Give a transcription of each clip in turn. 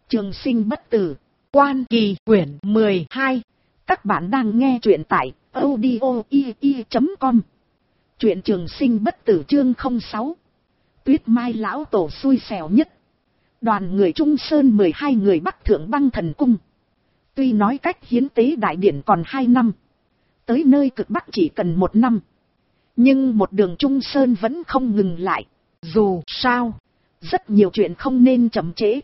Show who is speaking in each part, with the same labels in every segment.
Speaker 1: Trường sinh bất tử, Quan Kỳ quyển 12. Các bạn đang nghe truyện tại audio.com. Truyện trường sinh bất tử chương 06. Tuyết Mai lão tổ xui xẻo nhất. Đoàn người Trung Sơn 12 người Bắc Thượng Băng Thần Cung. Tuy nói cách hiến tế đại điển còn 2 năm, tới nơi cực Bắc chỉ cần 1 năm. Nhưng một đường Trung Sơn vẫn không ngừng lại. Dù sao, rất nhiều chuyện không nên chậm trễ.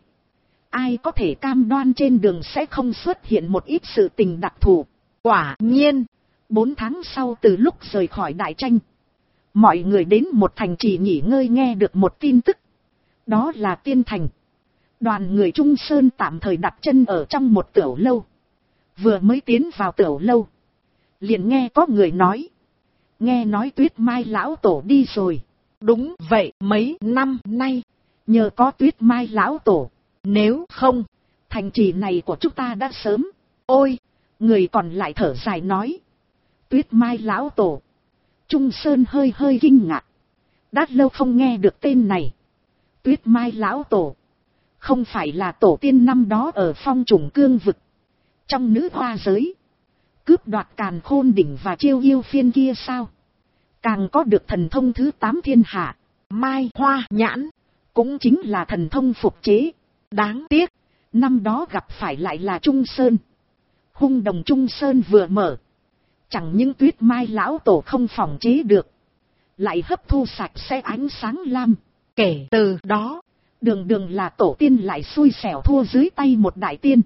Speaker 1: Ai có thể cam đoan trên đường sẽ không xuất hiện một ít sự tình đặc thù. Quả nhiên, 4 tháng sau từ lúc rời khỏi đại tranh, mọi người đến một thành trì nghỉ ngơi nghe được một tin tức. Đó là Tiên Thành. Đoàn người Trung Sơn tạm thời đặt chân ở trong một tiểu lâu. Vừa mới tiến vào tiểu lâu, liền nghe có người nói. Nghe nói Tuyết Mai lão tổ đi rồi. Đúng vậy, mấy năm nay, nhờ có Tuyết Mai lão tổ. Nếu không, thành trì này của chúng ta đã sớm. Ôi, người còn lại thở dài nói. Tuyết Mai lão tổ. Trung Sơn hơi hơi kinh ngạc. Đã lâu không nghe được tên này. Tuyết Mai lão tổ. Không phải là tổ tiên năm đó ở Phong Trùng Cương vực, trong nữ hoa giới, cướp đoạt Càn Khôn đỉnh và Chiêu Yêu phiên kia sao? Càng có được thần thông thứ 8 thiên hạ, Mai Hoa Nhãn, cũng chính là thần thông phục chế. Đáng tiếc, năm đó gặp phải lại là Trung Sơn. Hung đồng Trung Sơn vừa mở, chẳng những Tuyết Mai lão tổ không phòng chế được, lại hấp thu sạch sẽ ánh sáng lam. Kể từ đó, đường đường là tổ tiên lại xui xẻo thua dưới tay một đại tiên.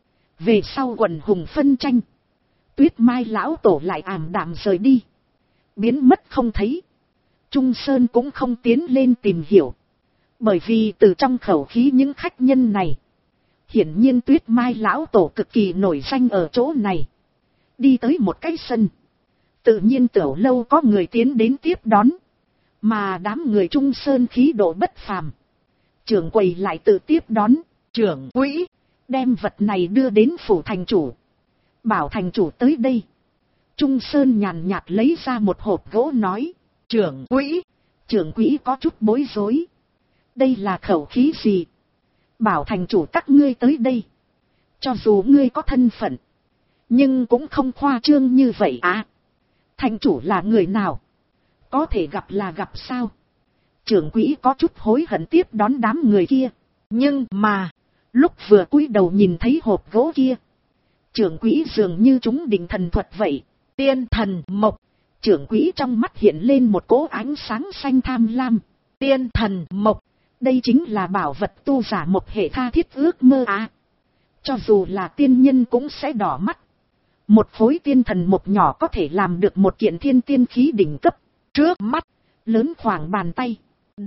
Speaker 1: Về sau quần hùng phân tranh, Tuyết Mai lão tổ lại ảm đạm rời đi, biến mất không thấy. Trung Sơn cũng không tiến lên tìm hiểu, bởi vì từ trong khẩu khí những khách nhân này, hiển nhiên Tuyết Mai lão tổ cực kỳ nổi danh ở chỗ này. Đi tới một cái sân, tự nhiên tiểu lâu có người tiến đến tiếp đón, mà đám người Trung Sơn khí độ bất phàm. Trưởng quầy lại tự tiếp đón. Trưởng quỹ, đem vật này đưa đến phủ thành chủ, bảo thành chủ tới đây. Trung Sơn nhàn nhạt lấy ra một hộp gỗ nói. Trưởng quỹ có chút bối rối. Đây là khẩu khí gì? Bảo thành chủ các ngươi tới đây. Cho dù ngươi có thân phận, nhưng cũng không khoa trương như vậy à. Thành chủ là người nào? Có thể gặp là gặp sao? Trưởng quỹ có chút hối hận tiếp đón đám người kia. Nhưng mà, lúc vừa cúi đầu nhìn thấy hộp gỗ kia, trưởng quỹ dường như chúng định thần thuật vậy. Tiên thần mộc. Trưởng quỹ trong mắt hiện lên một cỗ ánh sáng xanh tham lam. Tiên thần mộc. Đây chính là bảo vật tu giả một hệ tha thiết ước mơ à. Cho dù là tiên nhân cũng sẽ đỏ mắt. Một khối tiên thần mộc nhỏ có thể làm được một kiện thiên tiên khí đỉnh cấp. Trước mắt, lớn khoảng bàn tay.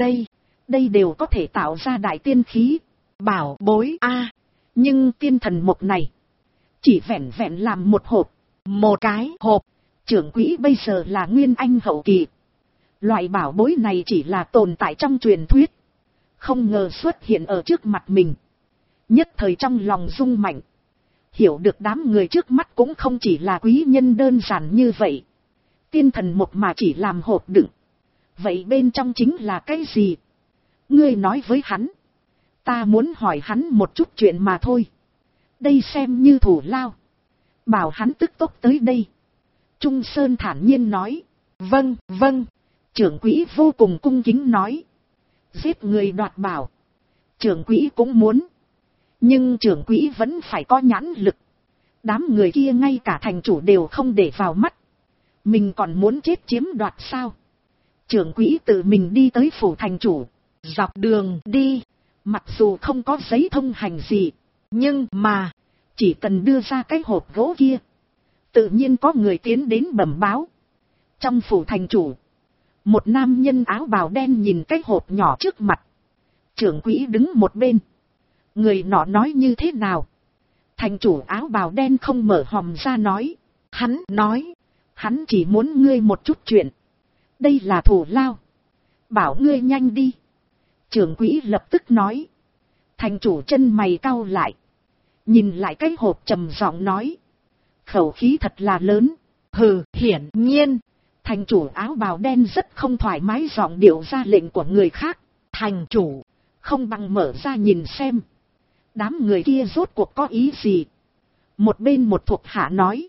Speaker 1: Đây đều có thể tạo ra đại tiên khí. Bảo bối a. Nhưng tiên thần mộc này, chỉ vẹn vẹn làm một hộp. Một cái hộp. Trưởng quỹ bây giờ là nguyên anh hậu kỳ. Loại bảo bối này chỉ là tồn tại trong truyền thuyết, không ngờ xuất hiện ở trước mặt mình. Nhất thời trong lòng rung mạnh. Hiểu được đám người trước mắt cũng không chỉ là quý nhân đơn giản như vậy. Tiên thần mộc mà chỉ làm hộp đựng, vậy bên trong chính là cái gì? Ngươi nói với hắn. Ta muốn hỏi hắn một chút chuyện mà thôi. Đây xem như thủ lao. Bảo hắn tức tốc tới đây. Trung Sơn thản nhiên nói. Vâng. Trưởng quỹ vô cùng cung kính nói. Giết người đoạt bảo, trưởng quỹ cũng muốn. Nhưng trưởng quỹ vẫn phải có nhãn lực. Đám người kia ngay cả thành chủ đều không để vào mắt. Mình còn muốn chết chiếm đoạt sao? Trưởng quỹ tự mình đi tới phủ thành chủ. Dọc đường đi, mặc dù không có giấy thông hành gì, nhưng mà chỉ cần đưa ra cái hộp gỗ kia, tự nhiên có người tiến đến bẩm báo. Trong phủ thành chủ, một nam nhân áo bào đen nhìn cái hộp nhỏ trước mặt. Trưởng quỹ đứng một bên. Người nọ nói như thế nào? Thành chủ áo bào đen không mở hòm ra nói. Hắn nói, hắn chỉ muốn ngươi một chút chuyện. Đây là thủ lao. Bảo ngươi nhanh đi. Trưởng quỹ lập tức nói. Thành chủ chân mày cau lại. Nhìn lại cái hộp trầm giọng nói. Khẩu khí thật là lớn. Hừ, hiển nhiên. Thành chủ áo bào đen rất không thoải mái giọng điệu ra lệnh của người khác. Thành chủ, không bằng mở ra nhìn xem. Đám người kia rốt cuộc có ý gì? Một bên một thuộc hạ nói.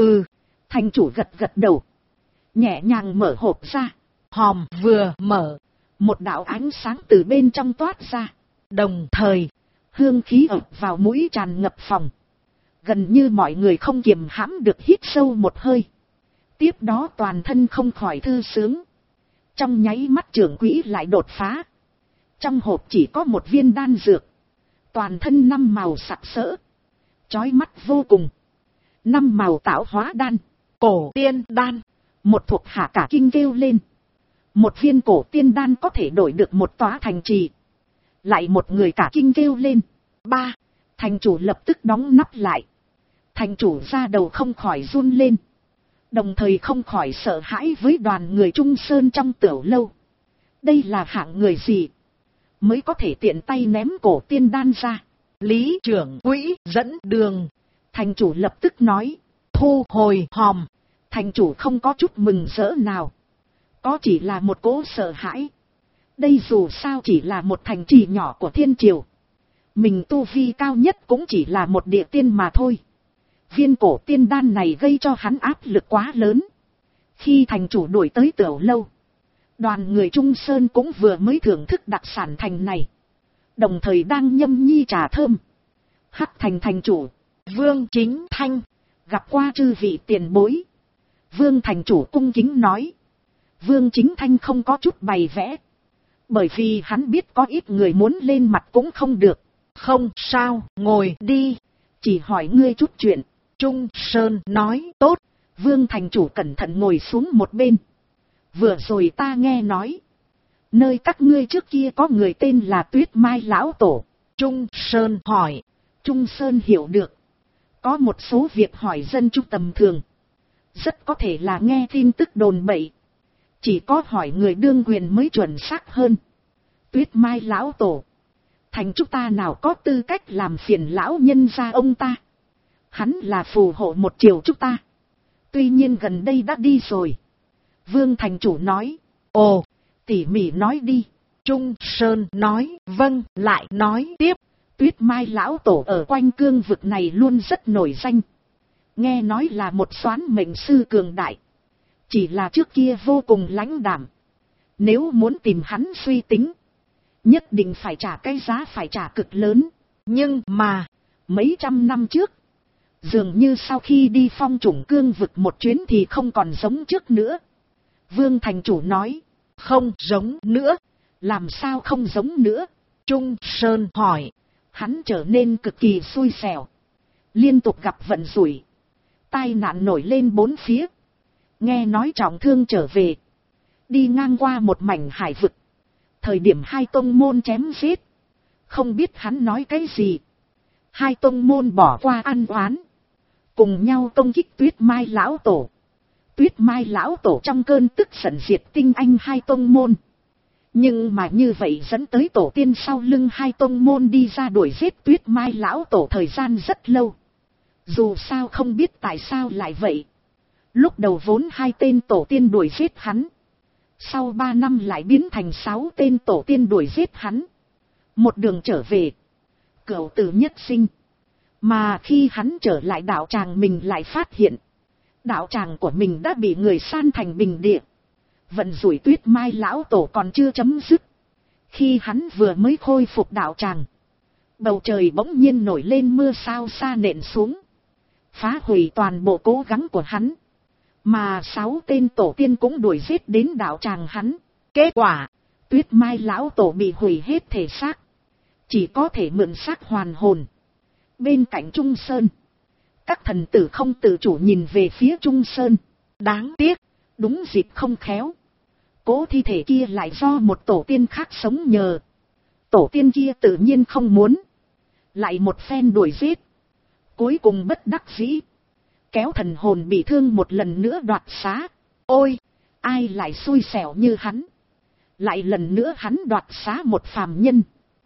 Speaker 1: Thành chủ gật gật đầu. Nhẹ nhàng mở hộp ra. Hòm vừa mở. Một đạo ánh sáng từ bên trong toát ra. Đồng thời, hương khí ập vào mũi tràn ngập phòng. Gần như mọi người không kiềm hãm được hít sâu một hơi. Tiếp đó toàn thân không khỏi thư sướng. Trong nháy mắt trưởng quỹ lại đột phá. Trong hộp chỉ có một viên đan dược. Toàn thân 5 màu sặc sỡ. Chói mắt vô cùng. 5 màu tạo hóa đan. Cổ tiên đan. Một thuộc hạ cả kinh kêu lên. Một viên cổ tiên đan có thể đổi được một tòa thành trì. Lại một người cả kinh kêu lên. 3. Thành chủ lập tức đóng nắp lại. Thành chủ ra đầu không khỏi run lên. Đồng thời không khỏi sợ hãi với đoàn người Trung Sơn trong tiểu lâu. Đây là hạng người gì? Mới có thể tiện tay ném cổ tiên đan ra. Lý trưởng quỹ dẫn đường. Thành chủ lập tức nói. Thu hồi hòm. Thành chủ không có chút mừng rỡ nào. Có chỉ là một cỗ sợ hãi. Đây dù sao chỉ là một thành trì nhỏ của thiên triều. Mình tu vi cao nhất cũng chỉ là một địa tiên mà thôi. Viên cổ tiên đan này gây cho hắn áp lực quá lớn. Khi thành chủ đuổi tới tiểu lâu, đoàn người Trung Sơn cũng vừa mới thưởng thức đặc sản thành này. Đồng thời đang nhâm nhi trà thơm. Hắc thành thành chủ, Vương Chính Thanh, gặp qua chư vị tiền bối. Vương thành chủ cung kính nói. Vương Chính Thanh không có chút bày vẽ. Bởi vì hắn biết có ít người muốn lên mặt cũng không được. Không sao, ngồi đi. Chỉ hỏi ngươi chút chuyện. Trung Sơn nói tốt. Vương thành chủ cẩn thận ngồi xuống một bên. Vừa rồi ta nghe nói. Nơi các ngươi trước kia có người tên là Tuyết Mai Lão Tổ. Trung Sơn hỏi. Trung Sơn hiểu được. Có một số việc hỏi dân chúng tầm thường. Rất có thể là nghe tin tức đồn bậy. Chỉ có hỏi người đương quyền mới chuẩn xác hơn. Tuyết Mai Lão Tổ. Thành chúng ta nào có tư cách làm phiền lão nhân gia ông ta. Hắn là phù hộ một triều chúng ta. Tuy nhiên gần đây đã đi rồi. Vương thành chủ nói. Ồ, tỉ mỉ nói đi. Trung Sơn nói. Vâng, lại nói tiếp. Tuyết Mai Lão Tổ ở quanh cương vực này luôn rất nổi danh. Nghe nói là một soán mệnh sư cường đại. Chỉ là trước kia vô cùng lãnh đạm. Nếu muốn tìm hắn suy tính, nhất định phải trả cái giá phải trả cực lớn. Nhưng mà, mấy trăm năm trước, dường như sau khi đi phong chủng cương vực một chuyến thì không còn giống trước nữa. Vương thành chủ nói. Không giống nữa. Làm sao không giống nữa? Trung Sơn hỏi. Hắn trở nên cực kỳ xui xẻo. Liên tục gặp vận rủi. Tai nạn nổi lên bốn phía. Nghe nói trọng thương trở về. Đi ngang qua một mảnh hải vực. Thời điểm hai tông môn chém giết. Không biết hắn nói cái gì. Hai tông môn bỏ qua ăn oán. Cùng nhau công kích Tuyết Mai Lão Tổ. Tuyết Mai Lão Tổ trong cơn tức giận diệt tinh anh hai tông môn. Nhưng mà như vậy dẫn tới tổ tiên sau lưng hai tông môn đi ra đuổi giết Tuyết Mai Lão Tổ thời gian rất lâu. Dù sao không biết tại sao lại vậy. Lúc đầu vốn hai tên tổ tiên đuổi giết hắn. Sau 3 năm lại biến thành 6 tên tổ tiên đuổi giết hắn. Một đường trở về. Cửu tử nhất sinh. Mà khi hắn trở lại đạo tràng mình lại phát hiện. Đạo tràng của mình đã bị người san thành bình địa. Vận rủi Tuyết Mai Lão Tổ còn chưa chấm dứt. Khi hắn vừa mới khôi phục đạo tràng. Bầu trời bỗng nhiên nổi lên mưa sao sa nện xuống. Phá hủy toàn bộ cố gắng của hắn. Mà 6 tên tổ tiên cũng đuổi giết đến đạo tràng hắn. Kết quả, Tuyết Mai Lão Tổ bị hủy hết thể xác. Chỉ có thể mượn xác hoàn hồn. Bên cạnh Trung Sơn, các thần tử không tự chủ nhìn về phía Trung Sơn. Đáng tiếc, đúng dịp không khéo. Cố thi thể kia lại do một tổ tiên khác sống nhờ. Tổ tiên kia tự nhiên không muốn. Lại một phen đuổi giết. Cuối cùng bất đắc dĩ. Kéo thần hồn bị thương một lần nữa đoạt xá. Ôi, ai lại xui xẻo như hắn. Lại lần nữa hắn đoạt xá một phàm nhân.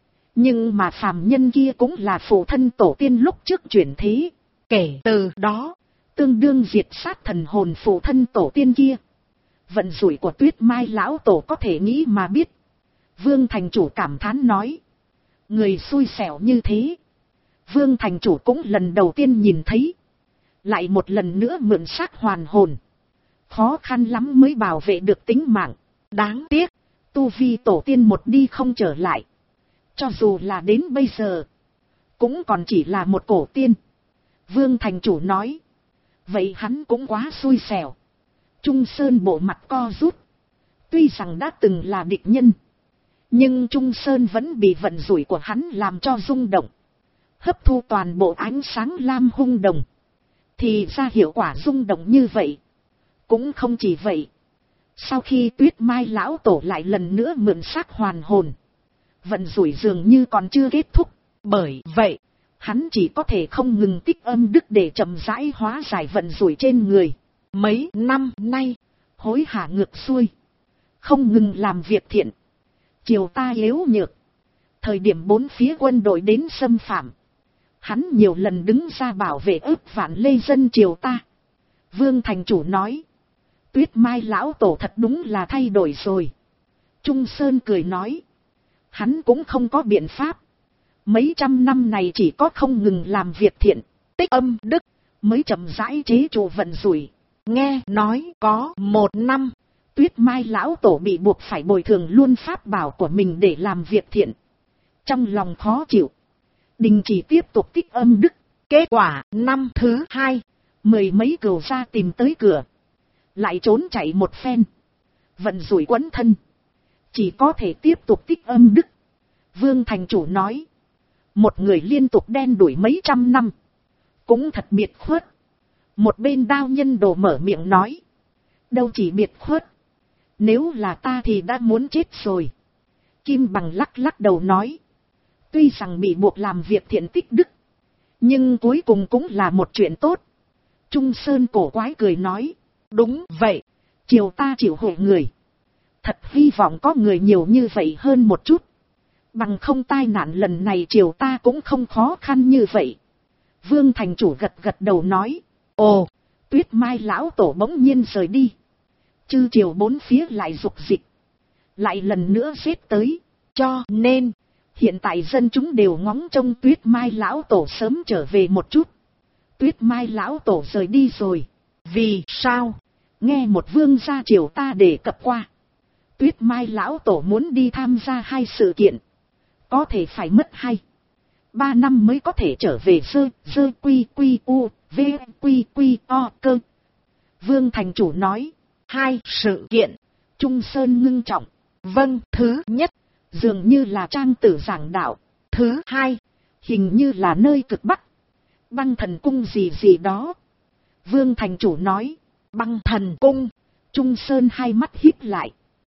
Speaker 1: Nhưng mà phàm nhân kia cũng là phụ thân tổ tiên lúc trước chuyển thế. Kể từ đó, tương đương diệt sát thần hồn phụ thân tổ tiên kia. Vận rủi của Tuyết Mai Lão Tổ có thể nghĩ mà biết. Vương thành chủ cảm thán nói. Người xui xẻo như thế. Vương thành chủ cũng lần đầu tiên nhìn thấy. Lại một lần nữa mượn xác hoàn hồn. Khó khăn lắm mới bảo vệ được tính mạng. Đáng tiếc, tu vi tổ tiên một đi không trở lại. Cho dù là đến bây giờ, cũng còn chỉ là một cổ tiên. Vương thành chủ nói. Vậy hắn cũng quá xui xẻo. Trung Sơn bộ mặt co rút. Tuy rằng đã từng là địch nhân, nhưng Trung Sơn vẫn bị vận rủi của hắn làm cho rung động. Hấp thu toàn bộ ánh sáng lam hung đồng. Thì ra hiệu quả rung động như vậy. Cũng không chỉ vậy. Sau khi Tuyết Mai lão tổ lại lần nữa mượn xác hoàn hồn, vận rủi dường như còn chưa kết thúc. Bởi vậy, hắn chỉ có thể không ngừng tích âm đức để chậm rãi hóa giải vận rủi trên người. Mấy năm nay, hối hả ngược xuôi, không ngừng làm việc thiện. Triều ta yếu nhược. Thời điểm bốn phía quân đội đến xâm phạm, hắn nhiều lần đứng ra bảo vệ ước vạn lê dân triều ta. Vương thành chủ nói. Tuyết Mai lão tổ thật đúng là thay đổi rồi. Trung Sơn cười nói. Hắn cũng không có biện pháp. Mấy trăm năm này chỉ có không ngừng làm việc thiện, tích âm đức, mới chậm rãi chế trụ vận rủi. Nghe nói có một năm, Tuyết Mai lão tổ bị buộc phải bồi thường luôn pháp bảo của mình để làm việc thiện. Trong lòng khó chịu, đình chỉ tiếp tục tích âm đức. Kết quả năm thứ hai, mười mấy cừu gia tìm tới cửa, lại trốn chạy một phen. Vận rủi quấn thân, chỉ có thể tiếp tục tích âm đức. Vương thành chủ nói. Một người liên tục đen đuổi mấy trăm năm, cũng thật biệt khuất. Một bên đao nhân đồ mở miệng nói. Đâu chỉ biệt khuất, nếu là ta thì đã muốn chết rồi. Kim Bằng lắc lắc đầu nói. Tuy rằng bị buộc làm việc thiện tích đức, nhưng cuối cùng cũng là một chuyện tốt. Trung Sơn cổ quái cười nói. Đúng vậy, triều ta chịu hộ người. Thật hy vọng có người nhiều như vậy hơn một chút. Bằng không tai nạn lần này triều ta cũng không khó khăn như vậy. Vương thành chủ gật gật đầu nói. Ồ, Tuyết Mai lão tổ bỗng nhiên rời đi. Chư triều bốn phía lại rục dịch, lại lần nữa xếp tới. Cho nên, hiện tại dân chúng đều ngóng trông Tuyết Mai lão tổ sớm trở về một chút. Tuyết Mai lão tổ rời đi rồi. Vì sao? Nghe một vương gia triều ta đề cập qua. Tuyết Mai lão tổ muốn đi tham gia hai sự kiện. Có thể phải mất 2-3 năm mới có thể trở về dơ quy quy u v quy quy o cơ. Vương thành chủ nói. Hai sự kiện. Trung Sơn ngưng trọng. Vâng, thứ nhất, dường như là trang tử giảng đạo. Thứ hai, hình như là nơi cực bắc. Băng thần cung gì gì đó. Vương thành chủ nói. Băng thần cung. Trung Sơn hai mắt híp lại.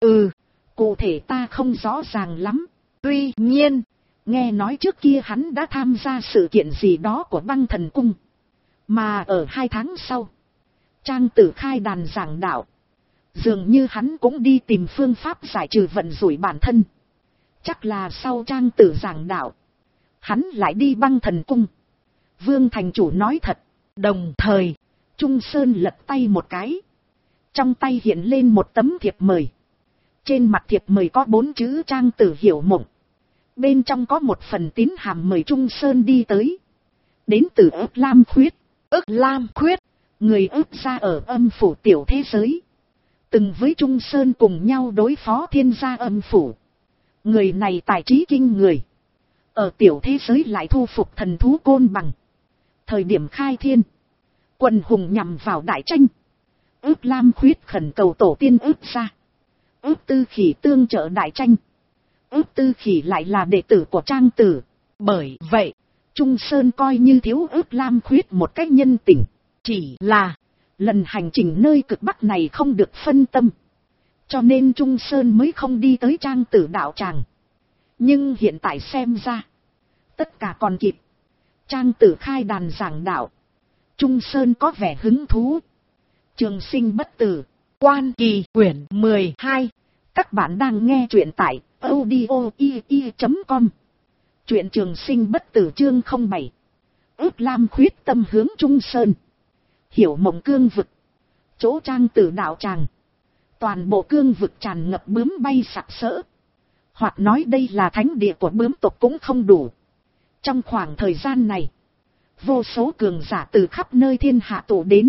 Speaker 1: Cụ thể ta không rõ ràng lắm. Tuy nhiên, nghe nói trước kia hắn đã tham gia sự kiện gì đó của băng thần cung. Mà ở 2 tháng sau, trang tử khai đàn giảng đạo. Dường như hắn cũng đi tìm phương pháp giải trừ vận rủi bản thân. Chắc là sau trang tử giảng đạo, hắn lại đi băng thần cung. Vương thành chủ nói thật. Đồng thời, Trung Sơn lật tay một cái. Trong tay hiện lên một tấm thiệp mời. Trên mặt thiệp mời có 4 chữ trang tử hiểu mộng. Bên trong có một phần tín hàm mời Trung Sơn đi tới. Đến từ Ức Lam Khuyết. Ức Lam Khuyết, người Ức gia ở âm phủ tiểu thế giới. Từng với Trung Sơn cùng nhau đối phó thiên gia âm phủ. Người này tài trí kinh người. Ở tiểu thế giới lại thu phục thần thú côn bằng. Thời điểm khai thiên, quần hùng nhằm vào đại tranh. Ức Lam Khuyết khẩn cầu tổ tiên Ức gia, Ức Tư Khỉ tương trợ đại tranh. Ức Tư Khỉ lại là đệ tử của trang tử. Bởi vậy, Trung Sơn coi như thiếu Ức Lam Khuyết một cách nhân tình. Chỉ là, lần hành trình nơi cực bắc này không được phân tâm, cho nên Trung Sơn mới không đi tới trang tử đạo tràng. Nhưng hiện tại xem ra, tất cả còn kịp. Trang tử khai đàn giảng đạo, Trung Sơn có vẻ hứng thú. Trường sinh bất tử, Quan Kỳ quyển 12. Các bạn đang nghe truyện tại audio.com. Truyện Trường sinh bất tử chương 07. Ức Lam Khuyết tâm hướng Trung Sơn. Hiểu mộng cương vực, chỗ trang tử đạo tràng. Toàn bộ cương vực tràn ngập bướm bay sặc sỡ. Hoặc nói đây là thánh địa của bướm tộc cũng không đủ. Trong khoảng thời gian này, vô số cường giả từ khắp nơi thiên hạ tụ đến,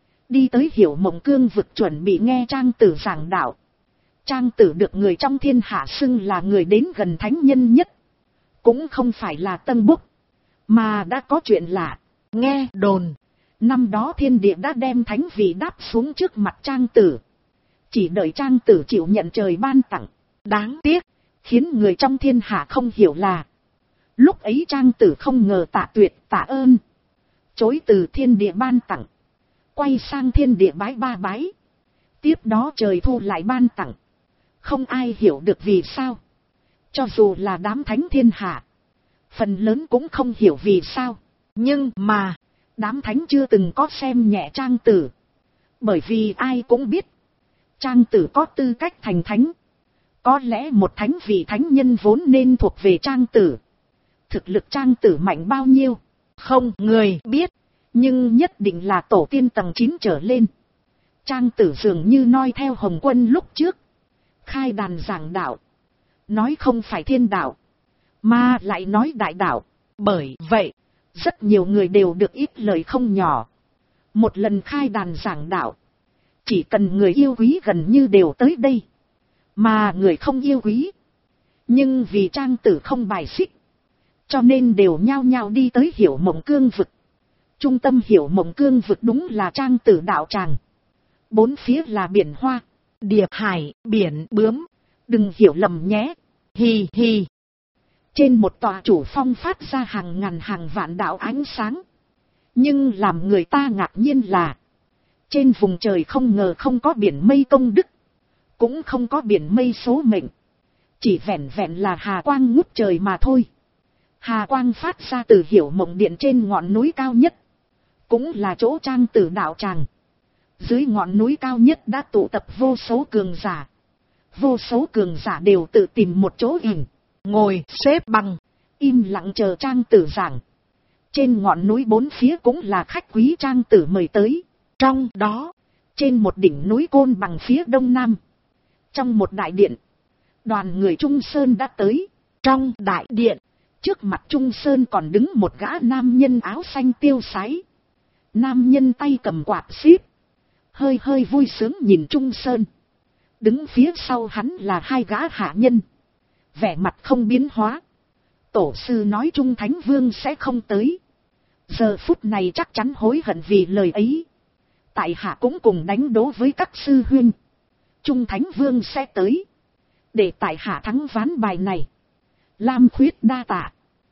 Speaker 1: đi tới Hiểu Mộng Cương vực chuẩn bị nghe Trang Tử giảng đạo. Trang Tử được người trong thiên hạ xưng là người đến gần thánh nhân nhất, cũng không phải là tân búc, mà đã có chuyện lạ. Nghe đồn, năm đó thiên địa đã đem thánh vị đáp xuống trước mặt Trang Tử, chỉ đợi Trang Tử chịu nhận trời ban tặng. Đáng tiếc, khiến người trong thiên hạ không hiểu là, lúc ấy Trang Tử không ngờ tạ tuyệt tạ ơn, chối từ thiên địa ban tặng, quay sang thiên địa bái ba bái. Tiếp đó trời thu lại ban tặng. Không ai hiểu được vì sao. Cho dù là đám thánh thiên hạ, phần lớn cũng không hiểu vì sao. Nhưng mà, đám thánh chưa từng có xem nhẹ Trang Tử. Bởi vì ai cũng biết, Trang Tử có tư cách thành thánh. Có lẽ một thánh vị thánh nhân vốn nên thuộc về Trang Tử. Thực lực Trang Tử mạnh bao nhiêu, không người biết. Nhưng nhất định là tổ tiên tầng 9 trở lên. Trang Tử dường như noi theo Hồng Quân lúc trước, khai đàn giảng đạo. Nói không phải thiên đạo, mà lại nói đại đạo. Bởi vậy, rất nhiều người đều được ít lời không nhỏ. Một lần khai đàn giảng đạo, chỉ cần người yêu quý gần như đều tới đây. Mà người không yêu quý, nhưng vì Trang Tử không bài xích, cho nên đều nhao nhao đi tới Hiểu Mộng Cương vực. Trung tâm Hiểu Mộng Cương vực đúng là Trang Tử đạo tràng. Bốn phía là biển hoa, điệp hải, biển bướm. Đừng hiểu lầm nhé. Hi hi. Trên một tòa chủ phong phát ra hàng ngàn hàng vạn đạo ánh sáng. Nhưng làm người ta ngạc nhiên là, trên vùng trời không ngờ không có biển mây công đức, cũng không có biển mây số mệnh. Chỉ vẹn vẹn là hà quang ngút trời mà thôi. Hà quang phát ra từ Hiểu Mộng Điện trên ngọn núi cao nhất, cũng là chỗ Trang Tử đạo tràng. Dưới ngọn núi cao nhất đã tụ tập vô số cường giả. Vô số cường giả đều tự tìm một chỗ ỉn, ngồi xếp bằng, im lặng chờ Trang Tử giảng. Trên ngọn núi bốn phía cũng là khách quý Trang Tử mời tới. Trong đó, trên một đỉnh núi Côn Bằng phía đông nam, trong một đại điện, đoàn người Trung Sơn đã tới. Trong đại điện, trước mặt Trung Sơn còn đứng một gã nam nhân áo xanh tiêu sái. Nam nhân tay cầm quạt xíp, hơi hơi vui sướng nhìn Trung Sơn. Đứng phía sau hắn là hai gã hạ nhân, vẻ mặt không biến hóa. Tổ sư nói Trung Thánh Vương sẽ không tới. Giờ phút này chắc chắn hối hận vì lời ấy. Tại hạ cũng cùng đánh đố với các sư huynh, Trung Thánh Vương sẽ tới, để tại hạ thắng ván bài này. Lam Khuyết đa tạ.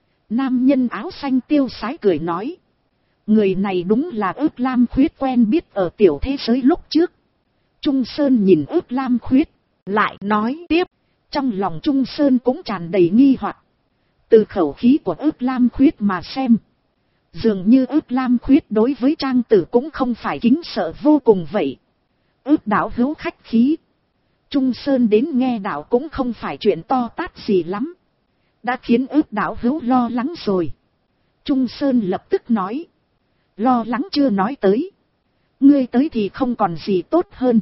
Speaker 1: Nam nhân áo xanh tiêu sái cười nói. Người này đúng là Ước Lam Khuyết quen biết ở tiểu thế giới lúc trước. Trung Sơn nhìn Ước Lam Khuyết, lại nói tiếp. Trong lòng Trung Sơn cũng tràn đầy nghi hoặc. Từ khẩu khí của Ước Lam Khuyết mà xem, dường như Ước Lam Khuyết đối với Trang Tử cũng không phải kính sợ vô cùng vậy. Ước đạo hữu khách khí. Trung Sơn đến nghe đạo cũng không phải chuyện to tát gì lắm, đã khiến Ước đạo hữu lo lắng rồi. Trung Sơn lập tức nói. Lo lắng chưa nói tới, ngươi tới thì không còn gì tốt hơn.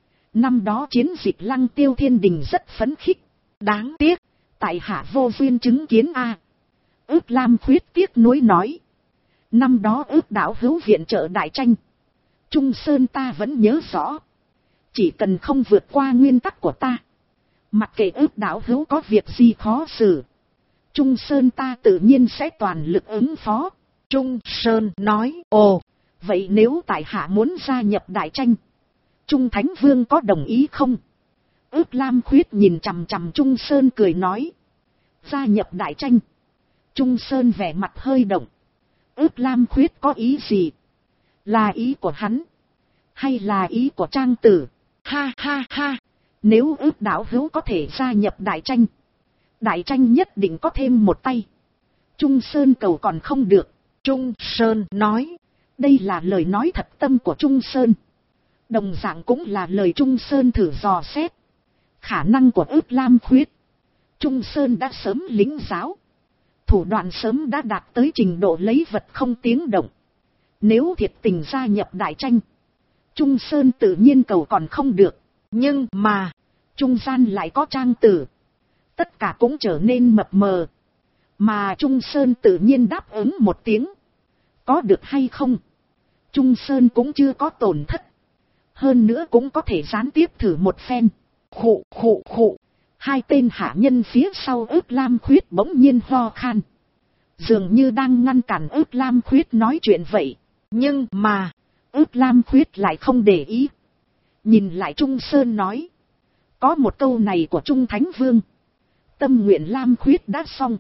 Speaker 1: Năm đó chiến dịch Lăng Tiêu Thiên Đình rất phấn khích, đáng tiếc tại hạ vô duyên chứng kiến a. Ước Lam Khuyết tiếc nuối nói. Năm đó Ước đạo hữu viện trợ đại tranh, Trung Sơn ta vẫn nhớ rõ. Chỉ cần không vượt qua nguyên tắc của ta, mặc kệ Ước đạo hữu có việc gì khó xử, Trung Sơn ta tự nhiên sẽ toàn lực ứng phó. Trung Sơn nói. Ồ, vậy nếu tại hạ muốn gia nhập đại tranh, Trung Thánh Vương có đồng ý không? Ước Lam Khuyết nhìn chằm chằm Trung Sơn cười nói. Gia nhập đại tranh. Trung Sơn vẻ mặt hơi động. Ước Lam Khuyết có ý gì? Là ý của hắn, hay là ý của Trang Tử? Ha ha ha. Nếu Ước đạo hữu có thể gia nhập đại tranh nhất định có thêm một tay. Trung Sơn cầu còn không được. Trung Sơn nói. Đây là lời nói thật tâm của Trung Sơn, đồng dạng cũng là lời Trung Sơn thử dò xét khả năng của Ước Lam Khuyết. Trung Sơn đã sớm lĩnh giáo, thủ đoạn sớm đã đạt tới trình độ lấy vật không tiếng động. Nếu thiệt tình gia nhập đại tranh, Trung Sơn tự nhiên cầu còn không được. Nhưng mà trung gian lại có Trang Tử, tất cả cũng trở nên mập mờ. Mà Trung Sơn tự nhiên đáp ứng một tiếng. Có được hay không? Trung Sơn cũng chưa có tổn thất. Hơn nữa cũng có thể gián tiếp thử một phen. Khụ khụ khụ. Hai tên hạ nhân phía sau Ước Lam Khuyết bỗng nhiên ho khan. Dường như đang ngăn cản Ước Lam Khuyết nói chuyện vậy. Nhưng mà, Ước Lam Khuyết lại không để ý. Nhìn lại Trung Sơn nói. Có một câu này của Trung Thánh Vương. Tâm nguyện Lam Khuyết đã xong.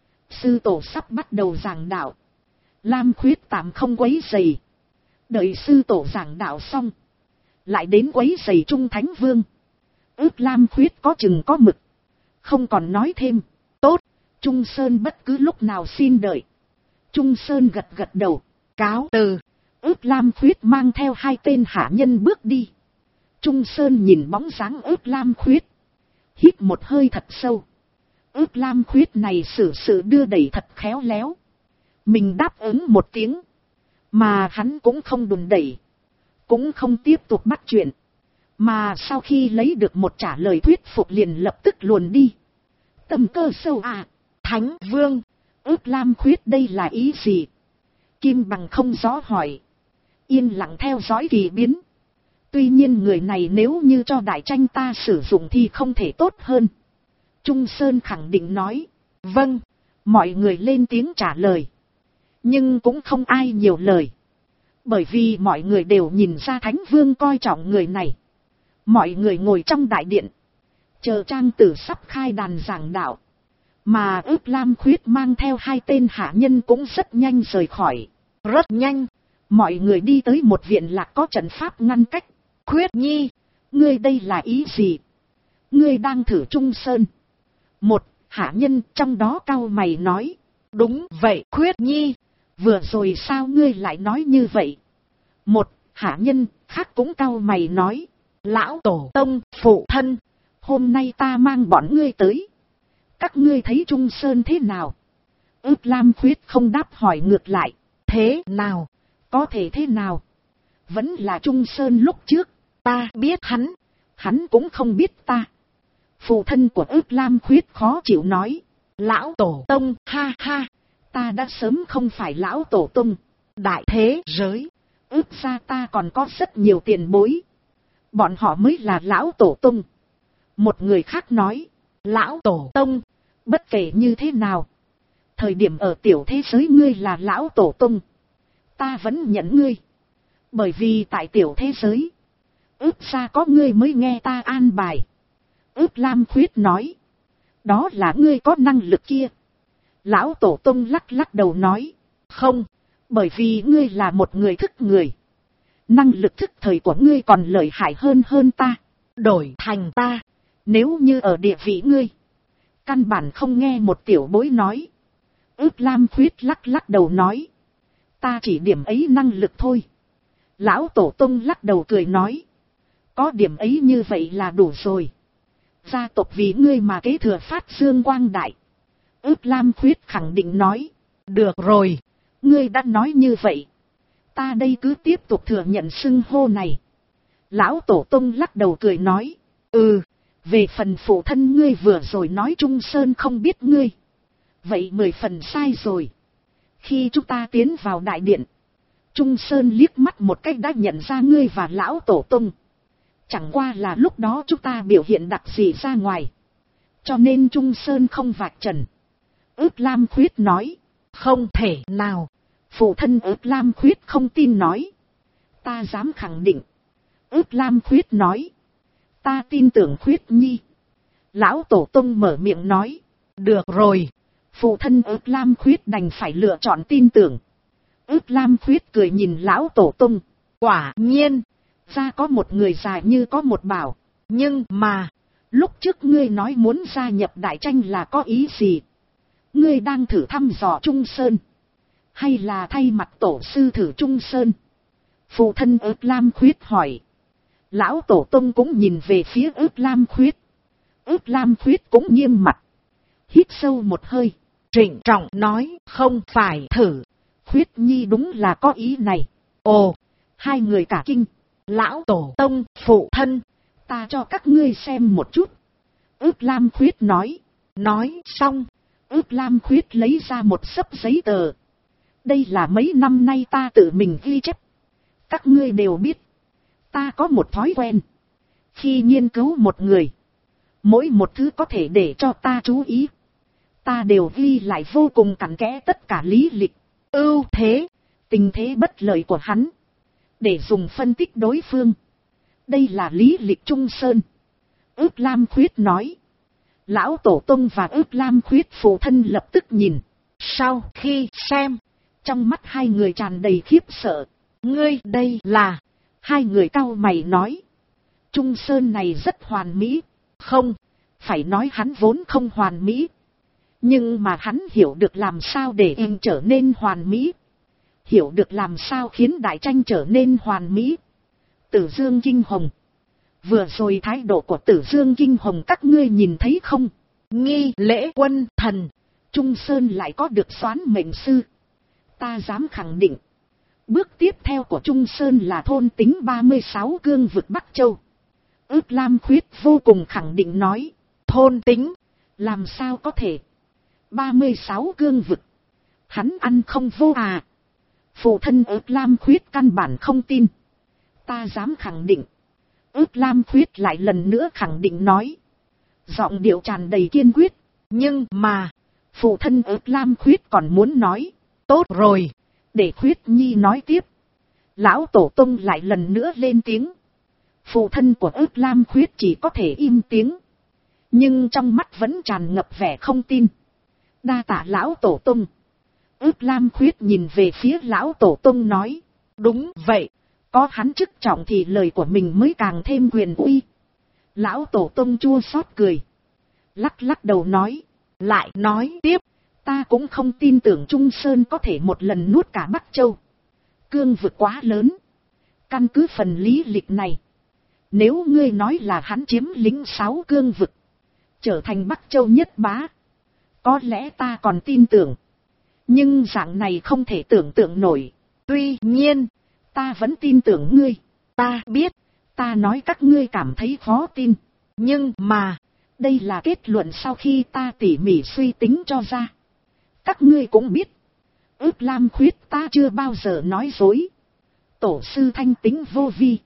Speaker 1: Sư tổ sắp bắt đầu giảng đạo. Lam Khuyết tạm không quấy rầy. Đợi sư tổ giảng đạo xong. Lại đến quấy rầy Trung Thánh Vương. Ước Lam Khuyết có chừng có mực. Không còn nói thêm. Tốt. Trung Sơn bất cứ lúc nào xin đợi. Trung Sơn gật gật đầu. Cáo từ. Ước Lam Khuyết mang theo hai tên hạ nhân bước đi. Trung Sơn nhìn bóng dáng Ước Lam Khuyết. Hít một hơi thật sâu. Ước Lam Khuyết này xử sự đưa đẩy thật khéo léo. Mình đáp ứng một tiếng. Mà hắn cũng không đùn đẩy. Cũng không tiếp tục bắt chuyện. Mà sau khi lấy được một trả lời thuyết phục liền lập tức luồn đi. Tâm cơ sâu à. Thánh Vương. Ước Lam Khuyết đây là ý gì? Kim Bằng không rõ hỏi. Yên lặng theo dõi kỳ biến. Tuy nhiên người này nếu như cho đại tranh ta sử dụng thì không thể tốt hơn. Trung Sơn khẳng định nói. Vâng. Mọi người lên tiếng trả lời. Nhưng cũng không ai nhiều lời. Bởi vì mọi người đều nhìn ra Thánh Vương coi trọng người này. Mọi người ngồi trong đại điện. Chờ trang tử sắp khai đàn giảng đạo. Mà Ước Lam Khuyết mang theo hai tên hạ nhân cũng rất nhanh rời khỏi. Rất nhanh. Mọi người đi tới một viện lạc có trận pháp ngăn cách. Khuyết Nhi. Ngươi đây là ý gì? Ngươi đang thử Trung Sơn. Một hạ nhân trong đó cau mày nói. Đúng vậy Khuyết Nhi. Vừa rồi sao ngươi lại nói như vậy? Một hạ nhân khác cũng cau mày nói. Lão tổ tông phụ thân. Hôm nay ta mang bọn ngươi tới. Các ngươi thấy Trung Sơn thế nào? Ước Lam Khuyết không đáp hỏi ngược lại. Thế nào? Có thể thế nào? Vẫn là Trung Sơn lúc trước. Ta biết hắn. Hắn cũng không biết ta. Phụ thân của Ước Lam Khuyết khó chịu nói. Lão tổ tông ha ha. Ta đã sớm không phải lão tổ tông. Đại thế giới. Ước ra ta còn có rất nhiều tiền bối. Bọn họ mới là lão tổ tông. Một người khác nói. Lão tổ tông. Bất kể như thế nào. Thời điểm ở tiểu thế giới ngươi là lão tổ tông. Ta vẫn nhận ngươi. Bởi vì tại tiểu thế giới. Ước ra có ngươi mới nghe ta an bài. Ước Lam Khuyết nói. Đó là ngươi có năng lực kia. Lão tổ tông lắc lắc đầu nói. Không. Bởi vì ngươi là một người thức người. Năng lực thức thời của ngươi còn lợi hại hơn ta. Đổi thành ta. Nếu như ở địa vị ngươi. Căn bản không nghe một tiểu bối nói. Ước Lam Khuyết lắc lắc đầu nói. Ta chỉ điểm ấy năng lực thôi. Lão tổ tông lắc đầu cười nói. Có điểm ấy như vậy là đủ rồi. Gia tộc vì ngươi mà kế thừa phát dương quang đại. Ước Lam Khuyết khẳng định nói. Được rồi. Ngươi đã nói như vậy. Ta đây cứ tiếp tục thừa nhận xưng hô này. Lão tổ tông lắc đầu cười nói. Ừ. Về phần phụ thân ngươi vừa rồi nói Trung Sơn không biết ngươi. Vậy 10 phần sai rồi. Khi chúng ta tiến vào đại điện. Trung Sơn liếc mắt một cách đã nhận ra ngươi và lão tổ tông. Chẳng qua là lúc đó chúng ta biểu hiện đặc gì ra ngoài. Cho nên Trung Sơn không vạch trần. Ước Lam Khuyết nói. Không thể nào. Phụ thân Ước Lam Khuyết không tin nói. Ta dám khẳng định. Ước Lam Khuyết nói. Ta tin tưởng Khuyết Nhi. Lão tổ tông mở miệng nói. Được rồi. Phụ thân Ước Lam Khuyết đành phải lựa chọn tin tưởng. Ước Lam Khuyết cười nhìn lão tổ tông. Quả nhiên. Ra có một người già như có một bảo. Nhưng mà. Lúc trước ngươi nói muốn gia nhập đại tranh là có ý gì? Ngươi đang thử thăm dò Trung Sơn. Hay là thay mặt tổ sư thử Trung Sơn? Phụ thân Ước Lam Khuyết hỏi. Lão tổ tông cũng nhìn về phía Ước Lam Khuyết. Ước Lam Khuyết cũng nghiêm mặt. Hít sâu một hơi. Trịnh trọng nói không phải thử. Khuyết Nhi đúng là có ý này. Ồ, hai người cả kinh. Lão tổ tông, phụ thân. Ta cho các ngươi xem một chút. Ước Lam Khuyết nói. Nói xong. Ước Lam Khuyết lấy ra một xấp giấy tờ. Đây là mấy năm nay ta tự mình ghi chép. Các ngươi đều biết. Ta có một thói quen. Khi nghiên cứu một người, mỗi một thứ có thể để cho ta chú ý, ta đều ghi lại vô cùng cặn kẽ tất cả lý lịch, ưu thế, tình thế bất lợi của hắn, để dùng phân tích đối phương. Đây là lý lịch Trung Sơn. Ước Lam Khuyết nói. Lão Tổ Tông và Ước Lam Khuyết phụ thân lập tức nhìn. Sau khi xem, trong mắt hai người tràn đầy khiếp sợ. Ngươi đây là... Hai người cau mày nói. Trung Sơn này rất hoàn mỹ. Không, phải nói hắn vốn không hoàn mỹ. Nhưng mà hắn hiểu được làm sao để em trở nên hoàn mỹ. Hiểu được làm sao khiến đại tranh trở nên hoàn mỹ. Tử Dương Kinh Hồng. Vừa rồi thái độ của Tử Dương Kinh Hồng các ngươi nhìn thấy không? Nghi lễ quân thần. Trung Sơn lại có được soán mệnh sư. Ta dám khẳng định. Bước tiếp theo của Trung Sơn là thôn tính 36 cương vực Bắc Châu. Ước Lam Khuyết vô cùng khẳng định nói. Thôn tính. Làm sao có thể? 36 cương vực. Hắn ăn không vô à? Phụ thân Ước Lam Khuyết căn bản không tin. Ta dám khẳng định. Ước Lam Khuyết lại lần nữa khẳng định nói. Giọng điệu tràn đầy kiên quyết. Nhưng mà, phụ thân Ước Lam Khuyết còn muốn nói. Tốt rồi, để Khuyết Nhi nói tiếp. Lão Tổ Tông lại lần nữa lên tiếng. Phụ thân của Ước Lam Khuyết chỉ có thể im tiếng. Nhưng trong mắt vẫn tràn ngập vẻ không tin. Đa tạ Lão Tổ Tông. Ước Lam Khuyết nhìn về phía Lão Tổ Tông nói. Đúng vậy, có hắn chức trọng thì lời của mình mới càng thêm quyền uy. Lão Tổ Tông chua xót cười. Lắc lắc đầu nói. Lại nói tiếp. Ta cũng không tin tưởng Trung Sơn có thể một lần nuốt cả Bắc Châu. Cương vực quá lớn. Căn cứ phần lý lịch này. Nếu ngươi nói là hắn chiếm lĩnh 6 cương vực. Trở thành Bắc Châu nhất bá. Có lẽ ta còn tin tưởng. Nhưng dạng này không thể tưởng tượng nổi. Tuy nhiên, ta vẫn tin tưởng ngươi. Ta biết, ta nói các ngươi cảm thấy khó tin. Nhưng mà, đây là kết luận sau khi ta tỉ mỉ suy tính cho ra. Các ngươi cũng biết, Ước Lam Khuyết ta chưa bao giờ nói dối. Tổ sư thanh tính vô vi.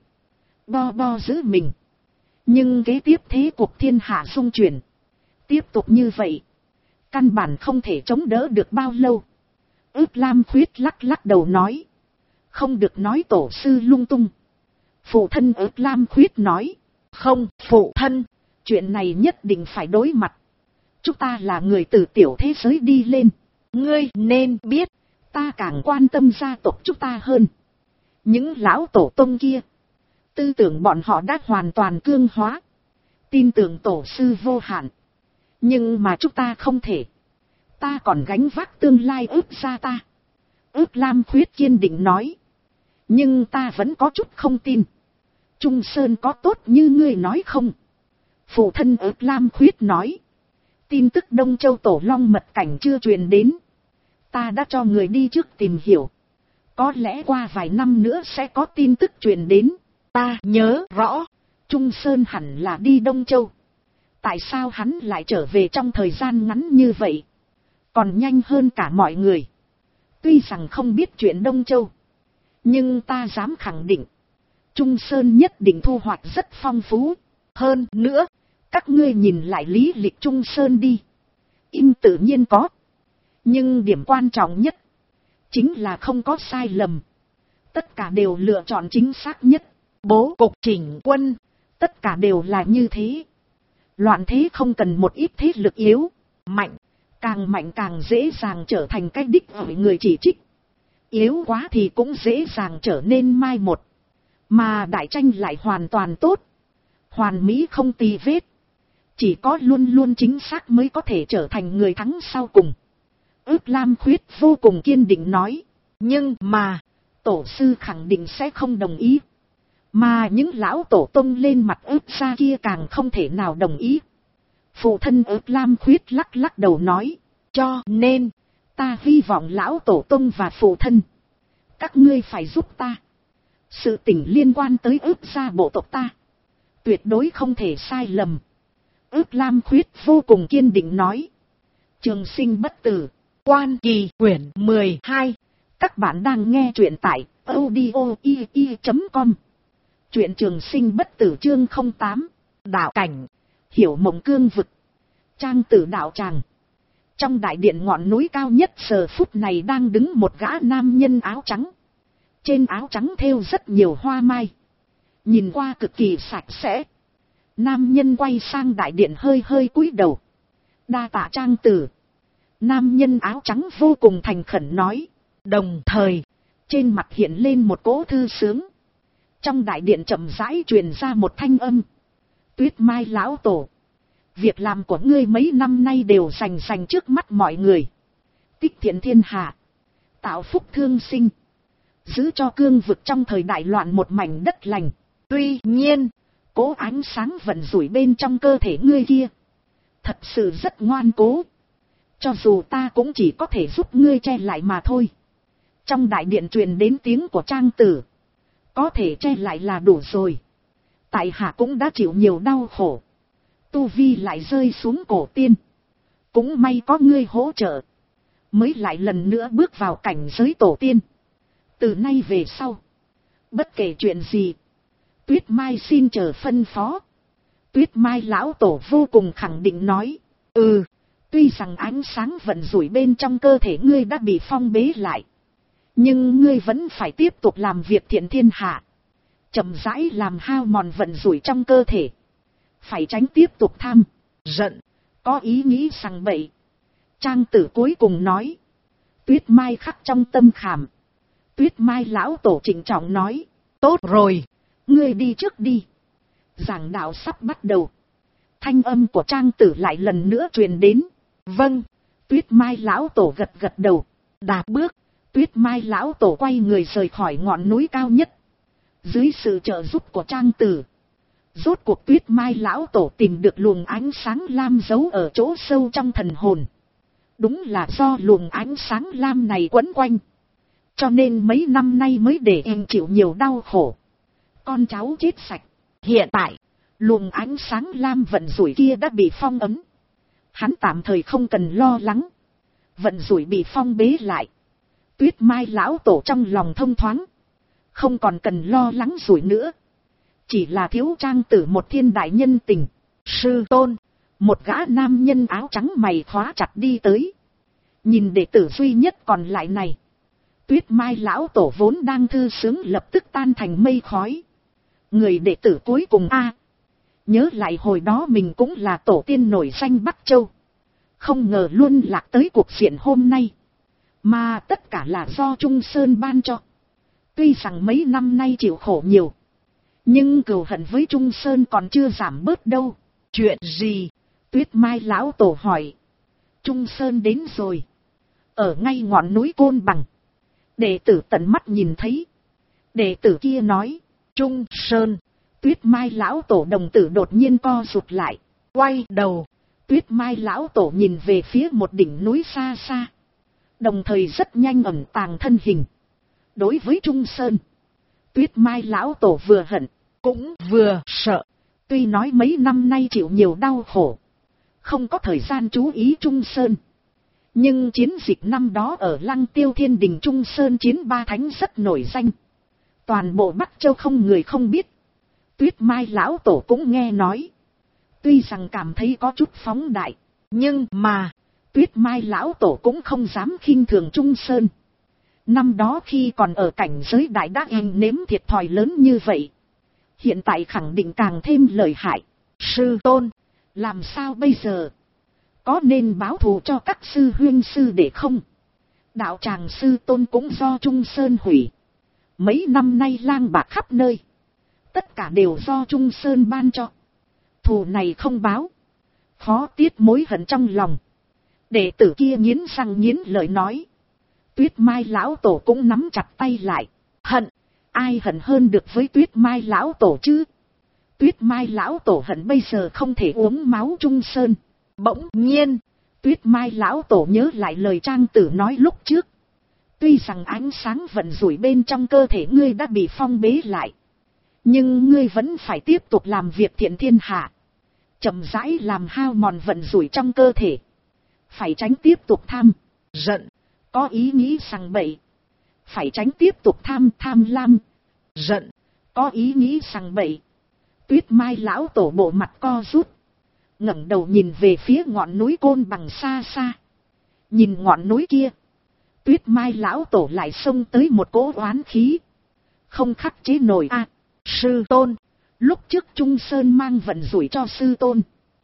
Speaker 1: Bo giữ mình. Nhưng kế tiếp thế cuộc thiên hạ xung chuyển. Tiếp tục như vậy, căn bản không thể chống đỡ được bao lâu. Ước Lam Khuyết lắc lắc đầu nói. Không được nói tổ sư lung tung. Phụ thân Ước Lam Khuyết nói. Không, phụ thân, chuyện này nhất định phải đối mặt. Chúng ta là người từ tiểu thế giới đi lên. Ngươi nên biết, ta càng quan tâm gia tộc chúng ta hơn. Những lão tổ tông kia, tư tưởng bọn họ đã hoàn toàn cương hóa. Tin tưởng tổ sư vô hạn. Nhưng mà chúng ta không thể. Ta còn gánh vác tương lai Ước gia ta. Ước Lam Khuyết kiên định nói. Nhưng ta vẫn có chút không tin. Trung Sơn có tốt như ngươi nói không? Phụ thân Ước Lam Khuyết nói. Tin tức Đông Châu Tổ Long mật cảnh chưa truyền đến. Ta đã cho người đi trước tìm hiểu. Có lẽ qua vài năm nữa sẽ có tin tức truyền đến. Ta nhớ rõ. Trung Sơn hẳn là đi Đông Châu. Tại sao hắn lại trở về trong thời gian ngắn như vậy? Còn nhanh hơn cả mọi người. Tuy rằng không biết chuyện Đông Châu. Nhưng ta dám khẳng định. Trung Sơn nhất định thu hoạch rất phong phú. Hơn nữa, các ngươi nhìn lại lý lịch Trung Sơn đi. Im tự nhiên có. Nhưng điểm quan trọng nhất, chính là không có sai lầm. Tất cả đều lựa chọn chính xác nhất. Bố cục chỉnh quân, tất cả đều là như thế. Loạn thế không cần một ít thế lực yếu, mạnh càng dễ dàng trở thành cái đích ở người chỉ trích. Yếu quá thì cũng dễ dàng trở nên mai một. Mà đại tranh lại hoàn toàn tốt. Hoàn mỹ không tì vết. Chỉ có luôn luôn chính xác mới có thể trở thành người thắng sau cùng. Ước Lam Khuyết vô cùng kiên định nói. Nhưng mà, tổ sư khẳng định sẽ không đồng ý. Mà những lão tổ tông lên mặt Ước gia kia càng không thể nào đồng ý. Phụ thân Ước Lam Khuyết lắc lắc đầu nói. Cho nên, ta hy vọng lão tổ tông và phụ thân. Các ngươi phải giúp ta. Sự tình liên quan tới Ước gia bộ tộc ta. Tuyệt đối không thể sai lầm. Ước Lam Khuyết vô cùng kiên định nói. Trường sinh bất tử.
Speaker 2: Quan Kỳ quyển 12.
Speaker 1: Các bạn đang nghe truyện tại audio.com. Truyện Trường sinh bất tử chương 08. Đạo cảnh. Hiểu mộng cương vực. Trang tử đạo tràng. Trong đại điện ngọn núi cao nhất giờ phút này đang đứng một gã nam nhân áo trắng. Trên áo trắng thêu rất nhiều hoa mai. Nhìn qua cực kỳ sạch sẽ. Nam nhân quay sang đại điện hơi hơi cúi đầu. Đa tạ trang tử. Nam nhân áo trắng vô cùng thành khẩn nói. Đồng thời, trên mặt hiện lên một cỗ thư sướng. Trong đại điện chậm rãi truyền ra một thanh âm. Tuyết Mai lão tổ. Việc làm của ngươi mấy năm nay đều sành trước mắt mọi người. Tích thiện thiên hạ. Tạo phúc thương sinh. Giữ cho cương vực trong thời đại loạn một mảnh đất lành. Tuy nhiên, cố ánh sáng vận rủi bên trong cơ thể ngươi kia. Thật sự rất ngoan cố. Cho dù ta cũng chỉ có thể giúp ngươi che lại mà thôi. Trong đại điện truyền đến tiếng của trang tử. Có thể che lại là đủ rồi. Tại hạ cũng đã chịu nhiều đau khổ. Tu vi lại rơi xuống cổ tiên. Cũng may có ngươi hỗ trợ. Mới lại lần nữa bước vào cảnh giới tổ tiên. Từ nay về sau. Bất kể chuyện gì. Tuyết Mai xin chờ phân phó. Tuyết Mai lão tổ vô cùng khẳng định nói. Tuy rằng ánh sáng vận rủi bên trong cơ thể ngươi đã bị phong bế lại. Nhưng ngươi vẫn phải tiếp tục làm việc thiện thiên hạ. Chậm rãi làm hao mòn vận rủi trong cơ thể. Phải tránh tiếp tục tham, giận, có ý nghĩ sằng bậy. Trang tử cuối cùng nói. Tuyết Mai khắc trong tâm khảm. Tuyết Mai lão tổ trịnh trọng nói. Tốt rồi, ngươi đi trước đi. Giảng đạo sắp bắt đầu. Thanh âm của trang tử lại lần nữa truyền đến. Vâng. Tuyết Mai lão tổ gật gật đầu. Đạp bước. Tuyết Mai lão tổ quay người rời khỏi ngọn núi cao nhất. Dưới sự trợ giúp của trang tử. Rốt cuộc Tuyết Mai lão tổ tìm được luồng ánh sáng lam giấu ở chỗ sâu trong thần hồn. Đúng là do luồng ánh sáng lam này quấn quanh. Cho nên mấy năm nay mới để em chịu nhiều đau khổ. Con cháu chết sạch. Hiện tại, luồng ánh sáng lam vận rủi kia đã bị phong ấn. Hắn tạm thời không cần lo lắng. Vận rủi bị phong bế lại. Tuyết Mai lão tổ trong lòng thông thoáng. Không còn cần lo lắng rủi nữa. Chỉ là thiếu trang tử một thiên đại nhân tình. Sư tôn. Một gã nam nhân áo trắng mày khóa chặt đi tới. Nhìn đệ tử duy nhất còn lại này. Tuyết Mai lão tổ vốn đang thư sướng lập tức tan thành mây khói. Người đệ tử cuối cùng nhớ lại hồi đó mình cũng là tổ tiên nổi danh Bắc Châu. Không ngờ luôn lạc tới cuộc diện hôm nay. Mà tất cả là do Trung Sơn ban cho. Tuy rằng mấy năm nay chịu khổ nhiều. Nhưng cừu hận với Trung Sơn còn chưa giảm bớt đâu. Chuyện gì? Tuyết Mai lão tổ hỏi. Trung Sơn đến rồi. Ở ngay ngọn núi Côn Bằng. Đệ tử tận mắt nhìn thấy. Đệ tử kia nói. Trung Sơn. Tuyết Mai lão tổ đồng tử đột nhiên co rụt lại. Quay đầu. Tuyết Mai lão tổ nhìn về phía một đỉnh núi xa xa. Đồng thời rất nhanh ẩn tàng thân hình. Đối với Trung Sơn. Tuyết Mai lão tổ vừa hận. Cũng vừa sợ. Tuy nói mấy năm nay chịu nhiều đau khổ. Không có thời gian chú ý Trung Sơn. Nhưng chiến dịch năm đó ở Lăng Tiêu Thiên Đình Trung Sơn chiến ba thánh rất nổi danh. Toàn bộ Bắc Châu không người không biết. Tuyết Mai lão tổ cũng nghe nói. Tuy rằng cảm thấy có chút phóng đại. Nhưng mà Tuyết Mai lão tổ cũng không dám khinh thường Trung Sơn. Năm đó khi còn ở cảnh giới đại đắc em nếm thiệt thòi lớn như vậy. Hiện tại khẳng định càng thêm lợi hại. Sư tôn, làm sao bây giờ? Có nên báo thù cho các sư huynh sư đệ không? Đạo tràng sư tôn cũng do Trung Sơn hủy. Mấy năm nay lang bạc khắp nơi. Tất cả đều do Trung Sơn ban cho. Thù này không báo. Khó tiết mối hận trong lòng. Đệ tử kia nghiến răng nghiến lợi nói. Tuyết Mai lão tổ cũng nắm chặt tay lại. Hận. Ai hận hơn được với Tuyết Mai lão tổ chứ? Tuyết Mai lão tổ hận bây giờ không thể uống máu Trung Sơn. Bỗng nhiên, Tuyết Mai lão tổ nhớ lại lời trang tử nói lúc trước. Tuy rằng ánh sáng vận rủi bên trong cơ thể ngươi đã bị phong bế lại. Nhưng ngươi vẫn phải tiếp tục làm việc thiện thiên hạ. Chậm rãi làm hao mòn vận rủi trong cơ thể. phải tránh tiếp tục tham,
Speaker 2: giận,
Speaker 1: có ý nghĩ sằng bậy. Phải tránh tiếp tục tham lam,
Speaker 2: giận,
Speaker 1: có ý nghĩ sằng bậy. Tuyết Mai lão tổ bộ mặt co rút, ngẩng đầu nhìn về phía ngọn núi Côn Bằng xa xa. Nhìn ngọn núi kia, Tuyết Mai lão tổ lại xông tới một cỗ oán khí. Không khắc chế nổi a, sư tôn, lúc trước Trung Sơn mang vận rủi cho sư tôn.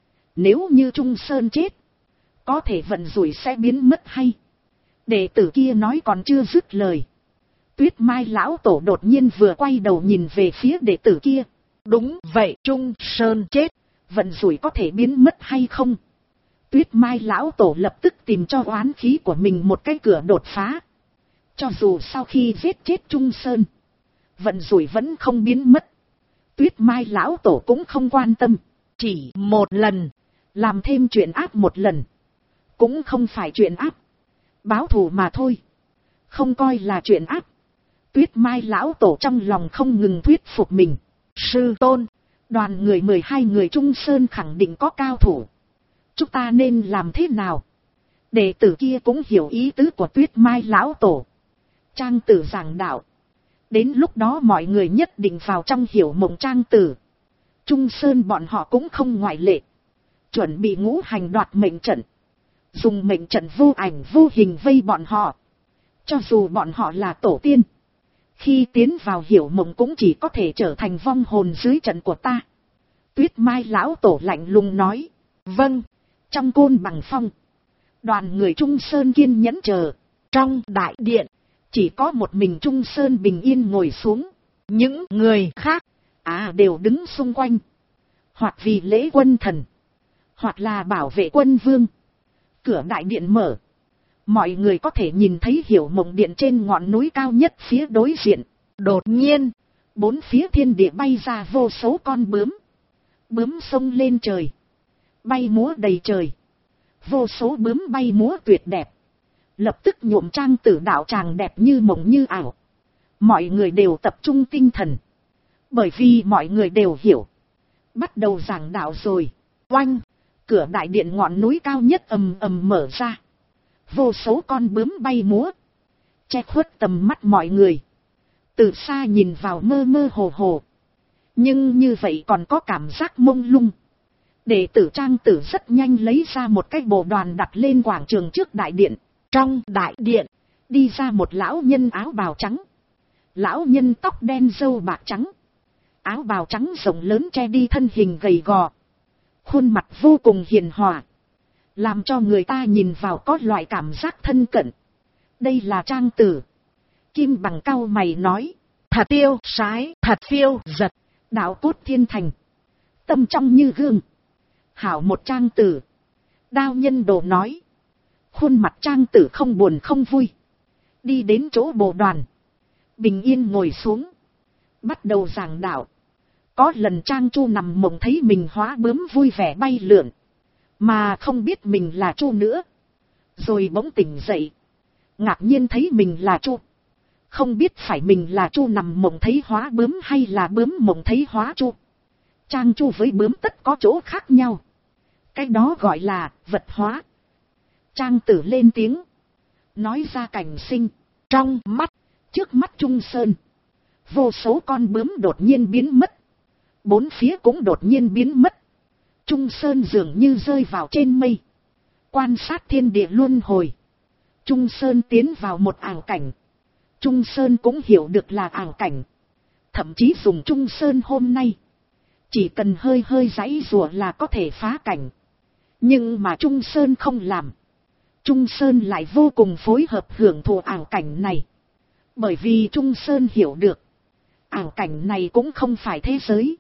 Speaker 1: Nếu như Trung Sơn chết, có thể vận rủi sẽ biến mất hay? Đệ tử kia nói còn chưa dứt lời, Tuyết Mai lão tổ đột nhiên vừa quay đầu nhìn về phía đệ tử kia.
Speaker 2: Đúng vậy, Trung Sơn chết,
Speaker 1: vận rủi có thể biến mất hay không? Tuyết Mai lão tổ lập tức tìm cho oán khí của mình một cái cửa đột phá. Cho dù sau khi giết chết Trung Sơn, vận rủi vẫn không biến mất, Tuyết Mai lão tổ cũng không quan tâm.
Speaker 2: chỉ một lần,
Speaker 1: làm thêm chuyện ác một lần, cũng không phải chuyện ác, báo thù mà thôi, không coi là chuyện ác. Tuyết Mai lão tổ trong lòng không ngừng thuyết phục mình.
Speaker 2: sư tôn,
Speaker 1: đoàn người 12 người Trung Sơn khẳng định có cao thủ, chúng ta nên làm thế nào? Đệ tử kia cũng hiểu ý tứ của Tuyết Mai lão tổ. Trang tử giảng đạo, đến lúc đó mọi người nhất định vào trong hiểu mộng trang tử. Trung Sơn bọn họ cũng không ngoại lệ, chuẩn bị ngũ hành đoạt mệnh trận, dùng mệnh trận vô ảnh vô hình vây bọn họ. Cho dù bọn họ là tổ tiên, khi tiến vào hiểu mộng cũng chỉ có thể trở thành vong hồn dưới trận của ta. Tuyết Mai lão tổ lạnh lùng nói.
Speaker 2: vâng.
Speaker 1: Trong Côn Bằng Phong, đoàn người Trung Sơn kiên nhẫn chờ.
Speaker 2: Trong đại điện,
Speaker 1: chỉ có một mình Trung Sơn bình yên ngồi xuống.
Speaker 2: những người khác
Speaker 1: đều đứng xung quanh, hoặc vì lễ quân thần, hoặc là bảo vệ quân vương. Cửa đại điện mở, mọi người có thể nhìn thấy hiểu mộng điện trên ngọn núi cao nhất phía đối diện.
Speaker 2: đột nhiên,
Speaker 1: bốn phía thiên địa bay ra vô số con bướm. Bướm xông lên trời, bay múa đầy trời. Vô số bướm bay múa tuyệt đẹp, lập tức nhuộm trang tử đạo tràng đẹp như mộng như ảo. Mọi người đều tập trung tinh thần, bởi vì mọi người đều hiểu. Bắt đầu giảng đạo rồi. Oanh, cửa đại điện ngọn núi cao nhất ầm ầm mở ra. Vô số con bướm bay múa, che khuất tầm mắt mọi người. Từ xa nhìn vào mơ mơ hồ hồ, nhưng như vậy còn có cảm giác mông lung. Đệ tử Trang tử rất nhanh lấy ra một cái bộ đoàn đặt lên quảng trường trước đại điện.
Speaker 2: trong đại điện,
Speaker 1: đi ra một lão nhân áo bào trắng. Lão nhân tóc đen râu bạc trắng, áo bào trắng rộng lớn che đi thân hình gầy gò, khuôn mặt vô cùng hiền hòa, làm cho người ta nhìn vào có loại cảm giác thân cận. Đây là Trang tử. Kim Bằng cau mày nói.
Speaker 2: thật tiêu sái, thật phiêu giật,
Speaker 1: đạo cốt thiên thành, tâm trong như gương. Hảo một Trang tử. Đao Nhân Đồ nói. Khuôn mặt Trang tử không buồn không vui, đi đến chỗ bộ đoàn, bình yên ngồi xuống, bắt đầu giảng đạo. Có lần Trang Chu nằm mộng thấy mình hóa bướm vui vẻ bay lượn, mà không biết mình là Chu nữa. Rồi bỗng tỉnh dậy, ngạc nhiên thấy mình là Chu, không biết phải mình là Chu nằm mộng thấy hóa bướm hay là bướm mộng thấy hóa Chu. Trang Chu với bướm tất có chỗ khác nhau, cái đó gọi là vật hóa. Trang tử lên tiếng, nói ra cảnh sinh.
Speaker 2: trong mắt,
Speaker 1: trước mắt Trung Sơn, vô số con bướm đột nhiên biến mất, bốn phía cũng đột nhiên biến mất. Trung Sơn dường như rơi vào trên mây, quan sát thiên địa luân hồi. Trung Sơn tiến vào một ảo cảnh. Trung Sơn cũng hiểu được là ảo cảnh, thậm chí dùng Trung Sơn hôm nay, chỉ cần hơi hơi giãy giụa là có thể phá cảnh. Nhưng mà Trung Sơn không làm. Trung Sơn lại vô cùng phối hợp hưởng thụ ảo cảnh này, bởi vì Trung Sơn hiểu được, ảo cảnh này cũng không phải thế giới,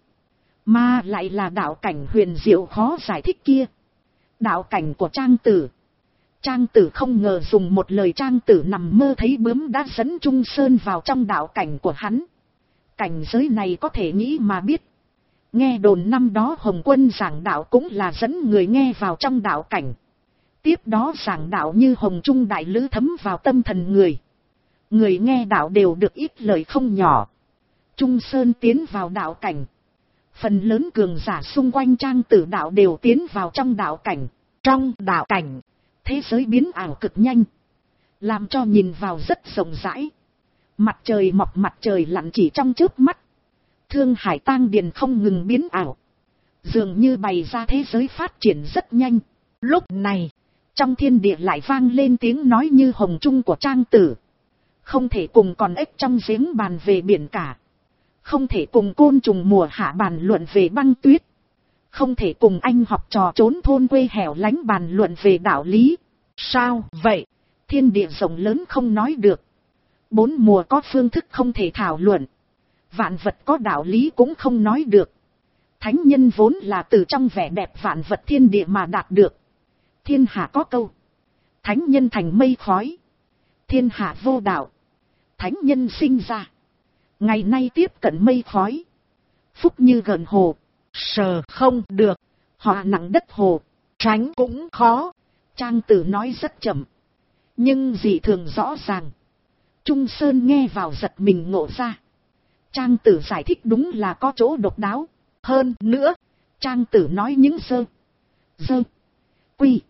Speaker 1: mà lại là đạo cảnh huyền diệu khó giải thích kia. Đạo cảnh của Trang tử. Trang tử không ngờ dùng một lời Trang tử nằm mơ thấy bướm đã dẫn Trung Sơn vào trong đạo cảnh của hắn. Cảnh giới này có thể nghĩ mà biết. Nghe đồn năm đó Hồng Quân giảng đạo cũng là dẫn người nghe vào trong đạo cảnh. Tiếp đó giảng đạo như hồng trung đại lữ thấm vào tâm thần người. Người nghe đạo đều được ít lời không nhỏ. Trung Sơn tiến vào đạo cảnh. Phần lớn cường giả xung quanh Trang tử đạo đều tiến vào trong đạo cảnh.
Speaker 2: trong đạo cảnh,
Speaker 1: thế giới biến ảo cực nhanh, làm cho nhìn vào rất rộng rãi. Mặt trời mọc mặt trời lặn chỉ trong chớp mắt. Thương Hải Tang Điền không ngừng biến ảo, dường như bày ra thế giới phát triển rất nhanh. Lúc này, trong thiên địa lại vang lên tiếng nói như hồng trung của Trang Tử. Không thể cùng con ếch trong giếng bàn về biển cả. Không thể cùng côn trùng mùa hạ bàn luận về băng tuyết. Không thể cùng anh học trò trốn thôn quê hẻo lánh bàn luận về đạo lý.
Speaker 2: Sao vậy?
Speaker 1: Thiên địa rộng lớn không nói được. 4 mùa có phương thức không thể thảo luận. Vạn vật có đạo lý cũng không nói được. Thánh nhân vốn là từ trong vẻ đẹp vạn vật thiên địa mà đạt được. Thiên hạ có câu: thánh nhân thành mây khói, thiên hạ vô đạo. Thánh nhân sinh ra, ngày nay tiếp cận mây khói. Phúc như gần hồ,
Speaker 2: Sờ không được,
Speaker 1: họa nặng đất hồ,
Speaker 2: tránh cũng khó.
Speaker 1: Trang Tử nói rất chậm, nhưng dị thường rõ ràng. Trung Sơn nghe vào giật mình ngộ ra. Trang Tử giải thích đúng là có chỗ độc đáo. Hơn nữa, Trang Tử nói những dơ, quy,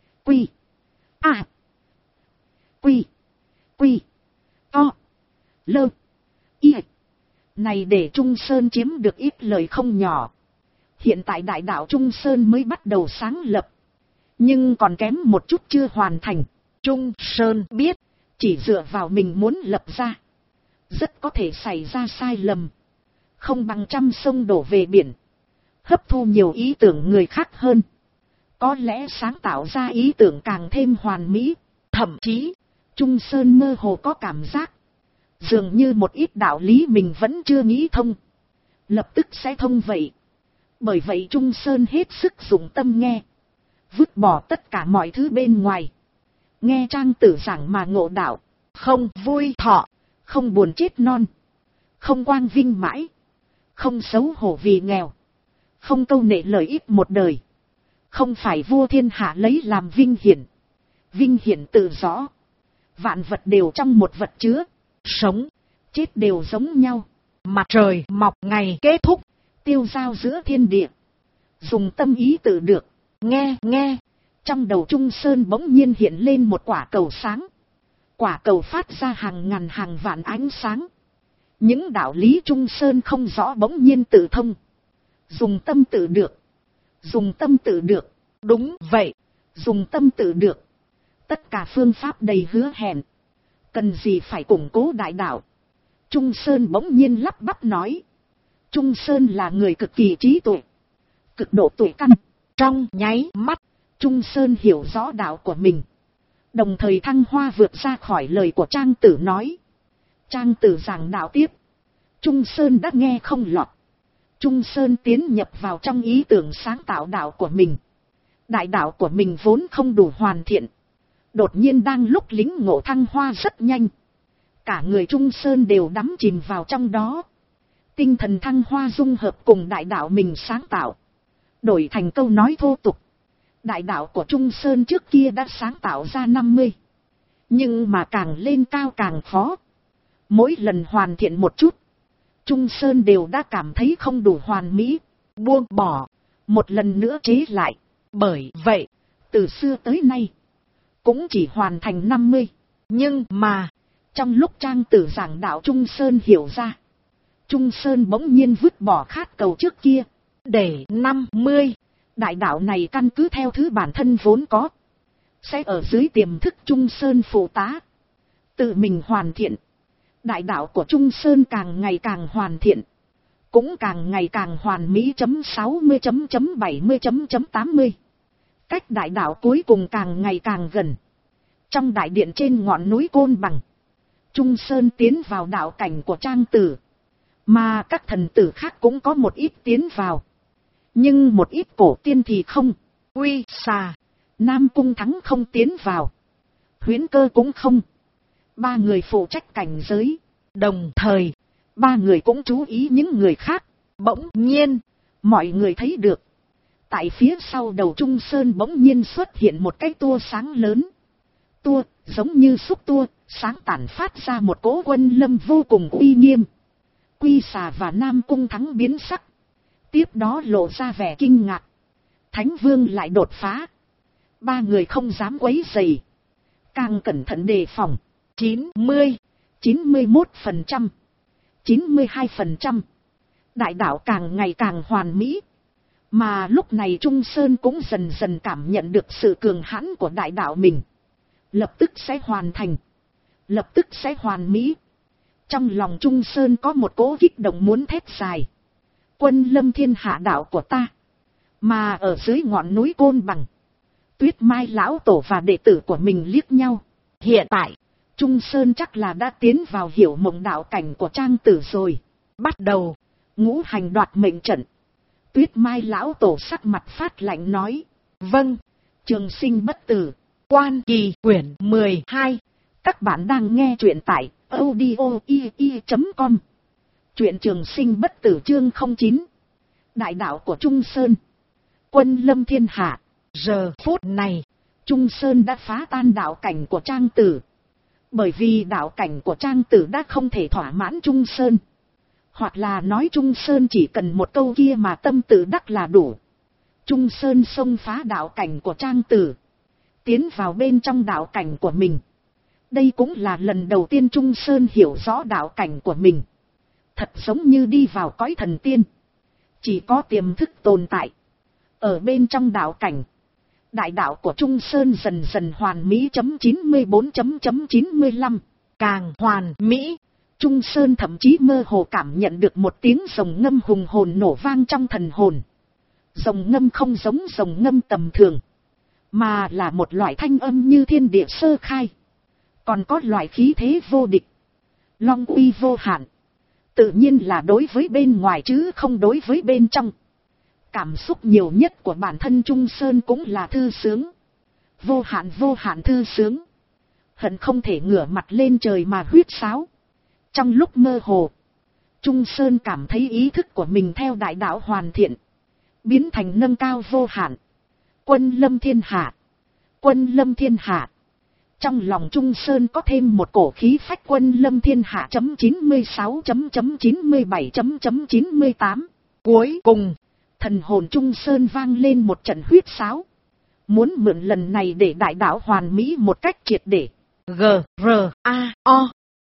Speaker 1: to, lơ, y. Này để Trung Sơn chiếm được ít lời không nhỏ. Hiện tại đại đạo Trung Sơn mới bắt đầu sáng lập, nhưng còn kém một chút chưa hoàn thành. Trung Sơn biết, chỉ dựa vào mình muốn lập ra, rất có thể xảy ra sai lầm. Không bằng trăm sông đổ về biển, hấp thu nhiều ý tưởng người khác hơn. Có lẽ sáng tạo ra ý tưởng càng thêm hoàn mỹ. Thậm chí, Trung Sơn mơ hồ có cảm giác, dường như một ít đạo lý mình vẫn chưa nghĩ thông, lập tức sẽ thông vậy. Bởi vậy Trung Sơn hết sức dụng tâm nghe, vứt bỏ tất cả mọi thứ bên ngoài. Nghe Trang Tử giảng mà ngộ đạo. Không vui thọ, không buồn chết non, không quang vinh mãi, không xấu hổ vì nghèo, không câu nệ lợi ích một đời. Không phải vua thiên hạ lấy làm vinh hiển tự rõ. Vạn vật đều trong một vật chứa, sống, chết đều giống nhau.
Speaker 2: Mặt trời mọc ngày kết thúc,
Speaker 1: tiêu giao giữa thiên địa, dùng tâm ý tự được. Nghe, trong đầu Trung Sơn bỗng nhiên hiện lên một quả cầu sáng. Quả cầu phát ra hàng ngàn hàng vạn ánh sáng. Những đạo lý Trung Sơn không rõ bỗng nhiên tự thông. Dùng tâm tự được. Dùng tâm tự được.
Speaker 2: Đúng vậy,
Speaker 1: dùng tâm tự được. Tất cả phương pháp đầy hứa hẹn. Cần gì phải củng cố đại đạo. Trung Sơn bỗng nhiên lắp bắp nói. Trung Sơn là người cực kỳ trí tuệ, cực độ tuệ căn.
Speaker 2: Trong nháy mắt,
Speaker 1: Trung Sơn hiểu rõ đạo của mình. Đồng thời thăng hoa vượt ra khỏi lời của Trang Tử nói. Trang Tử giảng đạo tiếp, Trung Sơn đã nghe không lọt. Trung Sơn tiến nhập vào trong ý tưởng sáng tạo đạo của mình. Đại đạo của mình vốn không đủ hoàn thiện, đột nhiên đang lúc lính ngộ thăng hoa rất nhanh. Cả người Trung Sơn đều đắm chìm vào trong đó. Tinh thần thăng hoa dung hợp cùng đại đạo mình sáng tạo. Đổi thành câu nói thô tục, đại đạo của Trung Sơn trước kia đã sáng tạo ra 50. Nhưng mà càng lên cao càng khó. Mỗi lần hoàn thiện một chút, Trung Sơn đều đã cảm thấy không đủ hoàn mỹ, buông bỏ, một lần nữa chế lại.
Speaker 2: bởi vậy,
Speaker 1: từ xưa tới nay, cũng chỉ hoàn thành 50.
Speaker 2: Nhưng mà,
Speaker 1: trong lúc Trang Tử giảng đạo Trung Sơn hiểu ra. Trung Sơn bỗng nhiên vứt bỏ khát cầu trước kia.
Speaker 2: để 50.
Speaker 1: Đại đạo này căn cứ theo thứ bản thân vốn có, sẽ ở dưới tiềm thức Trung Sơn phụ tá, tự mình hoàn thiện. Đại đạo của Trung Sơn càng ngày càng hoàn thiện, cũng càng ngày càng hoàn mỹ. 60.70.80. Cách đại đạo cuối cùng càng ngày càng gần. Trong đại điện trên ngọn núi Côn Bằng, Trung Sơn tiến vào đạo cảnh của Trang Tử, mà các thần tử khác cũng có một ít tiến vào, nhưng một ít cổ tiên thì không.
Speaker 2: Quy Xà,
Speaker 1: Nam Cung Thắng không tiến vào, Huyễn Cơ cũng không. 3 người phụ trách cảnh giới,
Speaker 2: đồng thời
Speaker 1: 3 người cũng chú ý những người khác.
Speaker 2: bỗng nhiên,
Speaker 1: mọi người thấy được, tại phía sau đầu Trung Sơn bỗng nhiên xuất hiện một cái tua sáng lớn. Tua giống như xúc tua, sáng tản phát ra một cỗ quân lâm vô cùng uy nghiêm. Quy Xà và Nam Cung Thắng biến sắc, tiếp đó lộ ra vẻ kinh ngạc. Thánh Vương lại đột phá. Ba người không dám quấy rầy, càng cẩn thận đề phòng.
Speaker 2: 90,
Speaker 1: 91%, 92%. Đại đạo càng ngày càng hoàn mỹ. Mà lúc này Trung Sơn cũng dần dần cảm nhận được sự cường hãn của đại đạo mình. Lập tức sẽ hoàn thành. Lập tức sẽ hoàn mỹ. Trong lòng Trung Sơn có một cỗ kích động muốn thét dài. Quân lâm thiên hạ đạo của ta. Mà ở dưới ngọn núi Côn Bằng, Tuyết Mai lão tổ và đệ tử của mình liếc nhau.
Speaker 2: hiện tại,
Speaker 1: Trung Sơn chắc là đã tiến vào hiểu mộng đạo cảnh của Trang Tử rồi.
Speaker 2: bắt đầu,
Speaker 1: Ngũ hành đoạt mệnh trận. Tuyết Mai lão tổ sắc mặt phát lạnh nói.
Speaker 2: vâng,
Speaker 1: Trường sinh bất tử.
Speaker 2: Quan Kỳ quyển 12.
Speaker 1: Các bạn đang nghe truyện tại audio.com. Truyện Trường sinh bất tử chương 09. Đại đạo của Trung Sơn. Quân lâm thiên hạ.
Speaker 2: Giờ phút này,
Speaker 1: Trung Sơn đã phá tan đạo cảnh của Trang Tử. Bởi vì đạo cảnh của Trang Tử đã không thể thỏa mãn Trung Sơn. Hoặc là nói Trung Sơn chỉ cần một câu kia mà tâm tự đắc là đủ. Trung Sơn xông phá đạo cảnh của Trang Tử, tiến vào bên trong đạo cảnh của mình. Đây cũng là lần đầu tiên Trung Sơn hiểu rõ đạo cảnh của mình. Thật giống như đi vào cõi thần tiên. Chỉ có tiềm thức tồn tại. Ở bên trong đạo cảnh, đại đạo của Trung Sơn dần dần hoàn mỹ. 94.95
Speaker 2: càng hoàn mỹ.
Speaker 1: Trung Sơn thậm chí mơ hồ cảm nhận được một tiếng rồng ngâm hùng hồn nổ vang trong thần hồn. Rồng ngâm không giống rồng ngâm tầm thường, mà là một loại thanh âm như thiên địa sơ khai. Còn có loại khí thế vô địch, long uy vô hạn. Tự nhiên là đối với bên ngoài chứ không đối với bên trong. Cảm xúc nhiều nhất của bản thân Trung Sơn cũng là thư sướng. Vô hạn thư sướng. Hận không thể ngửa mặt lên trời mà huýt sáo. Trong lúc mơ hồ, Trung Sơn cảm thấy ý thức của mình theo đại đạo hoàn thiện, biến thành nâng cao vô hạn. Quân lâm thiên hạ. Quân lâm thiên hạ. Trong lòng Trung Sơn có thêm một cổ khí phách quân lâm thiên hạ. 96.97.98.
Speaker 2: Cuối cùng,
Speaker 1: thần hồn Trung Sơn vang lên một trận huýt sáo. Muốn mượn lần này để đại đạo hoàn mỹ một cách triệt để.
Speaker 2: G-R-A-O.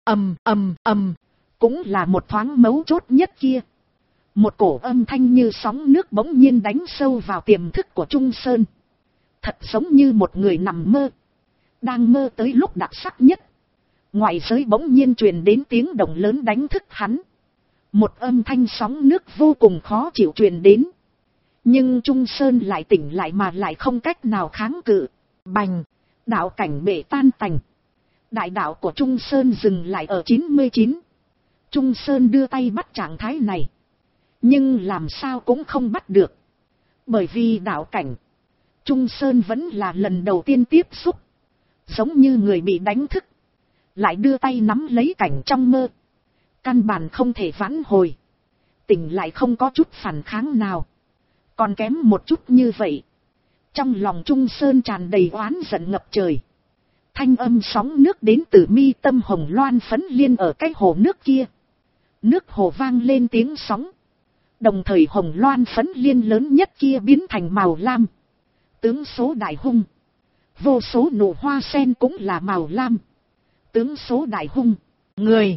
Speaker 1: Cũng là một thoáng mấu chốt nhất kia. Một cổ âm thanh như sóng nước bỗng nhiên đánh sâu vào tiềm thức của Trung Sơn. Thật giống như một người nằm mơ. Đang mơ tới lúc đặc sắc nhất. Ngoại giới bỗng nhiên truyền đến tiếng động lớn đánh thức hắn. Một âm thanh sóng nước vô cùng khó chịu truyền đến. Nhưng Trung Sơn lại tỉnh lại mà lại không cách nào kháng cự.
Speaker 2: Bành.
Speaker 1: Đạo cảnh bể tan tành. Đại đạo của Trung Sơn dừng lại ở 99. Trung Sơn đưa tay bắt trạng thái này. Nhưng làm sao cũng không bắt được. Bởi vì đạo cảnh, Trung Sơn vẫn là lần đầu tiên tiếp xúc. Giống như người bị đánh thức. Lại đưa tay nắm lấy cảnh trong mơ. Căn bản không thể vãn hồi. Tỉnh lại không có chút phản kháng nào. Còn kém một chút như vậy. Trong lòng Trung Sơn tràn đầy oán giận ngập trời. Thanh âm sóng nước đến từ mi tâm hồng loan phấn liên ở cái hồ nước kia. Nước hồ vang lên tiếng sóng. Đồng thời hồng loan phấn liên lớn nhất kia biến thành màu lam. Tướng số đại hung. Vô số nụ hoa sen cũng là màu lam. Tướng số đại hung. Người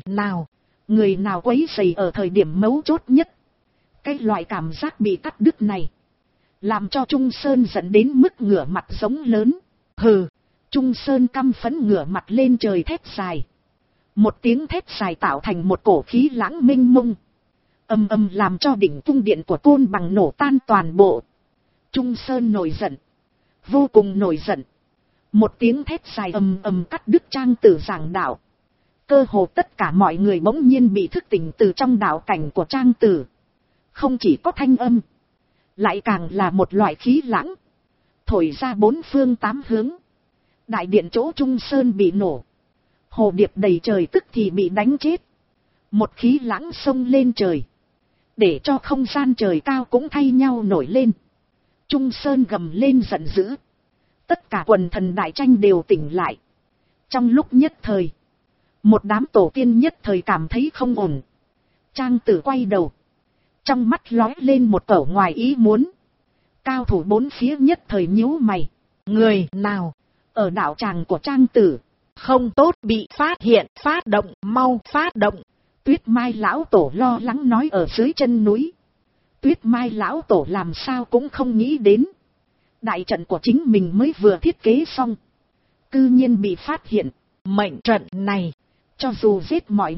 Speaker 1: nào quấy rầy ở thời điểm mấu chốt nhất. Cái loại cảm giác bị cắt đứt này, làm cho Trung Sơn dẫn đến mức ngửa mặt giống lớn. Hừ. Trung Sơn căm phẫn ngửa mặt lên trời thét dài. Một tiếng thét dài tạo thành một cổ khí lãng mênh mông. Ầm ầm làm cho đỉnh cung điện của Côn Bằng nổ tan toàn bộ. Trung Sơn nổi giận. Vô cùng nổi giận. Một tiếng thét dài ầm ầm cắt đứt Trang Tử giảng đạo. Cơ hồ tất cả mọi người bỗng nhiên bị thức tỉnh từ trong đạo cảnh của Trang Tử. Không chỉ có thanh âm, lại càng là một loại khí lãng. Thổi ra bốn phương tám hướng. Đại điện chỗ Trung Sơn bị nổ. Hồ điệp đầy trời tức thì bị đánh chết. Một khí lãng xông lên trời. Để cho không gian trời cao cũng thay nhau nổi lên. Trung Sơn gầm lên giận dữ. Tất cả quần thần đại tranh đều tỉnh lại. Trong lúc nhất thời, một đám tổ tiên nhất thời cảm thấy không ổn. Trang Tử quay đầu. Trong mắt lóe lên một cẩu ngoài ý muốn. Cao thủ bốn phía nhất thời nhíu mày.
Speaker 2: người nào?
Speaker 1: Ở đạo tràng của Trang Tử.
Speaker 2: Không tốt, bị phát hiện, phát động, mau phát động.
Speaker 1: Tuyết Mai lão tổ lo lắng nói ở dưới chân núi. Tuyết Mai lão tổ làm sao cũng không nghĩ đến. Đại trận của chính mình mới vừa thiết kế xong, cư nhiên bị phát hiện.
Speaker 2: Mệnh trận này,
Speaker 1: cho dù giết mọi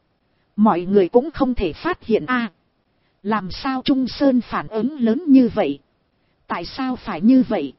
Speaker 1: người cũng không thể phát hiện a. Làm sao Trung Sơn phản ứng lớn như vậy? Tại sao phải như vậy?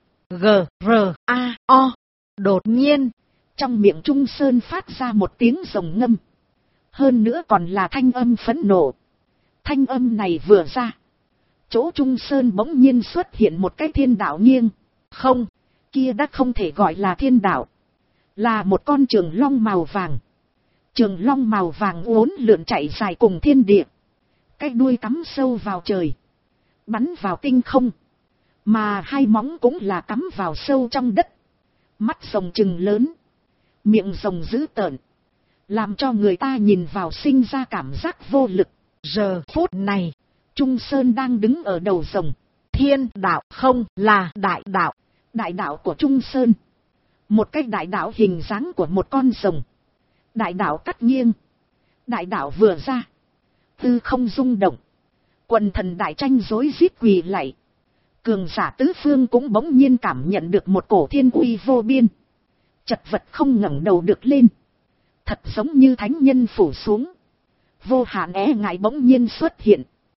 Speaker 2: G-R-A-O. Đột nhiên,
Speaker 1: trong miệng Trung Sơn phát ra một tiếng rồng ngâm. Hơn nữa còn là thanh âm phẫn nộ. Thanh âm này vừa ra, chỗ Trung Sơn bỗng nhiên xuất hiện một cái thiên đạo nghiêng. Không, kia đã không thể gọi là thiên đạo. Là một con trường long màu vàng. Trường long màu vàng uốn lượn chạy dài cùng thiên địa. Cái đuôi cắm sâu vào trời, bắn vào tinh không. Mà hai móng cũng là cắm vào sâu trong đất. Mắt rồng trừng lớn, miệng rồng dữ tợn, làm cho người ta nhìn vào sinh ra cảm giác vô lực.
Speaker 2: Giờ phút này,
Speaker 1: Trung Sơn đang đứng ở đầu rồng.
Speaker 2: Thiên đạo không là đại đạo.
Speaker 1: Đại đạo của Trung Sơn, một cái đại đạo hình dáng của một con rồng. Đại đạo cắt nghiêng. Đại đạo vừa ra, tư không rung động. Quần thần đại tranh rối rít quỳ lạy. Cường giả tứ phương cũng bỗng nhiên cảm nhận được một cổ thiên uy vô biên. Chật vật không ngẩng đầu được lên. Thật giống như thánh nhân phủ xuống. Vô hạn e ngại bỗng nhiên xuất hiện.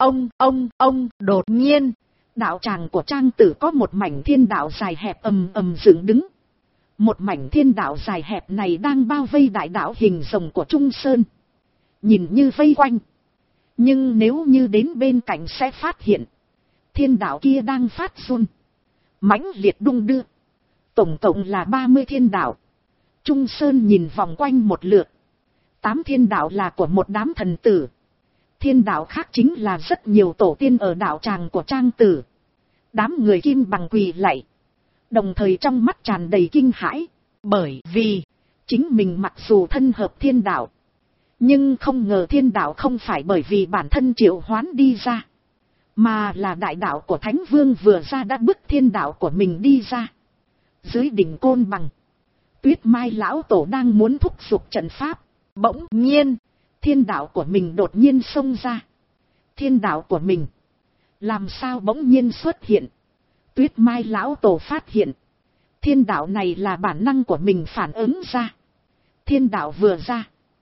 Speaker 2: Ông, đột nhiên,
Speaker 1: đạo tràng của Trang Tử có một mảnh thiên đạo dài hẹp ầm ầm dựng đứng. Một mảnh thiên đạo dài hẹp này đang bao vây đại đạo hình rồng của Trung Sơn. Nhìn như vây quanh, nhưng nếu như đến bên cạnh sẽ phát hiện, thiên đạo kia đang phát run, mãnh liệt đung đưa. Tổng cộng là 30 thiên đạo. Trung Sơn nhìn vòng quanh một lượt. 8 thiên đạo là của một đám thần tử. Thiên đạo khác chính là rất nhiều tổ tiên ở đạo tràng của Trang Tử. Đám người kim bằng quỳ lạy, đồng thời trong mắt tràn đầy kinh hãi.
Speaker 2: Bởi vì
Speaker 1: chính mình mặc dù thân hợp thiên đạo, nhưng không ngờ thiên đạo không phải bởi vì bản thân triệu hoán đi ra, mà là đại đạo của Thánh Vương vừa ra đã bức thiên đạo của mình đi ra. Dưới đỉnh Côn Bằng, Tuyết Mai lão tổ đang muốn thúc giục trận pháp. Bỗng nhiên, thiên đạo của mình đột nhiên xông ra. Thiên đạo của mình làm sao bỗng nhiên xuất hiện? Tuyết Mai lão tổ phát hiện, thiên đạo này là bản năng của mình phản ứng ra. Thiên đạo vừa ra,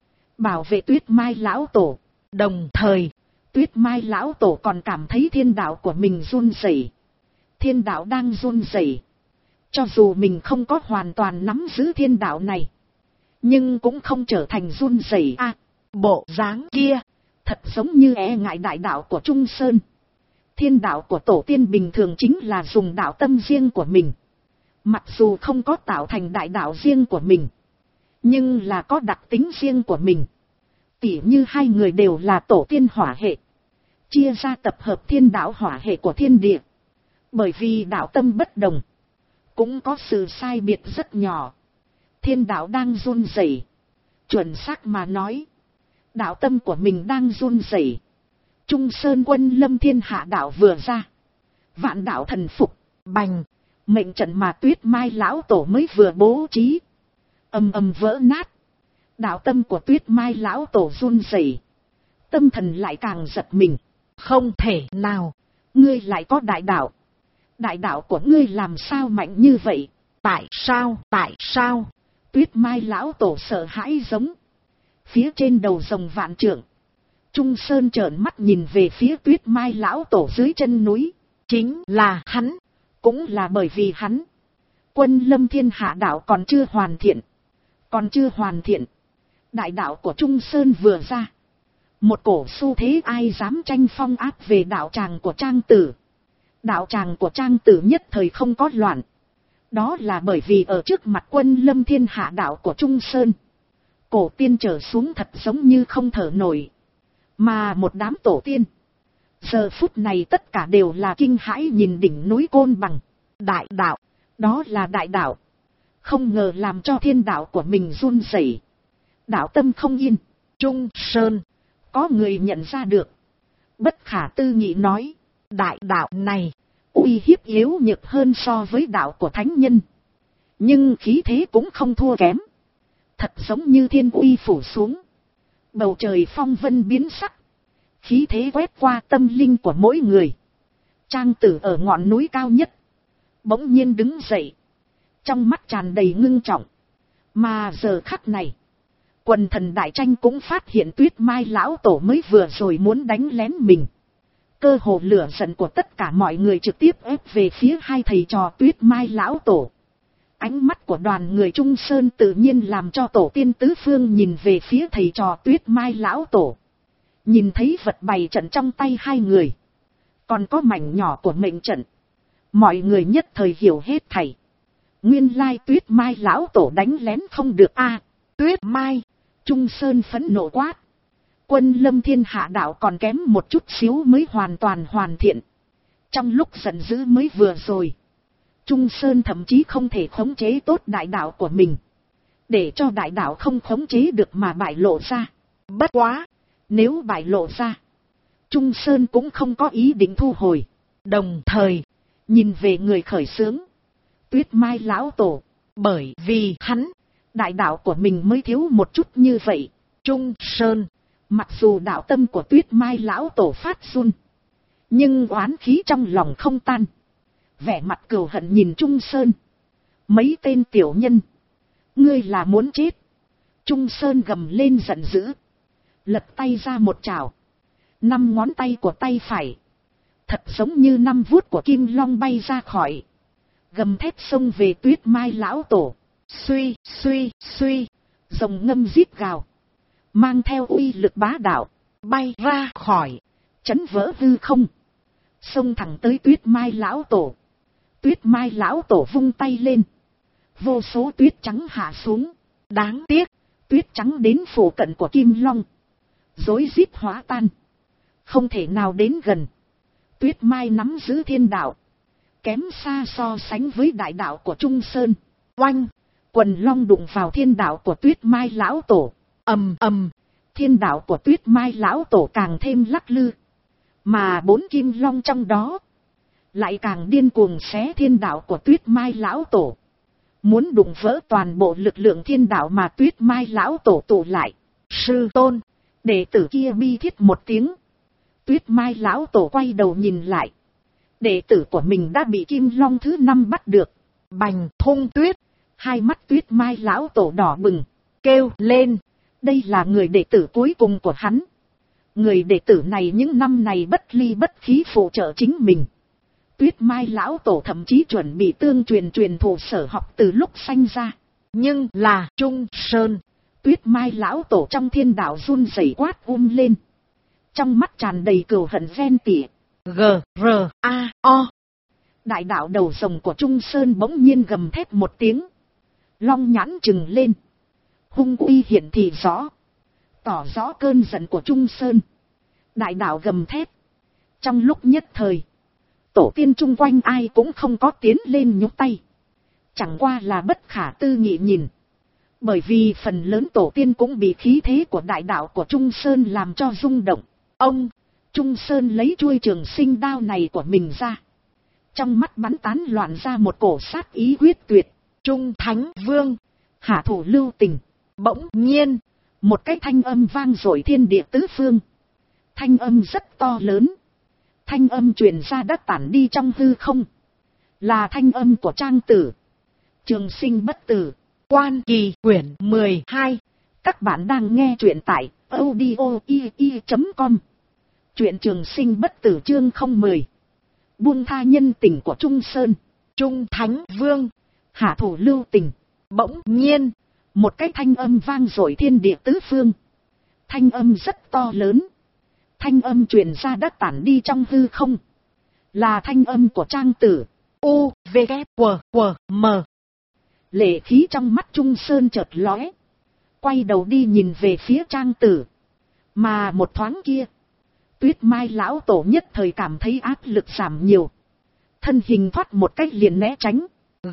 Speaker 1: bảo vệ Tuyết Mai lão tổ.
Speaker 2: Đồng thời,
Speaker 1: Tuyết Mai lão tổ còn cảm thấy thiên đạo của mình run rẩy. Thiên đạo đang run rẩy. Cho dù mình không có hoàn toàn nắm giữ thiên đạo này, nhưng cũng không trở thành run rẩy a.
Speaker 2: Bộ dáng kia
Speaker 1: thật giống như e ngại đại đạo của Trung Sơn. Thiên đạo của tổ tiên bình thường chính là dùng đạo tâm riêng của mình. Mặc dù không có tạo thành đại đạo riêng của mình, nhưng là có đặc tính riêng của mình. Tỉ như hai người đều là tổ tiên hỏa hệ, chia ra tập hợp thiên đạo hỏa hệ của thiên địa. Bởi vì đạo tâm bất đồng, cũng có sự sai biệt rất nhỏ. Thiên đạo đang run rẩy. Chuẩn xác mà nói, đạo tâm của mình đang run rẩy. Trung Sơn Quân Lâm Thiên Hạ đạo vừa ra, vạn đạo thần phục.
Speaker 2: Bành,
Speaker 1: mệnh trận mà Tuyết Mai lão tổ mới vừa bố trí, ầm ầm vỡ nát. Đạo tâm của Tuyết Mai lão tổ run rẩy, tâm thần lại càng giật mình.
Speaker 2: Không thể nào,
Speaker 1: ngươi lại có đại đạo. Đại đạo của ngươi làm sao mạnh như vậy?
Speaker 2: Tại sao?
Speaker 1: Tuyết Mai lão tổ sợ hãi giống. Phía trên đầu rồng vạn trượng, Trung Sơn trợn mắt nhìn về phía Tuyết Mai lão tổ dưới chân núi.
Speaker 2: Chính là hắn.
Speaker 1: Cũng là bởi vì hắn, Quân Lâm Thiên Hạ đạo còn chưa hoàn thiện. Đại đạo của Trung Sơn vừa ra, một cổ xu thế ai dám tranh phong áp về đạo tràng của Trang Tử. Đạo tràng của Trang Tử nhất thời không có loạn. Đó là bởi vì ở trước mặt Quân Lâm Thiên Hạ đạo của Trung Sơn, cổ tiên trở xuống thật giống như không thở nổi. Mà một đám tổ tiên, giờ phút này tất cả đều là kinh hãi nhìn đỉnh núi Côn Bằng. Đại đạo, đó là đại đạo. Không ngờ làm cho thiên đạo của mình run rẩy. Đạo tâm không yên.
Speaker 2: Trung Sơn,
Speaker 1: có người nhận ra được. Bất khả tư nghị nói,
Speaker 2: đại đạo này
Speaker 1: uy hiếp yếu nhược hơn so với đạo của thánh nhân. nhưng khí thế cũng không thua kém. Thật giống như thiên uy phủ xuống. Bầu trời phong vân biến sắc. Khí thế quét qua tâm linh của mỗi người. Trang Tử ở ngọn núi cao nhất. Bỗng nhiên đứng dậy. Trong mắt tràn đầy ngưng trọng. Mà giờ khắc này. Quần thần đại tranh cũng phát hiện Tuyết Mai lão tổ mới vừa rồi muốn đánh lén mình. Cơ hồ lửa giận của tất cả mọi người trực tiếp ép về phía hai thầy trò Tuyết Mai lão tổ. Ánh mắt của đoàn người Trung Sơn tự nhiên làm cho tổ tiên tứ phương nhìn về phía thầy trò Tuyết Mai lão tổ. Nhìn thấy vật bày trận trong tay hai người. Còn có mảnh nhỏ của mệnh trận. Mọi người nhất thời hiểu hết thầy. Nguyên lai Tuyết Mai lão tổ đánh lén không được a. Tuyết Mai. Trung Sơn phẫn nộ quát. Quân Lâm Thiên Hạ đạo còn kém một chút xíu mới hoàn toàn hoàn thiện. Trong lúc giận dữ mới vừa rồi. Trung Sơn thậm chí không thể khống chế tốt đại đạo của mình. Để cho đại đạo không khống chế được mà bại lộ ra. Bất quá. Nếu bại lộ ra. Trung Sơn cũng không có ý định thu hồi. Đồng thời. Nhìn về người khởi xướng. Tuyết Mai lão tổ. Bởi vì hắn. Đại đạo của mình mới thiếu một chút như vậy. Trung Sơn. Mặc dù đạo tâm của Tuyết Mai lão tổ phát run. Nhưng oán khí trong lòng không tan. Vẻ mặt cừu hận nhìn Trung Sơn. Mấy tên tiểu nhân. Ngươi là muốn chết. Trung Sơn gầm lên giận dữ. Lật tay ra một chảo. 5 ngón tay của tay phải. Thật giống như 5 vuốt của kim long bay ra khỏi. Gầm thép xông về Tuyết Mai lão tổ. Suy, suy, suy. Rồng ngâm rít gào. Mang theo uy lực bá đạo. Bay ra khỏi. Chấn vỡ hư không. Xông thẳng tới Tuyết Mai lão tổ. Tuyết Mai lão tổ vung tay lên. Vô số tuyết trắng hạ xuống. Đáng tiếc. Tuyết trắng đến phủ cận của Kim Long. Rối rít hóa tan. Không thể nào đến gần. Tuyết Mai nắm giữ thiên đạo. Kém xa so sánh với đại đạo của Trung Sơn. Oanh. Quần long đụng vào thiên đạo của Tuyết Mai lão tổ. Ầm ầm. Thiên đạo của Tuyết Mai lão tổ càng thêm lắc lư. Mà 4 kim long trong đó. Lại càng điên cuồng xé thiên đạo của Tuyết Mai lão tổ. Muốn đụng vỡ toàn bộ lực lượng thiên đạo mà Tuyết Mai lão tổ tụ lại. Sư tôn. Đệ tử kia bi thiết một tiếng. Tuyết Mai lão tổ quay đầu nhìn lại. Đệ tử của mình đã bị kim long thứ 5 bắt được. Bành thung tuyết. Hai mắt Tuyết Mai lão tổ đỏ bừng. Kêu lên. Đây là người đệ tử cuối cùng của hắn. Người đệ tử này những năm này bất ly bất khí phụ trợ chính mình. Tuyết Mai lão tổ thậm chí chuẩn bị tương truyền thụ sở học từ lúc sanh ra. Nhưng là Trung Sơn. Tuyết Mai lão tổ trong thiên đạo run rẩy quát lên. Trong mắt tràn đầy cừu hận ghen tị. G-R-A-O. Đại đạo đầu rồng của Trung Sơn bỗng nhiên gầm thét một tiếng. Long nhãn trừng lên. Hung uy hiện thị rõ. Tỏ rõ cơn giận của Trung Sơn. Đại đạo gầm thét. Trong lúc nhất thời. Tổ tiên chung quanh ai cũng không có tiến lên nhúc tay. Chẳng qua là bất khả tư nghị nhìn. Bởi vì phần lớn tổ tiên cũng bị khí thế của đại đạo của Trung Sơn làm cho rung động. Ông, Trung Sơn lấy chuôi trường sinh đao này của mình ra. Trong mắt bắn tán loạn ra một cổ sát ý quyết tuyệt. Trung Thánh Vương, hạ thủ lưu tình. Bỗng nhiên, một cái thanh âm vang dội thiên địa tứ phương. Thanh âm rất to lớn. Thanh âm truyền ra đã tản đi trong hư không. Là thanh âm của Trang Tử. Trường sinh bất tử. Quan Kỳ quyển 12. Các bạn đang nghe truyện tại audio.com. Truyện Trường Sinh bất tử chương 010. Buông tha nhân tình của Trung Sơn. Trung Thánh Vương, hạ thủ lưu tình. Bỗng nhiên, một cái thanh âm vang dội thiên địa tứ phương. Thanh âm rất to lớn. Thanh âm truyền ra đã tản đi trong hư không. Là thanh âm của Trang Tử. U, V, K, W, W, M. Lệ khí trong mắt Trung Sơn chợt lóe. Quay đầu đi nhìn về phía Trang Tử. Mà một thoáng kia. Tuyết Mai lão tổ nhất thời cảm thấy áp lực giảm nhiều. Thân hình thoát một cách liền né tránh.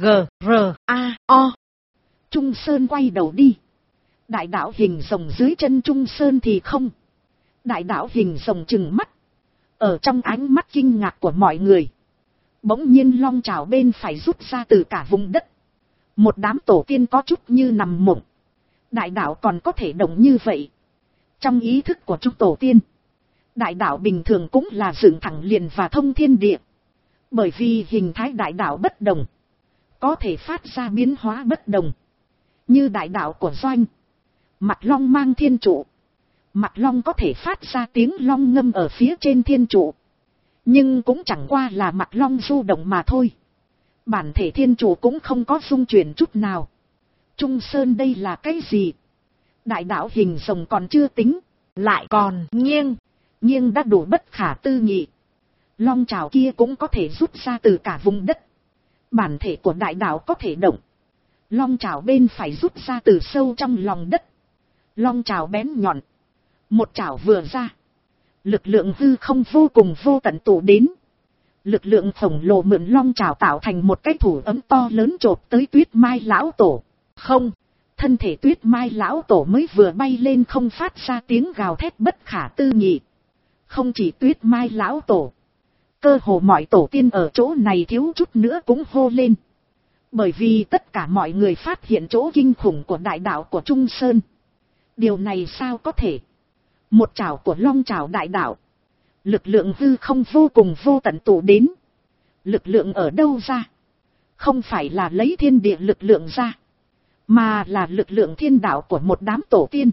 Speaker 1: G-R-A-O. Trung Sơn quay đầu đi. Đại đạo hình rồng dưới chân Trung Sơn thì không. Đại đạo hình rồng trừng mắt. Ở trong ánh mắt kinh ngạc của mọi người. Bỗng nhiên long trảo bên phải rút ra từ cả vùng đất. Một đám tổ tiên có chút như nằm mộng. Đại đạo còn có thể động như vậy. Trong ý thức của chúng tổ tiên, đại đạo bình thường cũng là dựng thẳng liền và thông thiên địa. Bởi vì hình thái đại đạo bất đồng, có thể phát ra biến hóa bất đồng. Như đại đạo của Doanh, Mặt Long mang thiên trụ. Mặt Long có thể phát ra tiếng long ngâm ở phía trên thiên trụ. Nhưng cũng chẳng qua là Mặt Long du động mà thôi. Bản thể thiên trụ cũng không có rung chuyển chút nào. Trung Sơn đây là cái gì? Đại đạo hình rồng còn chưa tính,
Speaker 2: lại còn nghiêng.
Speaker 1: Nghiêng đã đủ bất khả tư nghị. Long trào kia cũng có thể rút ra từ cả vùng đất. Bản thể của đại đạo có thể động. Long trào bên phải rút ra từ sâu trong lòng đất. Long trào bén nhọn. Một trào vừa ra, lực lượng hư không vô cùng vô tận tụ đến. Lực lượng khổng lồ mượn long trào tạo thành một cái thủ ấm to lớn chộp tới Tuyết Mai lão tổ. Không, thân thể Tuyết Mai lão tổ mới vừa bay lên không phát ra tiếng gào thét bất khả tư nghị. Không chỉ Tuyết Mai lão tổ, cơ hồ mọi tổ tiên ở chỗ này thiếu chút nữa cũng hô lên. Bởi vì tất cả mọi người phát hiện chỗ kinh khủng của đại đạo của Trung Sơn. Điều này sao có thể? Một trảo của long trảo đại đạo, lực lượng hư không vô cùng vô tận tụ đến. Lực lượng ở đâu ra? Không phải là lấy thiên địa lực lượng ra, mà là lực lượng thiên đạo của một đám tổ tiên.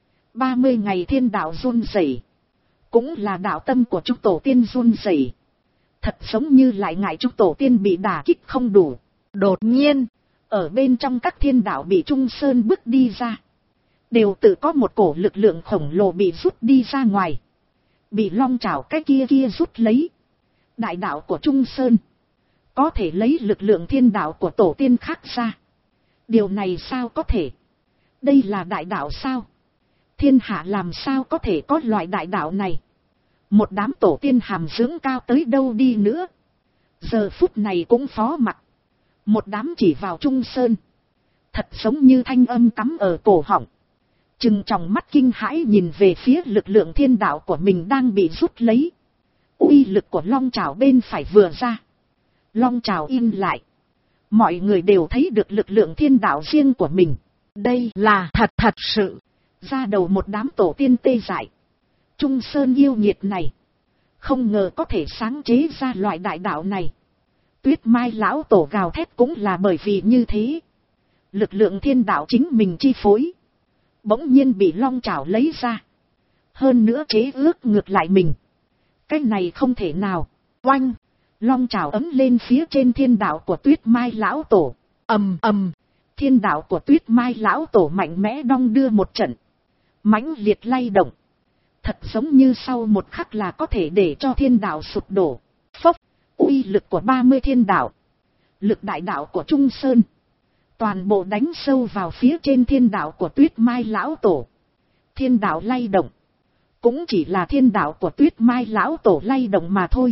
Speaker 1: 30 ngày thiên đạo run rẩy, cũng là đạo tâm của chúng tổ tiên run rẩy. Thật giống như lại ngại chúng tổ tiên bị đả kích không đủ. Đột nhiên, ở bên trong các thiên đạo bị Trung Sơn bước đi ra, đều tự có một cổ lực lượng khổng lồ bị rút đi ra ngoài. Bị long trảo cái kia rút lấy. Đại đạo của Trung Sơn có thể lấy lực lượng thiên đạo của tổ tiên khác ra. Điều này sao có thể? Đây là đại đạo sao? Thiên hạ làm sao có thể có loại đại đạo này? Một đám tổ tiên hàm dưỡng cao tới đâu đi nữa, giờ phút này cũng phó mặc. Một đám chỉ vào Trung Sơn, thật giống như thanh âm cắm ở cổ họng. Trừng tròng mắt kinh hãi nhìn về phía lực lượng thiên đạo của mình đang bị rút lấy. Uy lực của long trảo bên phải vừa ra, long trảo im lại. Mọi người đều thấy được lực lượng thiên đạo riêng của mình. Đây là thật sự. Ra đầu một đám tổ tiên tê dại. Trung Sơn yêu nghiệt này, không ngờ có thể sáng chế ra loại đại đạo này. Tuyết Mai lão tổ gào thét cũng là bởi vì như thế. Lực lượng thiên đạo chính mình chi phối, bỗng nhiên bị long trảo lấy ra. Hơn nữa chế ước ngược lại mình. Cái này không thể nào. Oanh! Long trảo ấm lên phía trên thiên đạo của Tuyết Mai lão tổ. Ầm ầm! Thiên đạo của Tuyết Mai lão tổ mạnh mẽ đong đưa một trận, mãnh liệt lay động. Thật giống như sau một khắc là có thể để cho thiên đạo sụp đổ. Phốc! Uy lực của 30 thiên đạo, lực đại đạo của Trung Sơn, toàn bộ đánh sâu vào phía trên thiên đạo của Tuyết Mai lão tổ. Thiên đạo lay động, cũng chỉ là thiên đạo của Tuyết Mai lão tổ lay động mà thôi.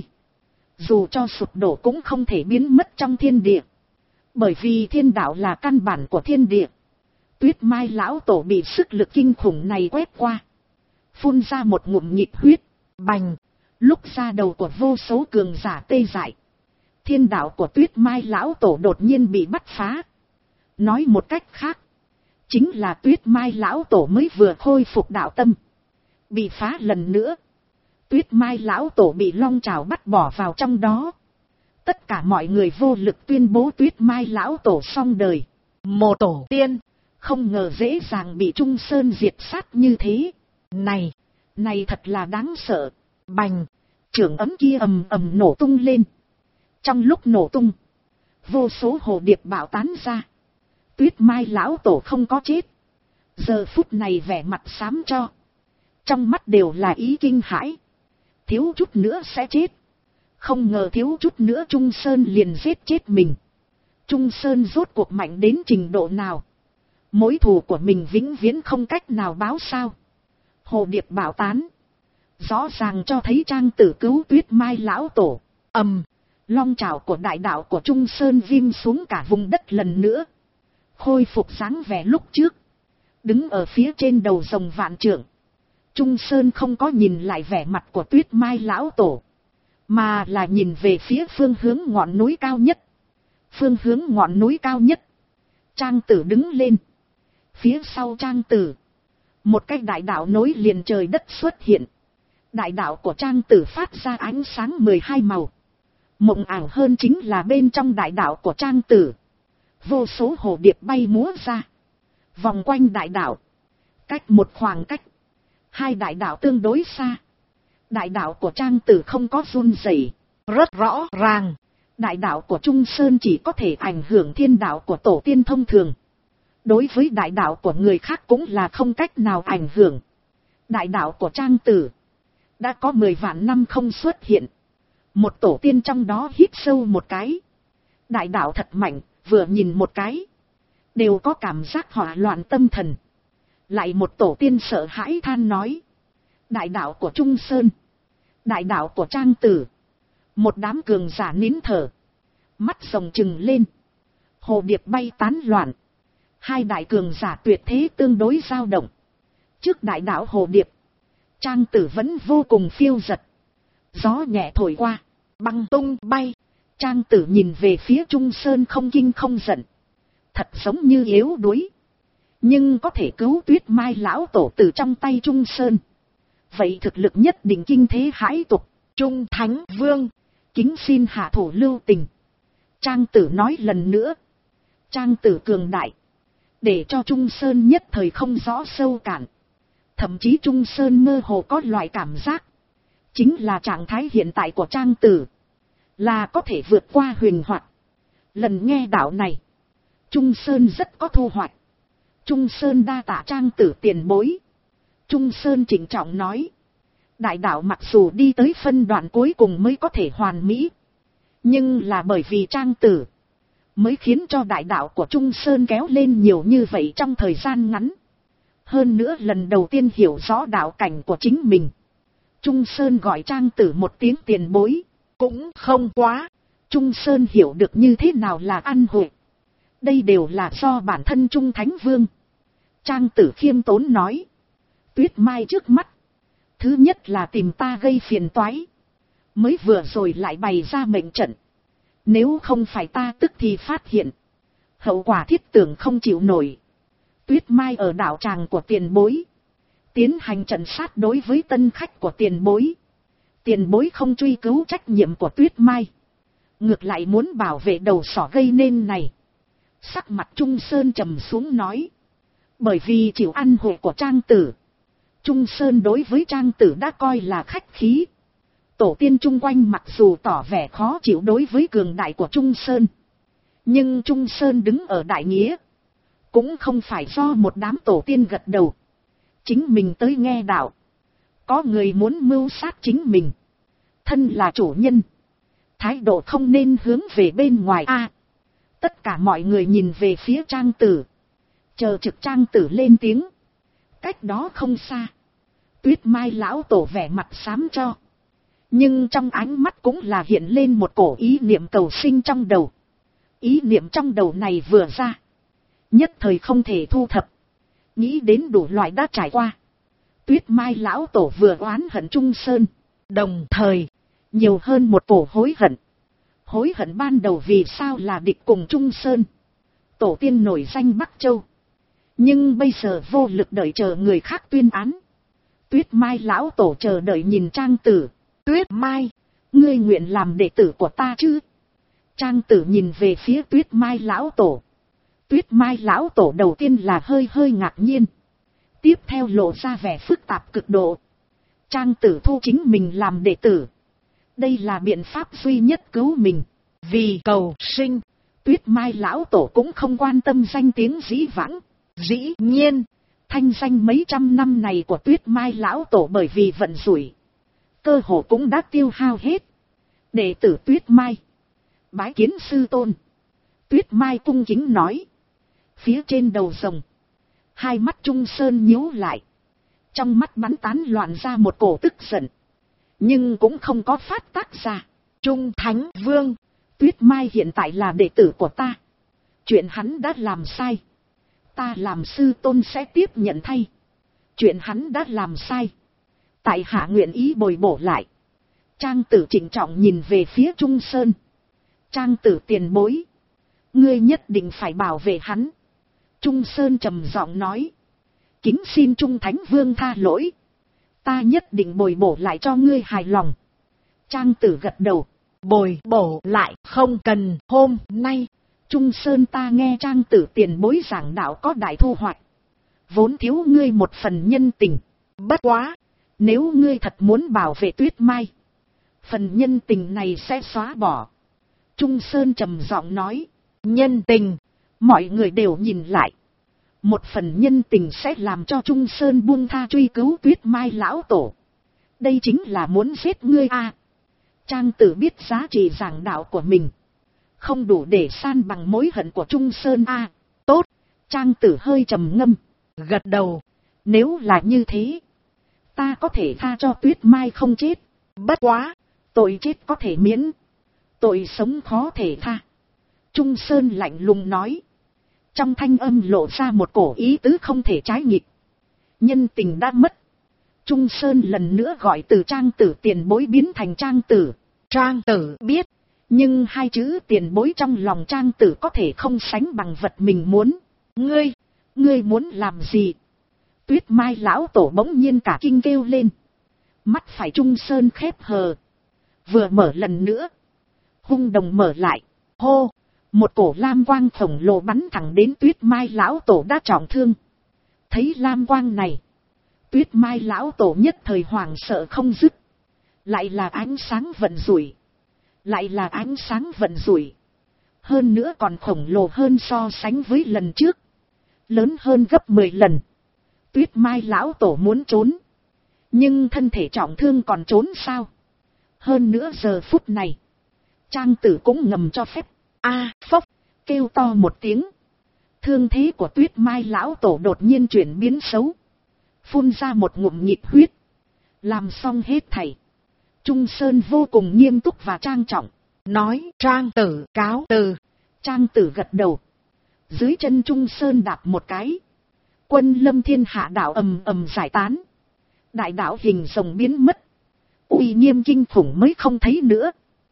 Speaker 1: Dù cho sụp đổ cũng không thể biến mất trong thiên địa, bởi vì thiên đạo là căn bản của thiên địa. Tuyết Mai lão tổ bị sức lực kinh khủng này quét qua, phun ra một ngụm nhịp huyết. Bành! Lúc ra đầu của vô số cường giả tê dại, thiên đạo của Tuyết Mai lão tổ đột nhiên bị bắt phá. Nói một cách khác, chính là Tuyết Mai lão tổ mới vừa khôi phục đạo tâm, bị phá lần nữa. Tuyết Mai lão tổ bị long trảo bắt bỏ vào trong đó. Tất cả mọi người vô lực tuyên bố Tuyết Mai lão tổ xong đời. Một tổ tiên, không ngờ dễ dàng bị Trung Sơn diệt sát như thế. Này thật là đáng sợ. Bành! Trường ấm kia ầm ầm nổ tung lên. Trong lúc nổ tung, vô số hồ điệp bạo tán ra. Tuyết Mai lão tổ không có chết, giờ phút này vẻ mặt xám cho, trong mắt đều là ý kinh hãi. Thiếu chút nữa sẽ chết, không ngờ thiếu chút nữa Trung Sơn liền giết chết mình. Trung Sơn rốt cuộc mạnh đến trình độ nào? Mối thù của mình vĩnh viễn không cách nào báo sao? Hồ điệp bạo tán, rõ ràng cho thấy trang tử cứu Tuyết Mai lão tổ. Long trảo của đại đạo của Trung Sơn vim xuống cả vùng đất lần nữa, khôi phục dáng vẻ lúc trước, đứng ở phía trên đầu rồng vạn trượng. Trung Sơn không có nhìn lại vẻ mặt của Tuyết Mai lão tổ, mà là nhìn về phía phương hướng ngọn núi cao nhất. Phương hướng ngọn núi cao nhất, Trang Tử đứng lên. Phía sau Trang Tử, một cái đại đạo nối liền trời đất xuất hiện. Đại đạo của Trang Tử phát ra ánh sáng 12 màu. Mộng ảo hơn chính là bên trong đại đạo của Trang Tử, vô số hồ điệp bay múa ra, vòng quanh đại đạo. Cách một khoảng cách, hai đại đạo tương đối xa. Đại đạo của Trang Tử không có run rẩy,
Speaker 2: rất rõ ràng.
Speaker 1: Đại đạo của Trung Sơn chỉ có thể ảnh hưởng thiên đạo của tổ tiên thông thường. Đối với đại đạo của người khác cũng là không cách nào ảnh hưởng. Đại đạo của Trang Tử đã có 10 vạn năm không xuất hiện. Một tổ tiên trong đó hít sâu một cái. Đại đạo thật mạnh, vừa nhìn một cái đều có cảm giác hỏa loạn tâm thần. Lại một tổ tiên sợ hãi than nói: đại đạo của Trung Sơn, đại đạo của Trang Tử. Một đám cường giả nín thở, mắt rồng trừng lên, hồ điệp bay tán loạn. Hai đại cường giả tuyệt thế tương đối dao động. Trước đại đạo hồ điệp, Trang Tử vẫn vô cùng phiêu dật. Gió nhẹ thổi qua, băng tung bay. Trang Tử nhìn về phía Trung Sơn không kinh không giận, thật giống như yếu đuối, nhưng có thể cứu Tuyết Mai lão tổ từ trong tay Trung Sơn, vậy thực lực nhất định kinh thế hãi tục.
Speaker 2: Trung Thánh Vương,
Speaker 1: kính xin hạ thủ lưu tình. Trang Tử nói lần nữa. Trang Tử cường đại, để cho Trung Sơn nhất thời không rõ sâu cạn. Thậm chí Trung Sơn mơ hồ có loại cảm giác, chính là trạng thái hiện tại của Trang Tử là có thể vượt qua huyền hoặc. Lần nghe đạo này, Trung Sơn rất có thu hoạch. Trung Sơn đa tạ Trang Tử tiền bối. Trung Sơn trịnh trọng nói: đại đạo mặc dù đi tới phân đoạn cuối cùng mới có thể hoàn mỹ, nhưng là bởi vì Trang Tử mới khiến cho đại đạo của Trung Sơn kéo lên nhiều như vậy trong thời gian ngắn. Hơn nữa lần đầu tiên hiểu rõ đạo cảnh của chính mình. Trung Sơn gọi Trang Tử một tiếng tiền bối cũng không quá. Trung Sơn hiểu được như thế nào là ăn hội. Đây đều là do bản thân Trung Thánh Vương. Trang Tử khiêm tốn nói: Tuyết Mai trước mắt, thứ nhất là tìm ta gây phiền toái, mới vừa rồi lại bày ra mệnh trận. Nếu không phải ta tức thì phát hiện, hậu quả thiết tưởng không chịu nổi. Tuyết Mai ở đạo tràng của tiền bối tiến hành trận sát đối với tân khách của tiền bối. Tiền bối không truy cứu trách nhiệm của Tuyết Mai, ngược lại muốn bảo vệ đầu sỏ gây nên này. Sắc mặt Trung Sơn trầm xuống nói: bởi vì chịu ăn hội của Trang Tử, Trung Sơn đối với Trang Tử đã coi là khách khí. Tổ tiên chung quanh mặc dù tỏ vẻ khó chịu đối với cường đại của Trung Sơn, nhưng Trung Sơn đứng ở đại nghĩa, cũng không phải do một đám tổ tiên gật đầu. Chính mình tới nghe đạo, có người muốn mưu sát chính mình, thân là chủ nhân, thái độ không nên hướng về bên ngoài a. Tất cả mọi người nhìn về phía Trang Tử, chờ trực Trang Tử lên tiếng. Cách đó không xa, Tuyết Mai lão tổ vẻ mặt xám cho, nhưng trong ánh mắt cũng là hiện lên một cổ ý niệm cầu sinh trong đầu. Ý niệm trong đầu này vừa ra, nhất thời không thể thu thập, nghĩ đến đủ loại đã trải qua. Tuyết Mai lão tổ vừa oán hận Trung Sơn, đồng thời nhiều hơn một cổ hối hận. Hối hận ban đầu vì sao là địch cùng Trung Sơn, tổ tiên nổi danh Bắc Châu, nhưng bây giờ vô lực đợi chờ người khác tuyên án. Tuyết Mai lão tổ chờ đợi nhìn Trang Tử. Tuyết Mai, ngươi nguyện làm đệ tử của ta chứ? Trang Tử nhìn về phía Tuyết Mai lão tổ. Tuyết Mai lão tổ đầu tiên là hơi ngạc nhiên, tiếp theo lộ ra vẻ phức tạp cực độ. Trang Tử thu chính mình làm đệ tử, đây là biện pháp duy nhất cứu mình. Vì cầu sinh, Tuyết Mai lão tổ cũng không quan tâm danh tiếng dĩ vãng. Dĩ nhiên, thanh danh mấy trăm năm này của Tuyết Mai lão tổ bởi vì vận rủi, cơ hồ cũng đã tiêu hao hết. Đệ tử Tuyết Mai bái kiến sư tôn. Tuyết Mai cung kính nói. Phía trên đầu rồng, hai mắt Trung Sơn nhíu lại, trong mắt bắn tán loạn ra một cổ tức giận, nhưng cũng không có phát tác ra. Trung Thánh Vương, Tuyết Mai hiện tại là đệ tử của ta, chuyện hắn đã làm sai, ta làm sư tôn sẽ tiếp nhận thay. Chuyện hắn đã làm sai, tại hạ nguyện ý bồi bổ lại. Trang Tử trịnh trọng nhìn về phía Trung Sơn. Trang Tử tiền bối, ngươi nhất định phải bảo vệ hắn. Trung Sơn trầm giọng nói. Kính xin Trung Thánh Vương tha lỗi. Ta nhất định bồi bổ lại cho ngươi hài lòng. Trang tử gật đầu.
Speaker 2: Bồi bổ lại không cần hôm nay.
Speaker 1: Trung Sơn ta nghe Trang tử tiền bối giảng đạo có đại thu hoạch. Vốn thiếu ngươi một phần nhân tình.
Speaker 2: Bất quá,
Speaker 1: nếu ngươi thật muốn bảo vệ Tuyết Mai, phần nhân tình này sẽ xóa bỏ. Trung Sơn trầm giọng nói.
Speaker 2: Nhân tình.
Speaker 1: Mọi người đều nhìn lại. Một phần nhân tình sẽ làm cho Trung Sơn buông tha truy cứu Tuyết Mai lão tổ. Đây chính là muốn giết ngươi a. Trang tử biết giá trị giảng đạo của mình không đủ để san bằng mối hận của Trung Sơn a. Tốt. Trang tử hơi trầm ngâm.
Speaker 2: Gật đầu.
Speaker 1: Nếu là như thế, ta có thể tha cho Tuyết Mai không chết.
Speaker 2: Bất quá,
Speaker 1: tội chết có thể miễn, tội sống khó thể tha. Trung Sơn lạnh lùng nói. Trong thanh âm lộ ra một cổ ý tứ không thể trái nghịch. Nhân tình đã mất. Trung Sơn lần nữa gọi từ Trang tử tiền bối biến thành Trang tử.
Speaker 2: Trang tử biết.
Speaker 1: Nhưng hai chữ tiền bối trong lòng Trang tử có thể không sánh bằng vật mình muốn. Ngươi muốn làm gì? Tuyết Mai lão tổ bỗng nhiên cả kinh kêu lên. Mắt phải Trung Sơn khép hờ. Vừa mở lần nữa. Hung đồng mở lại. Hô! Một cổ lam quang khổng lồ bắn thẳng đến Tuyết Mai lão tổ đã trọng thương. Thấy lam quang này, Tuyết Mai lão tổ nhất thời hoảng sợ không dứt. Lại là ánh sáng vận rủi. Lại là ánh sáng vận rủi. Hơn nữa còn khổng lồ hơn so sánh với lần trước. Lớn hơn gấp 10 lần. Tuyết Mai lão tổ muốn trốn. Nhưng thân thể trọng thương còn trốn sao? Hơn nữa giờ phút này, Trang tử cũng ngầm cho phép. Phốc, kêu to một tiếng. Thương thế của Tuyết Mai lão tổ đột nhiên chuyển biến xấu. Phun ra một ngụm nhịp huyết. Làm xong hết thảy, Trung Sơn vô cùng nghiêm túc và trang trọng.
Speaker 2: Nói Trang tử cáo từ.
Speaker 1: Trang tử gật đầu. Dưới chân Trung Sơn đạp một cái. Quân Lâm Thiên Hạ đạo ầm ầm giải tán. Đại đạo hình rồng biến mất. Uy nghiêm kinh khủng mới không thấy nữa.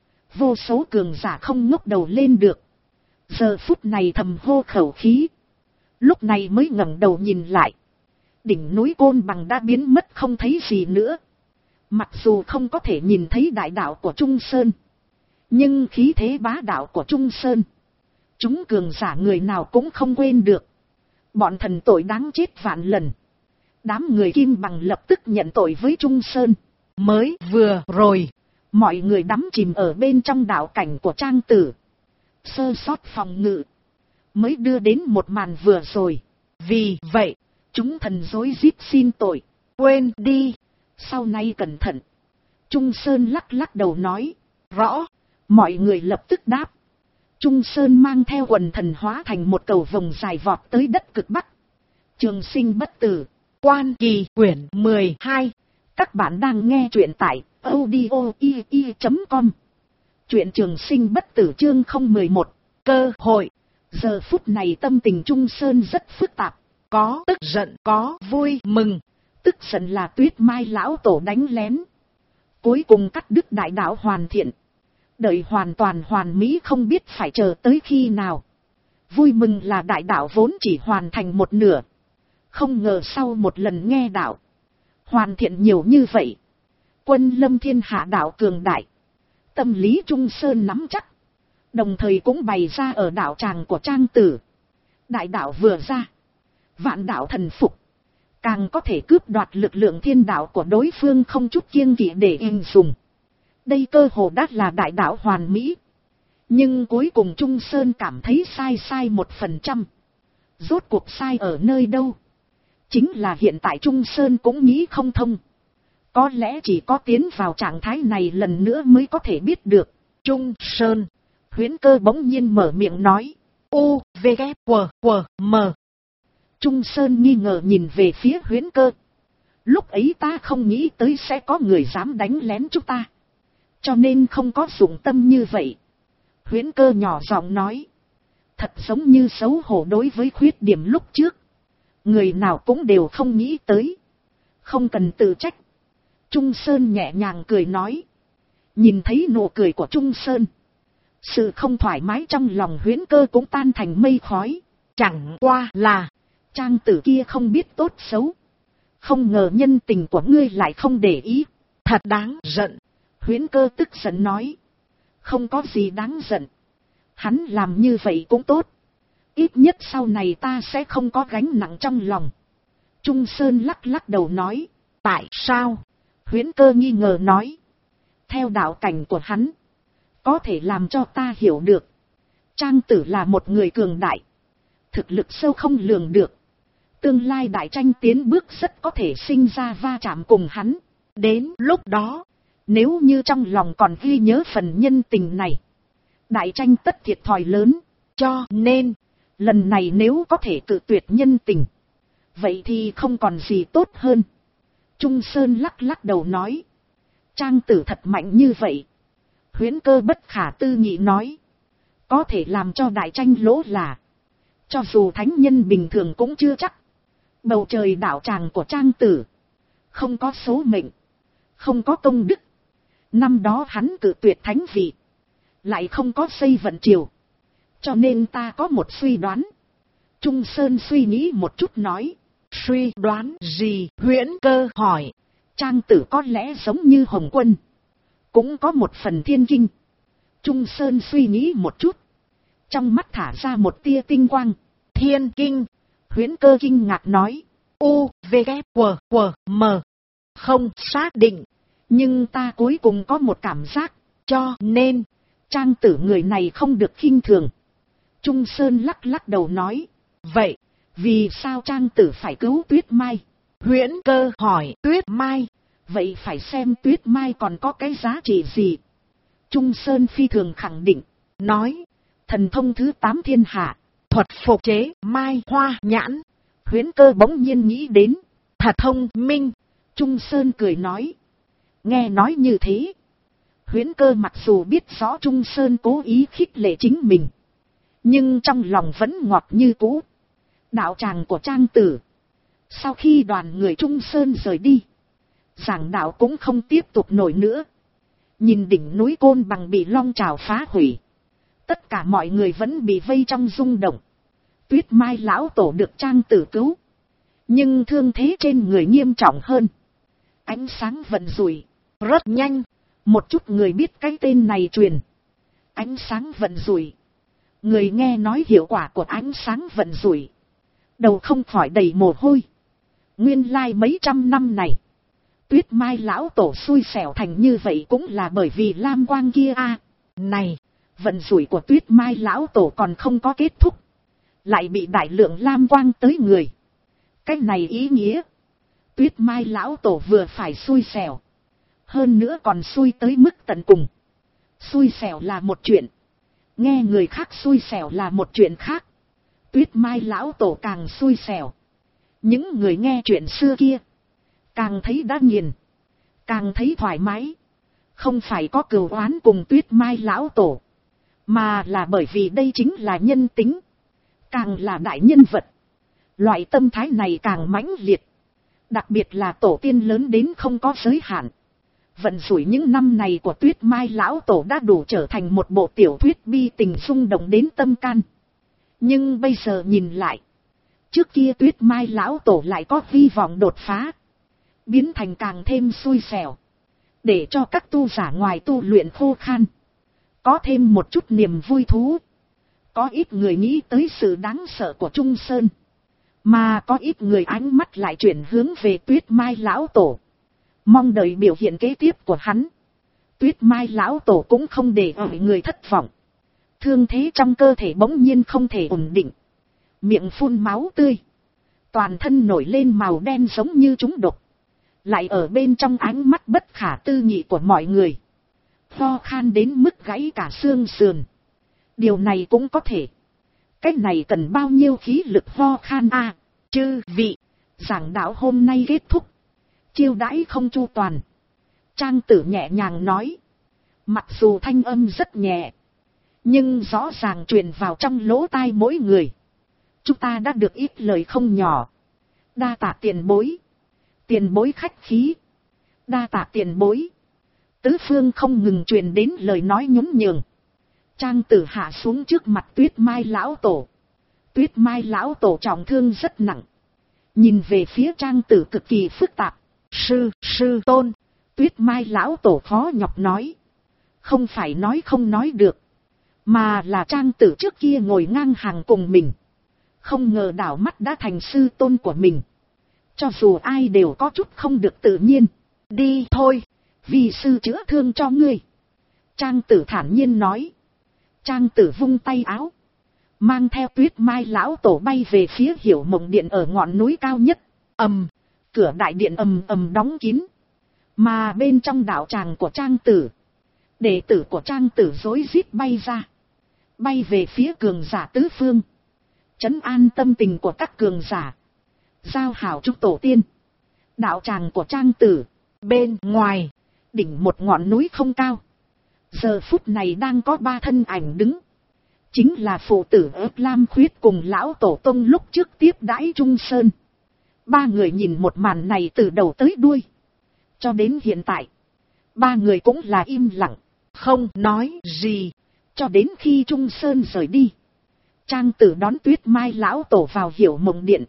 Speaker 1: Vô số cường giả không ngóc đầu lên được. Giờ phút này thầm hô khẩu khí. Lúc này mới ngẩng đầu nhìn lại. Đỉnh núi Côn Bằng đã biến mất không thấy gì nữa. Mặc dù không có thể nhìn thấy đại đạo của Trung Sơn, nhưng khí thế bá đạo của Trung Sơn, chúng cường giả người nào cũng không quên được. Bọn thần tội đáng chết vạn lần. Đám người Kim Bằng lập tức nhận tội với Trung Sơn.
Speaker 2: Mới vừa rồi,
Speaker 1: mọi người đắm chìm ở bên trong đạo cảnh của Trang tử. Sơ sót phòng ngự mới đưa đến một màn vừa rồi.
Speaker 2: Vì vậy,
Speaker 1: chúng thần rối rít xin tội.
Speaker 2: Quên đi.
Speaker 1: Sau này cẩn thận. Trung Sơn lắc lắc đầu nói.
Speaker 2: Rõ.
Speaker 1: Mọi người lập tức đáp. Trung Sơn mang theo quần thần hóa thành một cầu vồng dài vọt tới đất cực Bắc. Trường Sinh bất tử.
Speaker 2: Quan Kỳ quyển 12.
Speaker 1: Các bạn đang nghe truyện tại audio.com. Truyện Trường Sinh bất tử chương 011. Cơ hội. Giờ phút này tâm tình Trung Sơn rất phức tạp.
Speaker 2: Có tức giận, có vui mừng.
Speaker 1: Tức giận là Tuyết Mai lão tổ đánh lén. Cuối cùng cắt đứt đại đạo hoàn thiện. Đợi hoàn toàn hoàn mỹ không biết phải chờ tới khi nào. Vui mừng là đại đạo vốn chỉ hoàn thành một nửa. Không ngờ sau một lần nghe đạo, hoàn thiện nhiều như vậy. Quân Lâm Thiên Hạ đạo cường đại. Tâm lý Trung Sơn nắm chắc. Đồng thời cũng bày ra ở đạo tràng của Trang tử. Đại đạo vừa ra, vạn đạo thần phục. Càng có thể cướp đoạt lực lượng thiên đạo của đối phương không chút kiêng kỵ để in dùng. Đây cơ hồ đã là đại đạo hoàn mỹ. Nhưng cuối cùng Trung Sơn cảm thấy sai 1%. Rốt cuộc sai ở nơi đâu? Chính là hiện tại Trung Sơn cũng nghĩ không thông. Có lẽ chỉ có tiến vào trạng thái này lần nữa mới có thể biết được.
Speaker 2: Trung Sơn.
Speaker 1: Huyễn Cơ bỗng nhiên mở miệng nói.
Speaker 2: U, V, K, W, W, M.
Speaker 1: Trung Sơn nghi ngờ nhìn về phía Huyễn Cơ. Lúc ấy ta không nghĩ tới sẽ có người dám đánh lén chúng ta. Cho nên không có dụng tâm như vậy. Huyễn Cơ nhỏ giọng nói. Thật giống như xấu hổ đối với khuyết điểm lúc trước. Người nào cũng đều không nghĩ tới. Không cần tự trách. Trung Sơn nhẹ nhàng cười nói. Nhìn thấy nụ cười của Trung Sơn, sự không thoải mái trong lòng Huyễn Cơ cũng tan thành mây khói.
Speaker 2: Chẳng qua là,
Speaker 1: trang tử kia không biết tốt xấu. Không ngờ nhân tình của ngươi lại không để ý.
Speaker 2: thật đáng giận.
Speaker 1: Huyễn Cơ tức giận nói. Không có gì đáng giận. Hắn làm như vậy cũng tốt. Ít nhất sau này ta sẽ không có gánh nặng trong lòng. Trung Sơn lắc lắc đầu nói.
Speaker 2: Tại sao?
Speaker 1: Huyễn Cơ nghi ngờ nói. Theo đạo cảnh của hắn, có thể làm cho ta hiểu được. Trang tử là một người cường đại. Thực lực sâu không lường được. Tương lai đại tranh tiến bước rất có thể sinh ra va chạm cùng hắn. Đến lúc đó, nếu như trong lòng còn ghi nhớ phần nhân tình này, đại tranh tất thiệt thòi lớn. Cho nên, lần này nếu có thể cự tuyệt nhân tình, vậy thì không còn gì tốt hơn. Trung Sơn lắc lắc đầu nói. Trang tử thật mạnh như vậy. Huyễn Cơ bất khả tư nghị nói. Có thể làm cho đại tranh lỗ là, cho dù thánh nhân bình thường cũng chưa chắc. Bầu trời đạo tràng của Trang tử, không có số mệnh, không có công đức. Năm đó hắn cự tuyệt thánh vị, lại không có xây vận triều. Cho nên ta có một suy đoán. Trung Sơn suy nghĩ một chút nói.
Speaker 2: Suy đoán gì? Huyễn Cơ hỏi.
Speaker 1: Trang tử có lẽ giống như Hồng Quân, cũng có một phần thiên kinh. Trung Sơn suy nghĩ một chút, trong mắt thả ra một tia tinh quang.
Speaker 2: Thiên kinh?
Speaker 1: Huyễn Cơ kinh ngạc nói.
Speaker 2: U, V, K, W, W, M. Không xác định.
Speaker 1: Nhưng ta cuối cùng có một cảm giác.
Speaker 2: Cho nên,
Speaker 1: Trang tử người này không được khinh thường. Trung Sơn lắc lắc đầu nói.
Speaker 2: Vậy,
Speaker 1: vì sao Trang tử phải cứu Tuyết Mai?
Speaker 2: Huyễn Cơ hỏi. Tuyết Mai?
Speaker 1: Vậy phải xem Tuyết Mai còn có cái giá trị gì. Trung Sơn phi thường khẳng định.
Speaker 2: Nói.
Speaker 1: Thần thông thứ 8 thiên hạ.
Speaker 2: Thuật phục chế mai hoa nhãn.
Speaker 1: Huyễn Cơ bỗng nhiên nghĩ đến.
Speaker 2: Thật thông minh.
Speaker 1: Trung Sơn cười nói. Nghe nói như thế, Huyễn Cơ mặc dù biết rõ Trung Sơn cố ý khích lệ chính mình, nhưng trong lòng vẫn ngọt như cũ. Đạo tràng của Trang tử, sau khi đoàn người Trung Sơn rời đi, giảng đạo cũng không tiếp tục nổi nữa. Nhìn đỉnh núi Côn Bằng bị long trào phá hủy, tất cả mọi người vẫn bị vây trong rung động. Tuyết Mai lão tổ được Trang tử cứu, nhưng thương thế trên người nghiêm trọng hơn. Ánh sáng vận rủi rất nhanh, một chút người biết cái tên này truyền. Ánh sáng vận rủi, người nghe nói hiệu quả của ánh sáng vận rủi, đầu không khỏi đầy mồ hôi. Nguyên lai mấy trăm năm này, Tuyết Mai lão tổ xui xẻo thành như vậy cũng là bởi vì lam quang kia a. Này, vận rủi của Tuyết Mai lão tổ còn không có kết thúc, lại bị đại lượng lam quang tới người. Cái này ý nghĩa, Tuyết Mai lão tổ vừa phải xui xẻo, hơn nữa còn xui tới mức tận cùng. Xui xẻo là một chuyện, nghe người khác xui xẻo là một chuyện khác. Tuyết Mai lão tổ càng xui xẻo. Những người nghe chuyện xưa kia, càng thấy đã nghiền, càng thấy thoải mái. Không phải có cừu oán cùng Tuyết Mai lão tổ, mà là bởi vì đây chính là nhân tính. Càng là đại nhân vật, loại tâm thái này càng mãnh liệt. Đặc biệt là tổ tiên lớn đến không có giới hạn. Vận rủi những năm này của Tuyết Mai lão tổ đã đủ trở thành một bộ tiểu thuyết bi tình xung động đến tâm can. Nhưng bây giờ nhìn lại, trước kia Tuyết Mai lão tổ lại có hy vọng đột phá, biến thành càng thêm xui xẻo, để cho các tu giả ngoài tu luyện khô khan có thêm một chút niềm vui thú. Có ít người nghĩ tới sự đáng sợ của Trung Sơn, mà có ít người ánh mắt lại chuyển hướng về Tuyết Mai lão tổ, mong đợi biểu hiện kế tiếp của hắn. Tuyết Mai lão tổ cũng không để mọi người thất vọng. Thương thế trong cơ thể bỗng nhiên không thể ổn định, miệng phun máu tươi, toàn thân nổi lên màu đen giống như trúng độc, lại ở bên trong ánh mắt bất khả tư nghị của mọi người, ho khan đến mức gãy cả xương sườn. Điều này cũng có thể. Cái này cần bao nhiêu khí lực ho khan a? Chư vị, giảng đạo hôm nay kết thúc, chiêu đãi không chu toàn. Trang tử nhẹ nhàng nói, mặc dù thanh âm rất nhẹ, nhưng rõ ràng truyền vào trong lỗ tai mỗi người. Chúng ta đã được ít lời không nhỏ. Đa tạ tiền bối. Tiền bối khách khí. Đa tạ tiền bối. Tứ phương không ngừng truyền đến lời nói nhún nhường. Trang tử hạ xuống trước mặt Tuyết Mai lão tổ, Tuyết Mai lão tổ trọng thương rất nặng. Nhìn về phía Trang Tử cực kỳ phức tạp. Sư tôn. Tuyết Mai lão tổ khó nhọc nói. Không phải nói không nói được. Mà là Trang Tử trước kia ngồi ngang hàng cùng mình. Không ngờ đảo mắt đã thành sư tôn của mình. Cho dù ai đều có chút không được tự nhiên. Đi thôi, vì sư chữa thương cho ngươi. Trang Tử thản nhiên nói. Trang Tử vung tay áo. Mang theo Tuyết Mai lão tổ bay về phía Hiểu Mộng Điện ở ngọn núi cao nhất. Cửa đại điện ầm đóng kín. Mà bên trong đạo tràng của Trang Tử, đệ tử của Trang Tử rối rít bay ra. Bay về phía cường giả tứ phương. Trấn an tâm tình của các cường giả. Giao hảo chúc tổ tiên. Đạo tràng của Trang Tử, bên ngoài, đỉnh một ngọn núi không cao. Giờ phút này đang có 3 thân ảnh đứng. Chính là phụ tử Ước Lam Khuyết cùng lão tổ tông lúc trước tiếp đãi Trung Sơn. 3 người nhìn một màn này từ đầu tới đuôi. Cho đến hiện tại, 3 người cũng là im lặng, không nói gì. Cho đến khi Trung Sơn rời đi, Trang Tử đón Tuyết Mai lão tổ vào Hiểu Mộng Điện.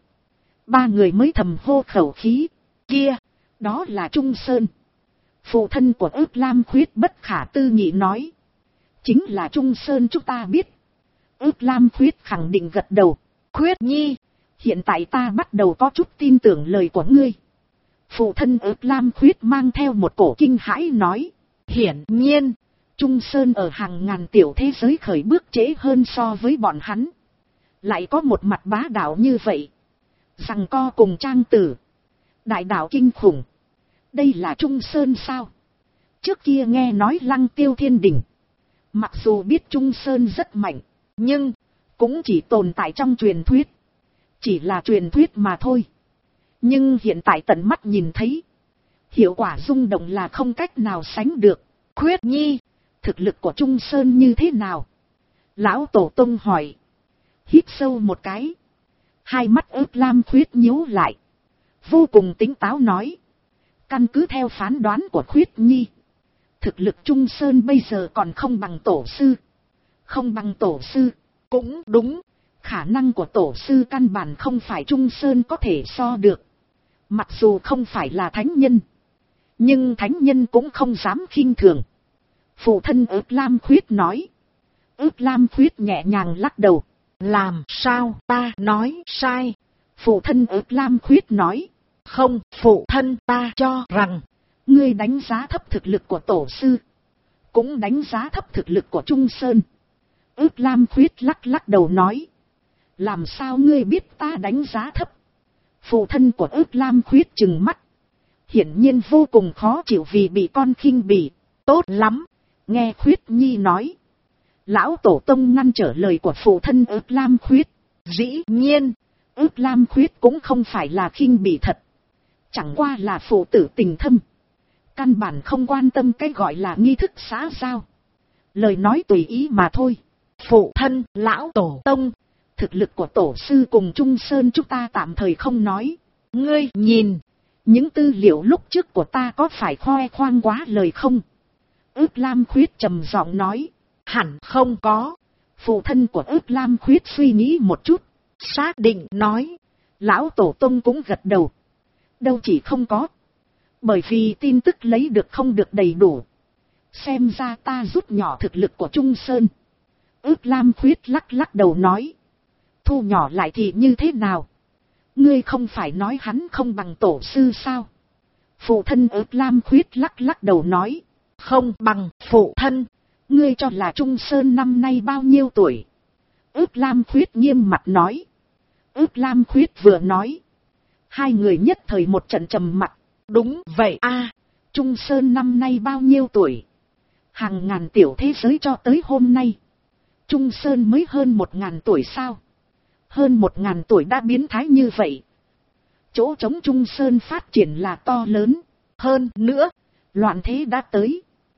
Speaker 1: 3 người mới thầm hô khẩu khí. Kia, đó là Trung Sơn. Phụ thân của Ước Lam Khuyết bất khả tư nghị nói. Chính là Trung Sơn chúng ta biết. Ước Lam Khuyết khẳng định gật đầu. Khuyết nhi, hiện tại ta bắt đầu có chút tin tưởng lời của ngươi. Phụ thân Ước Lam Khuyết mang theo một cổ kinh hãi nói. Hiển nhiên, Trung Sơn ở hàng ngàn tiểu thế giới khởi bước trễ hơn so với bọn hắn. Lại có một mặt bá đạo như vậy. Giằng co cùng Trang Tử. Đại đạo kinh khủng. Đây là Trung Sơn sao? Trước kia nghe nói Lăng Tiêu Thiên Đình. Mặc dù biết Trung Sơn rất mạnh, nhưng cũng chỉ tồn tại trong truyền thuyết. Chỉ là truyền thuyết mà thôi. Nhưng hiện tại tận mắt nhìn thấy, hiệu quả rung động là không cách nào sánh được. Khuyết nhi, thực lực của Trung Sơn như thế nào? Lão tổ tông hỏi. Hít sâu một cái. Hai mắt Ước Lam Khuyết nhíu lại. Vô cùng tỉnh táo nói. Căn cứ theo phán đoán của Khuyết nhi, thực lực Trung Sơn bây giờ còn không bằng tổ sư. Không bằng tổ sư, cũng đúng. Khả năng của tổ sư căn bản không phải Trung Sơn có thể so được. Mặc dù không phải là thánh nhân, nhưng thánh nhân cũng không dám khinh thường. Phụ thân Ước Lam Khuyết nói. Ước Lam Khuyết nhẹ nhàng lắc đầu. Làm sao ta nói sai? Phụ thân Ước Lam Khuyết nói. Không, phụ thân ta cho rằng ngươi đánh giá thấp thực lực của tổ sư, cũng đánh giá thấp thực lực của Trung Sơn. Ước Lam Khuyết lắc đầu nói. Làm sao ngươi biết ta đánh giá thấp? Phụ thân của Ước Lam Khuyết trừng mắt. Hiển nhiên vô cùng khó chịu vì bị con khinh bỉ. Tốt lắm, nghe Khuyết nhi nói. Lão tổ tông ngăn trở lời của phụ thân Ước Lam Khuyết. Dĩ nhiên, Ước Lam Khuyết cũng không phải là khinh bỉ thật. Chẳng qua là phụ tử tình thâm. Căn bản không quan tâm cái gọi là nghi thức xã giao. Lời nói tùy ý mà thôi. Phụ thân, lão tổ tông, thực lực của tổ sư cùng Trung Sơn chúng ta tạm thời không nói. Ngươi nhìn, những tư liệu lúc trước của ta có phải khoe khoang quá lời không? Ước Lam Khuyết trầm giọng nói. Hẳn không có. Phụ thân của Ước Lam Khuyết suy nghĩ một chút, xác định nói. Lão tổ tông cũng gật đầu. Đâu chỉ không có. Bởi vì tin tức lấy được không được đầy đủ. Xem ra ta rút nhỏ thực lực của Trung Sơn. Ước Lam Khuyết lắc đầu nói. Thu nhỏ lại thì như thế nào? Ngươi không phải nói hắn không bằng tổ sư sao? Phụ thân Ước Lam Khuyết lắc đầu nói. Không bằng phụ thân. Ngươi cho là Trung Sơn năm nay bao nhiêu tuổi? Ước Lam Khuyết nghiêm mặt nói. Ước Lam Khuyết vừa nói, hai người nhất thời một trận trầm mặc. Đúng vậy a, Trung Sơn năm nay bao nhiêu tuổi? Hàng ngàn tiểu thế giới cho tới hôm nay, Trung Sơn mới hơn 1000 tuổi sao? Hơn 1000 tuổi đã biến thái như vậy. Chỗ trống Trung Sơn phát triển là to lớn. Hơn nữa, loạn thế đã tới.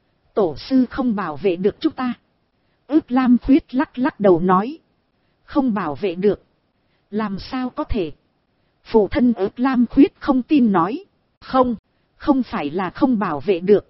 Speaker 1: Tổ sư không bảo vệ được chúng ta. Ước Lam Khuyết lắc đầu nói. Không bảo vệ được. Làm sao có thể? Phụ thân Ước Lam Khuyết không tin nói. Không phải là không bảo vệ được,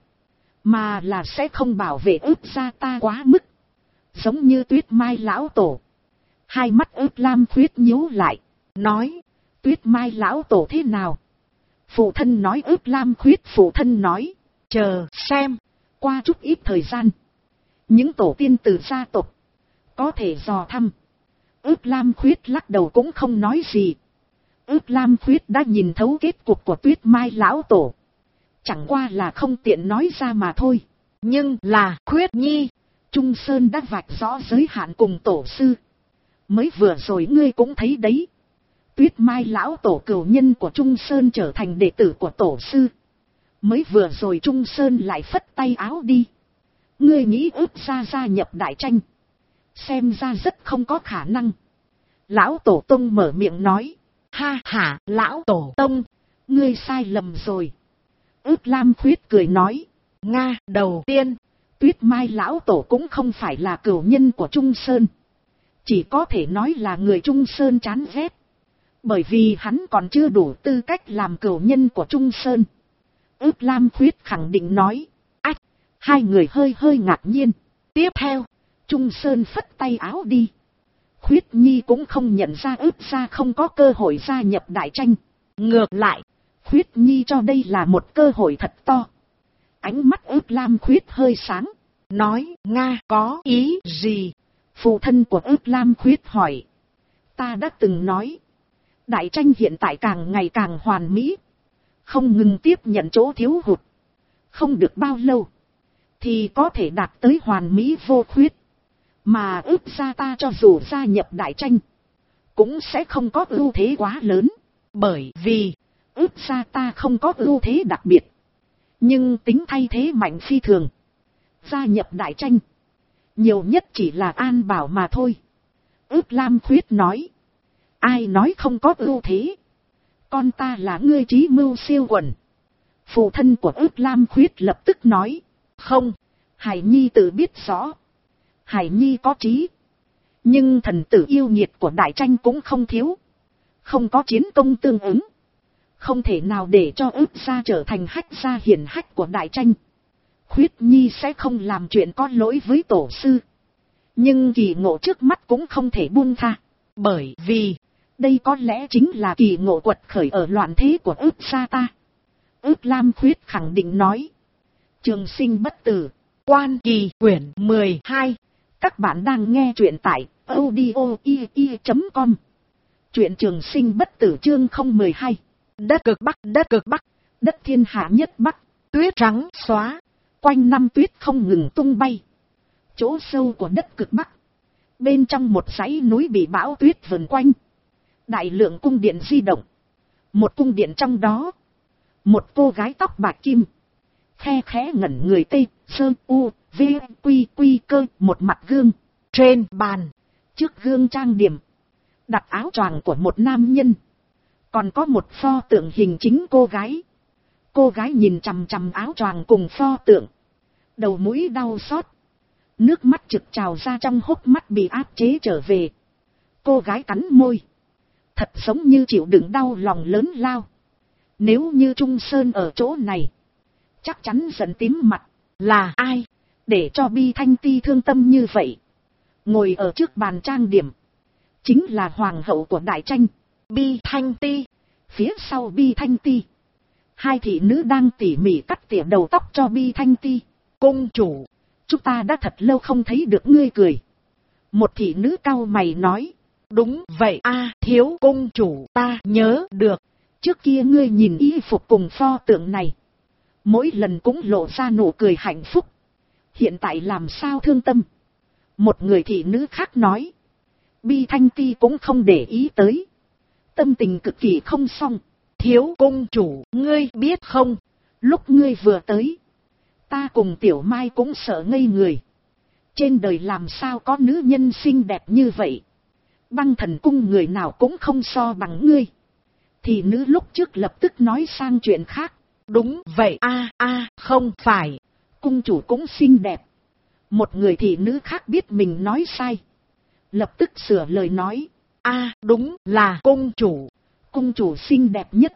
Speaker 1: mà là sẽ không bảo vệ Ước gia ta quá mức. Giống như Tuyết Mai lão tổ, Hai mắt ướt lam khuyết nhíu lại,
Speaker 2: nói,
Speaker 1: Tuyết Mai lão tổ thế nào? Phụ thân nói. Ướt lam khuyết phụ thân nói,
Speaker 2: chờ xem.
Speaker 1: Qua chút ít thời gian, những tổ tiên từ gia tộc có thể dò thăm. Ướt lam khuyết lắc đầu cũng không nói gì. Ướt lam khuyết đã nhìn thấu kết cục của Tuyết Mai lão tổ, chẳng qua là không tiện nói ra mà thôi.
Speaker 2: Nhưng là Khuyết Nhi,
Speaker 1: Trung Sơn đã vạch rõ giới hạn cùng tổ sư. Mới vừa rồi ngươi cũng thấy đấy, Tuyết Mai lão tổ cửu nhân của Trung Sơn trở thành đệ tử của tổ sư. Mới vừa rồi Trung Sơn lại phất tay áo đi. Ngươi nghĩ ướp gia nhập đại tranh, xem ra rất không có khả năng. Lão tổ tông mở miệng nói,
Speaker 2: ha ha, lão tổ tông,
Speaker 1: ngươi sai lầm rồi. Ướp lam khuyết cười nói,
Speaker 2: Nga, đầu tiên,
Speaker 1: Tuyết Mai lão tổ cũng không phải là cửu nhân của Trung Sơn, chỉ có thể nói là người Trung Sơn chán ghét, bởi vì hắn còn chưa đủ tư cách làm cửu nhân của Trung Sơn. Ướp lam khuyết khẳng định nói. Ách, hai người hơi ngạc nhiên. Tiếp theo, Trung Sơn phất tay áo đi. Khuyết Nhi cũng không nhận ra ướp gia không có cơ hội gia nhập đại tranh.
Speaker 2: Ngược lại,
Speaker 1: Khuyết Nhi cho đây là một cơ hội thật to. Ánh mắt ướp lam khuyết hơi sáng,
Speaker 2: nói, Nga có ý gì?
Speaker 1: Phụ thân của ướp lam khuyết hỏi. Ta đã từng nói, đại tranh hiện tại càng ngày càng hoàn mỹ, không ngừng tiếp nhận chỗ thiếu hụt. Không được bao lâu, thì có thể đạt tới hoàn mỹ vô khuyết. Mà ướp gia ta cho dù gia nhập đại tranh, cũng sẽ không có ưu thế quá lớn.
Speaker 2: Bởi vì,
Speaker 1: ướp gia ta không có ưu thế đặc biệt, nhưng tính thay thế mạnh phi thường. Gia nhập đại tranh, nhiều nhất chỉ là an bảo mà thôi. Ướp lam khuyết nói. Ai nói không có ưu thế? Con ta là ngươi trí mưu siêu quần. Phụ thân của ướp lam khuyết lập tức nói. Không, Hải Nhi tự biết rõ. Hải Nhi có trí, nhưng thần tử yêu nghiệt của đại tranh cũng không thiếu. Không có chiến công tương ứng, không thể nào để cho ướp gia trở thành hách gia hiển hách của đại tranh. Khuyết Nhi sẽ không làm chuyện có lỗi với tổ sư, nhưng kỳ ngộ trước mắt cũng không thể buông tha. Bởi vì, đây có lẽ chính là kỳ ngộ quật khởi ở loạn thế của ướp gia ta. Ướp lam khuyết khẳng định nói. Trường sinh bất tử,
Speaker 2: Quan Kỳ quyển 12.
Speaker 1: Các bạn đang nghe truyện tại audio.com. Truyện trường sinh bất tử chương 012.
Speaker 2: Đất cực Bắc, đất cực Bắc,
Speaker 1: đất thiên hạ nhất Bắc.
Speaker 2: tuyết trắng xóa,
Speaker 1: Quanh năm tuyết không ngừng tung bay. Chỗ sâu của đất cực Bắc, bên trong một dãy núi bị bão tuyết vần quanh, đại lượng cung điện di động. Một cung điện trong đó, một cô gái tóc bạc kim, khe khẽ ngẩn người tê, sơ u, v, quy quy cơ, một mặt gương.
Speaker 2: trên bàn,
Speaker 1: Trước gương trang điểm, đặt áo choàng của một nam nhân, còn có một pho tượng hình chính cô gái. Cô gái nhìn chằm chằm áo choàng cùng pho tượng, đầu mũi đau xót, nước mắt trực trào ra trong hốc mắt bị áp chế trở về. Cô gái cắn môi, thật giống như chịu đựng đau lòng lớn lao. Nếu như Trung Sơn ở chỗ này, chắc chắn giận tím mặt.
Speaker 2: là ai?
Speaker 1: Để cho Bi Thanh Ti thương tâm như vậy. Ngồi ở trước bàn trang điểm, chính là hoàng hậu của đại tranh,
Speaker 2: Bi Thanh Ti.
Speaker 1: Phía sau Bi Thanh Ti, hai thị nữ đang tỉ mỉ cắt tỉa đầu tóc cho Bi Thanh Ti.
Speaker 2: Cung chủ,
Speaker 1: Chúng ta đã thật lâu không thấy được ngươi cười. Một thị nữ cau mày nói.
Speaker 2: đúng vậy a, thiếu cung chủ ta nhớ được.
Speaker 1: Trước kia ngươi nhìn y phục cùng pho tượng này, mỗi lần cũng lộ ra nụ cười hạnh phúc. Hiện tại làm sao thương tâm? Một người thị nữ khác nói. Bi Thanh Ti cũng không để ý tới, tâm tình cực kỳ không xong.
Speaker 2: Thiếu cung chủ, ngươi biết không?
Speaker 1: Lúc ngươi vừa tới, ta cùng Tiểu Mai cũng sợ ngây người. Trên đời làm sao có nữ nhân xinh đẹp như vậy? Băng Thần Cung người nào cũng không so bằng ngươi. Thị nữ lúc trước lập tức nói sang chuyện khác.
Speaker 2: Đúng vậy a, không phải.
Speaker 1: Cung chủ cũng xinh đẹp. Một người thị nữ khác biết mình nói sai, lập tức sửa lời nói.
Speaker 2: Đúng là cung chủ.
Speaker 1: Cung chủ xinh đẹp nhất,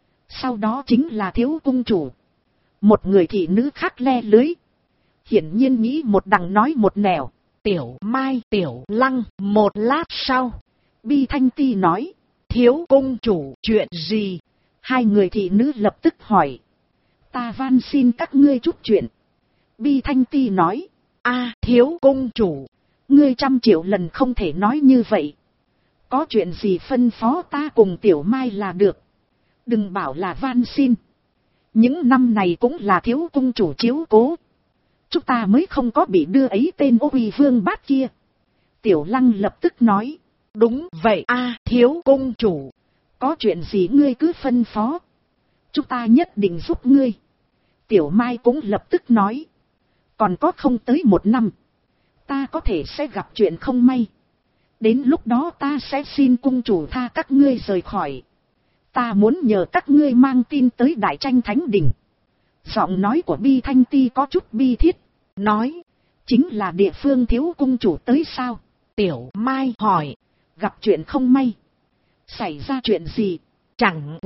Speaker 1: sau đó chính là thiếu cung chủ. Một người thị nữ khác le lưới, hiển nhiên nghĩ một đằng nói một nẻo.
Speaker 2: Tiểu Mai Tiểu Lăng. Một lát sau,
Speaker 1: Bi Thanh Ti nói.
Speaker 2: thiếu cung chủ, chuyện gì?
Speaker 1: Hai người thị nữ lập tức hỏi. Ta van xin các ngươi chút chuyện. Bi Thanh Ti nói.
Speaker 2: Thiếu cung chủ,
Speaker 1: Ngươi 100 triệu lần không thể nói như vậy. Có chuyện gì phân phó ta cùng Tiểu Mai là được. Đừng bảo là van xin. Những năm này cũng là thiếu cung chủ chiếu cố. Chúng ta mới không có bị đưa ấy tên Ô Uy Vương Bát kia. Tiểu Lăng lập tức nói.
Speaker 2: đúng vậy thiếu cung chủ.
Speaker 1: Có chuyện gì ngươi cứ phân phó. Chúng ta nhất định giúp ngươi. Tiểu Mai cũng lập tức nói. Còn có không tới 1 năm. Ta có thể sẽ gặp chuyện không may. Đến lúc đó ta sẽ xin cung chủ tha các ngươi rời khỏi. Ta muốn nhờ các ngươi mang tin tới Đại Tranh Thánh Đình. Giọng nói của Bi Thanh Ti có chút bi thiết.
Speaker 2: Nói,
Speaker 1: chính là địa phương thiếu cung chủ tới sao?
Speaker 2: Tiểu Mai hỏi.
Speaker 1: Gặp chuyện không may. Xảy ra chuyện gì?
Speaker 2: Chẳng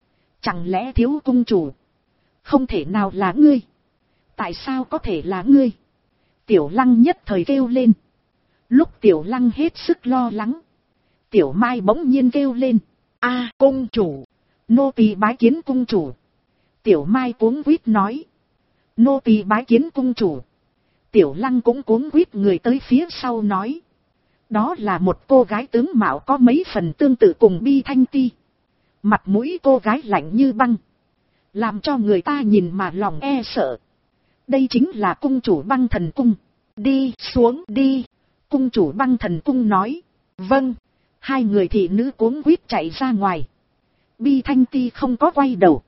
Speaker 2: lẽ
Speaker 1: thiếu cung chủ? Không thể nào là ngươi. Tại sao có thể là ngươi? Tiểu Lăng nhất thời kêu lên. Lúc Tiểu Lăng hết sức lo lắng, Tiểu Mai bỗng nhiên kêu lên.
Speaker 2: cung chủ,
Speaker 1: nô tỳ bái kiến cung chủ. Tiểu Mai cuống quýt nói. Nô tỳ bái kiến cung chủ. Tiểu Lăng cũng cuống quýt người tới phía sau nói. Đó là một cô gái tướng mạo có mấy phần tương tự cùng Bi Thanh Ti. Mặt mũi cô gái lạnh như băng, làm cho người ta nhìn mà lòng e sợ. Đây chính là cung chủ Băng Thần Cung.
Speaker 2: đi xuống đi.
Speaker 1: Cung chủ Băng Thần Cung nói.
Speaker 2: Vâng.
Speaker 1: Hai người thị nữ cuống quýt chạy ra ngoài. Bi Thanh Ti không có quay đầu,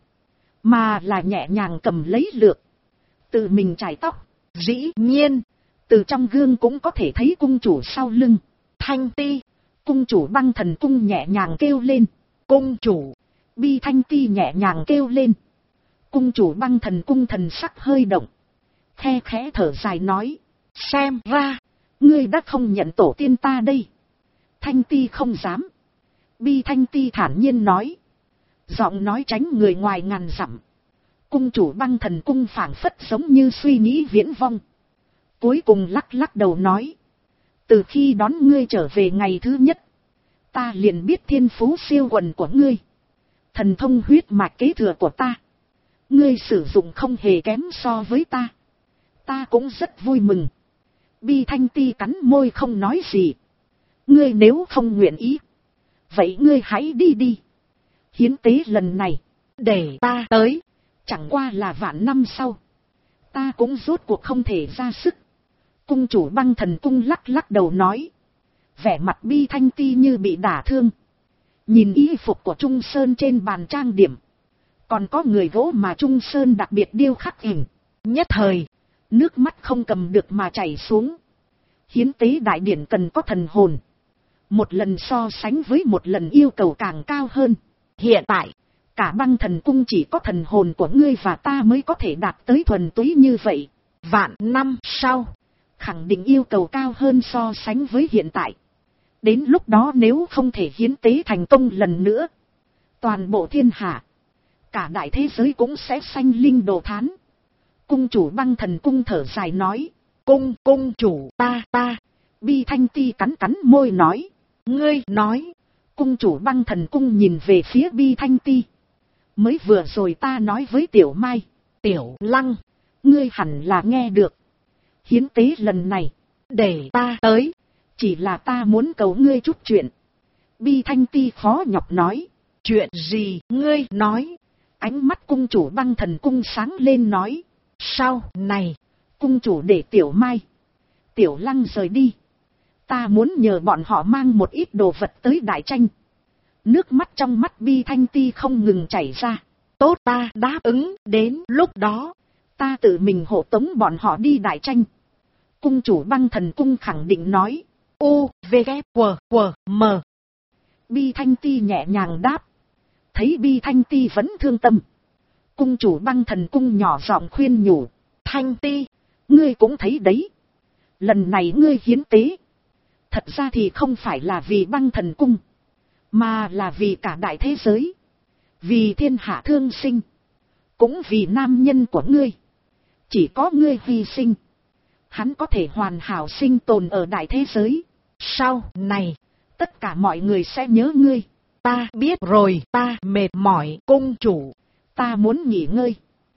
Speaker 1: mà là nhẹ nhàng cầm lấy lược, tự mình chải tóc.
Speaker 2: Dĩ nhiên,
Speaker 1: từ trong gương cũng có thể thấy cung chủ sau lưng.
Speaker 2: Thanh Ti.
Speaker 1: Cung chủ Băng Thần Cung nhẹ nhàng kêu lên.
Speaker 2: Cung chủ.
Speaker 1: Bi Thanh Ti nhẹ nhàng kêu lên. Cung chủ Băng Thần Cung thần sắc hơi động, khe khẽ thở dài nói.
Speaker 2: Xem ra,
Speaker 1: ngươi đã không nhận tổ tiên ta đây. Thanh Ti không dám. Bi Thanh Ti thản nhiên nói. Giọng nói tránh người ngoài ngàn dặm. Cung chủ Băng Thần Cung phảng phất giống như suy nghĩ viễn vong. Cuối cùng lắc lắc đầu nói. Từ khi đón ngươi trở về ngày thứ nhất, ta liền biết thiên phú siêu quần của ngươi. Thần thông huyết mạch kế thừa của ta, ngươi sử dụng không hề kém so với ta. Ta cũng rất vui mừng. Bi Thanh Ti cắn môi không nói gì. Ngươi nếu không nguyện ý, vậy ngươi hãy đi đi. Hiến tế lần này,
Speaker 2: để ta tới.
Speaker 1: Chẳng qua là vạn năm sau, ta cũng rốt cuộc không thể ra sức. Cung chủ Băng Thần Cung lắc lắc đầu nói. Vẻ mặt Bi Thanh Ti như bị đả thương. Nhìn y phục của Trung Sơn trên bàn trang điểm, còn có người gỗ mà Trung Sơn đặc biệt điêu khắc hình.
Speaker 2: Nhất thời,
Speaker 1: nước mắt không cầm được mà chảy xuống. Hiến tế đại điển cần có thần hồn. Một lần so sánh với một lần yêu cầu càng cao hơn.
Speaker 2: Hiện tại,
Speaker 1: cả Băng Thần Cung chỉ có thần hồn của ngươi và ta mới có thể đạt tới thuần túy như vậy.
Speaker 2: vạn năm sau,
Speaker 1: khẳng định yêu cầu cao hơn so sánh với hiện tại. Đến lúc đó nếu không thể hiến tế thành công lần nữa, toàn bộ thiên hạ, cả đại thế giới cũng sẽ sanh linh đồ thán. Cung chủ Băng Thần Cung thở dài nói.
Speaker 2: cung chủ ta.
Speaker 1: Bi Thanh Ti cắn cắn môi nói.
Speaker 2: Ngươi nói.
Speaker 1: Cung chủ Băng Thần Cung nhìn về phía Bi Thanh Ti. Mới vừa rồi ta nói với Tiểu Mai,
Speaker 2: Tiểu Lăng,
Speaker 1: ngươi hẳn là nghe được. Hiến tế lần này,
Speaker 2: để ta tới.
Speaker 1: Chỉ là ta muốn cầu ngươi chút chuyện. Bi Thanh Ti khó nhọc nói.
Speaker 2: Chuyện gì ngươi nói?
Speaker 1: Ánh mắt cung chủ Băng Thần Cung sáng lên nói.
Speaker 2: Sau này,
Speaker 1: cung chủ để Tiểu Mai, Tiểu Lăng rời đi. Ta muốn nhờ bọn họ mang một ít đồ vật tới Đại Tranh. Nước mắt trong mắt Bi Thanh Ti không ngừng chảy ra.
Speaker 2: Tốt, ta đáp ứng. Đến lúc đó,
Speaker 1: ta tự mình hộ tống bọn họ đi Đại Tranh. Cung chủ Băng Thần Cung khẳng định nói.
Speaker 2: U, V, K, W, M.
Speaker 1: Bi Thanh Ti nhẹ nhàng đáp. Thấy Bi Thanh Ti vẫn thương tâm, cung chủ Băng Thần Cung nhỏ giọng khuyên nhủ.
Speaker 2: Thanh Ti,
Speaker 1: ngươi cũng thấy đấy. Lần này ngươi hiến tế, thật ra thì không phải là vì Băng Thần Cung, mà là vì cả đại thế giới. Vì thiên hạ thương sinh, cũng vì nam nhân của ngươi. Chỉ có ngươi hy sinh, hắn có thể hoàn hảo sinh tồn ở đại thế giới.
Speaker 2: Sau này,
Speaker 1: tất cả mọi người sẽ nhớ ngươi.
Speaker 2: Ta biết rồi, ta mệt mỏi cung chủ.
Speaker 1: Ta muốn nghỉ ngơi.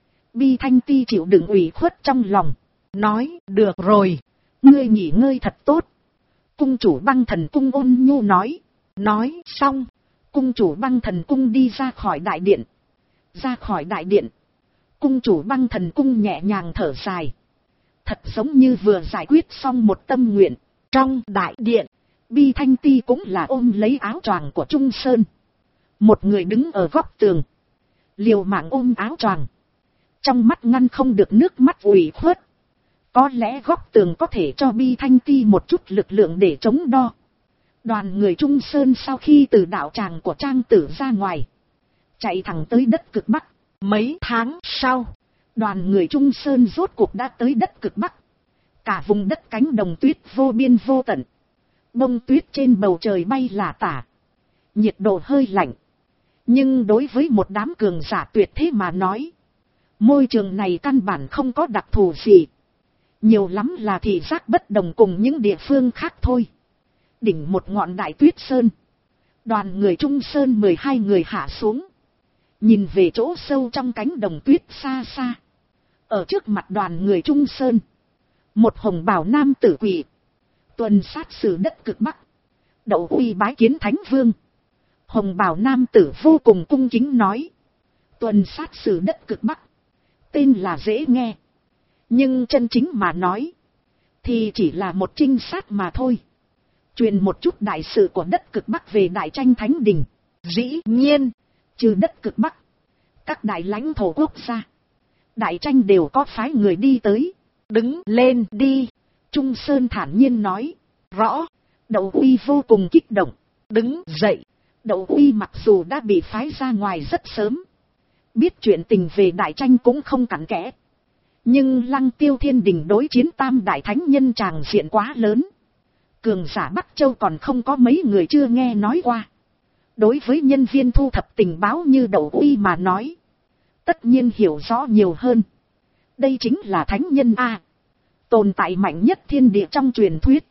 Speaker 1: Bi Thanh Ti chịu đựng ủy khuất trong lòng.
Speaker 2: Nói, được rồi.
Speaker 1: Ngươi nghỉ ngơi thật tốt. Cung chủ Băng Thần Cung ôn nhu nói.
Speaker 2: Nói xong,
Speaker 1: cung chủ Băng Thần Cung đi ra khỏi đại điện. Ra khỏi đại điện, cung chủ Băng Thần Cung nhẹ nhàng thở dài. Thật giống như vừa giải quyết xong một tâm nguyện.
Speaker 2: Trong đại điện,
Speaker 1: Bi Thanh Ti cũng là ôm lấy áo choàng của Trung Sơn. Một người đứng ở góc tường, liều mạng ôm áo choàng. Trong mắt ngăn không được nước mắt ủy khuất. Có lẽ góc tường có thể cho Bi Thanh Ti một chút lực lượng để chống đo. Đoàn người Trung Sơn sau khi từ đạo tràng của Trang Tử ra ngoài, chạy thẳng tới đất cực Bắc.
Speaker 2: Mấy tháng sau,
Speaker 1: đoàn người Trung Sơn rốt cuộc đã tới đất cực Bắc. Cả vùng đất cánh đồng tuyết vô biên vô tận. Bông tuyết trên bầu trời bay lả tả. Nhiệt độ hơi lạnh. Nhưng đối với một đám cường giả tuyệt thế mà nói, môi trường này căn bản không có đặc thù gì. Nhiều lắm là thị giác bất đồng cùng những địa phương khác thôi. Đỉnh một ngọn đại tuyết sơn, đoàn người Trung Sơn 12 người hạ xuống. Nhìn về chỗ sâu trong cánh đồng tuyết xa xa. Ở trước mặt đoàn người Trung Sơn, một hồng bào nam tử quỳ, tuần sát xử đất cực Bắc. Đậu Uy bái kiến Thánh Vương. Hồng bào nam tử vô cùng cung kính nói. Tuần sát xử đất cực Bắc, tên là dễ nghe. Nhưng chân chính mà nói, thì chỉ là một trinh sát mà thôi. Truyền một chút đại sự của đất cực Bắc về Đại Tranh Thánh Đình.
Speaker 2: Dĩ nhiên,
Speaker 1: trừ đất cực Bắc, các đại lãnh thổ quốc gia, Đại Tranh đều có phái người đi tới.
Speaker 2: Đứng lên đi.
Speaker 1: Trung Sơn thản nhiên nói.
Speaker 2: Rõ.
Speaker 1: Đậu Uy vô cùng kích động.
Speaker 2: Đứng dậy.
Speaker 1: Đậu Uy mặc dù đã bị phái ra ngoài rất sớm, biết chuyện tình về Đại Tranh cũng không cặn kẽ. Nhưng Lăng Tiêu Thiên Đình đối chiến tam đại thánh nhân tràng diện quá lớn. Cường giả Bắc Châu còn không có mấy người chưa nghe nói qua. Đối với nhân viên thu thập tình báo như Đậu Uy mà nói, tất nhiên hiểu rõ nhiều hơn. Đây chính là thánh nhân A, tồn tại mạnh nhất thiên địa trong truyền thuyết.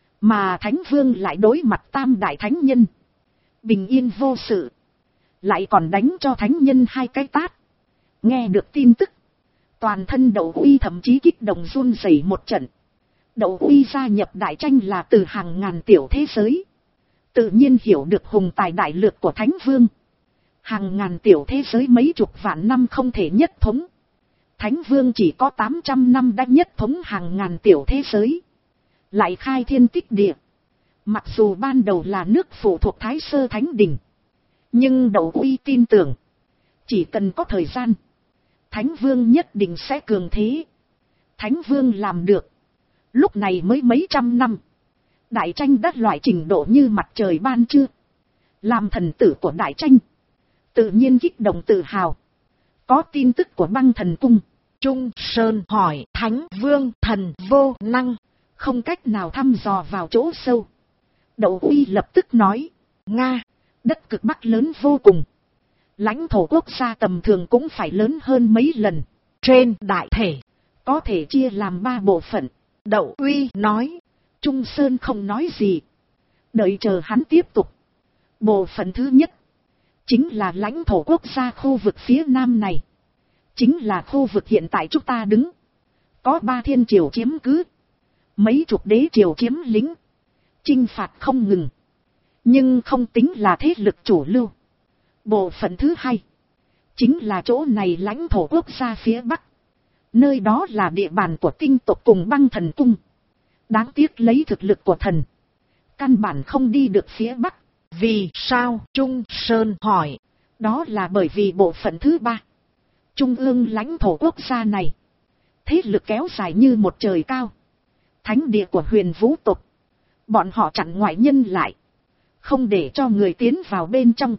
Speaker 1: Mà Thánh Vương lại đối mặt tam đại thánh nhân, bình yên vô sự, lại còn đánh cho thánh nhân 2 cái tát. Nghe được tin tức, toàn thân Đậu Uy thậm chí kích động run rẩy một trận. Đậu Uy gia nhập Đại Tranh là từ hàng ngàn tiểu thế giới, tự nhiên hiểu được hùng tài đại lược của Thánh Vương. Hàng ngàn tiểu thế giới mấy chục vạn năm không thể nhất thống. Thánh Vương chỉ có 800 năm đã nhất thống hàng ngàn tiểu thế giới, lại khai thiên tích địa. Mặc dù ban đầu là nước phụ thuộc Thái Sơ Thánh Đình, nhưng Đậu Uy tin tưởng, chỉ cần có thời gian, Thánh Vương nhất định sẽ cường thế. Thánh Vương làm được, lúc này mới mấy trăm năm, Đại Tranh đã loại trình độ như mặt trời ban trưa. Làm thần tử của Đại Tranh, tự nhiên kích động tự hào. Có tin tức của Băng Thần Cung.
Speaker 2: Trung Sơn hỏi. Thánh Vương thần vô năng,
Speaker 1: không cách nào thăm dò vào chỗ sâu. Đậu Uy lập tức nói. Nga, đất cực Bắc lớn vô cùng, lãnh thổ quốc gia tầm thường cũng phải lớn hơn mấy lần.
Speaker 2: Trên đại thể,
Speaker 1: có thể chia làm 3 bộ phận.
Speaker 2: Đậu Uy nói.
Speaker 1: Trung Sơn không nói gì, đợi chờ hắn tiếp tục. Bộ phận thứ nhất, chính là lãnh thổ quốc gia khu vực phía nam này. Chính là khu vực hiện tại chúng ta đứng. Có 3 thiên triều chiếm cứ, mấy chục đế triều chiếm lĩnh, chinh phạt không ngừng. Nhưng không tính là thế lực chủ lưu. Bộ phận thứ hai, chính là chỗ này lãnh thổ quốc gia phía bắc. Nơi đó là địa bàn của tinh tộc cùng Băng Thần Cung. Đáng tiếc lấy thực lực của thần, căn bản không đi được phía bắc.
Speaker 2: Vì sao? Trung Sơn hỏi.
Speaker 1: Đó là bởi vì bộ phận thứ ba, trung ương lãnh thổ quốc gia này, thế lực kéo dài như một trời cao. Thánh địa của Huyền Vũ tộc, bọn họ chặn ngoại nhân lại, không để cho người tiến vào bên trong.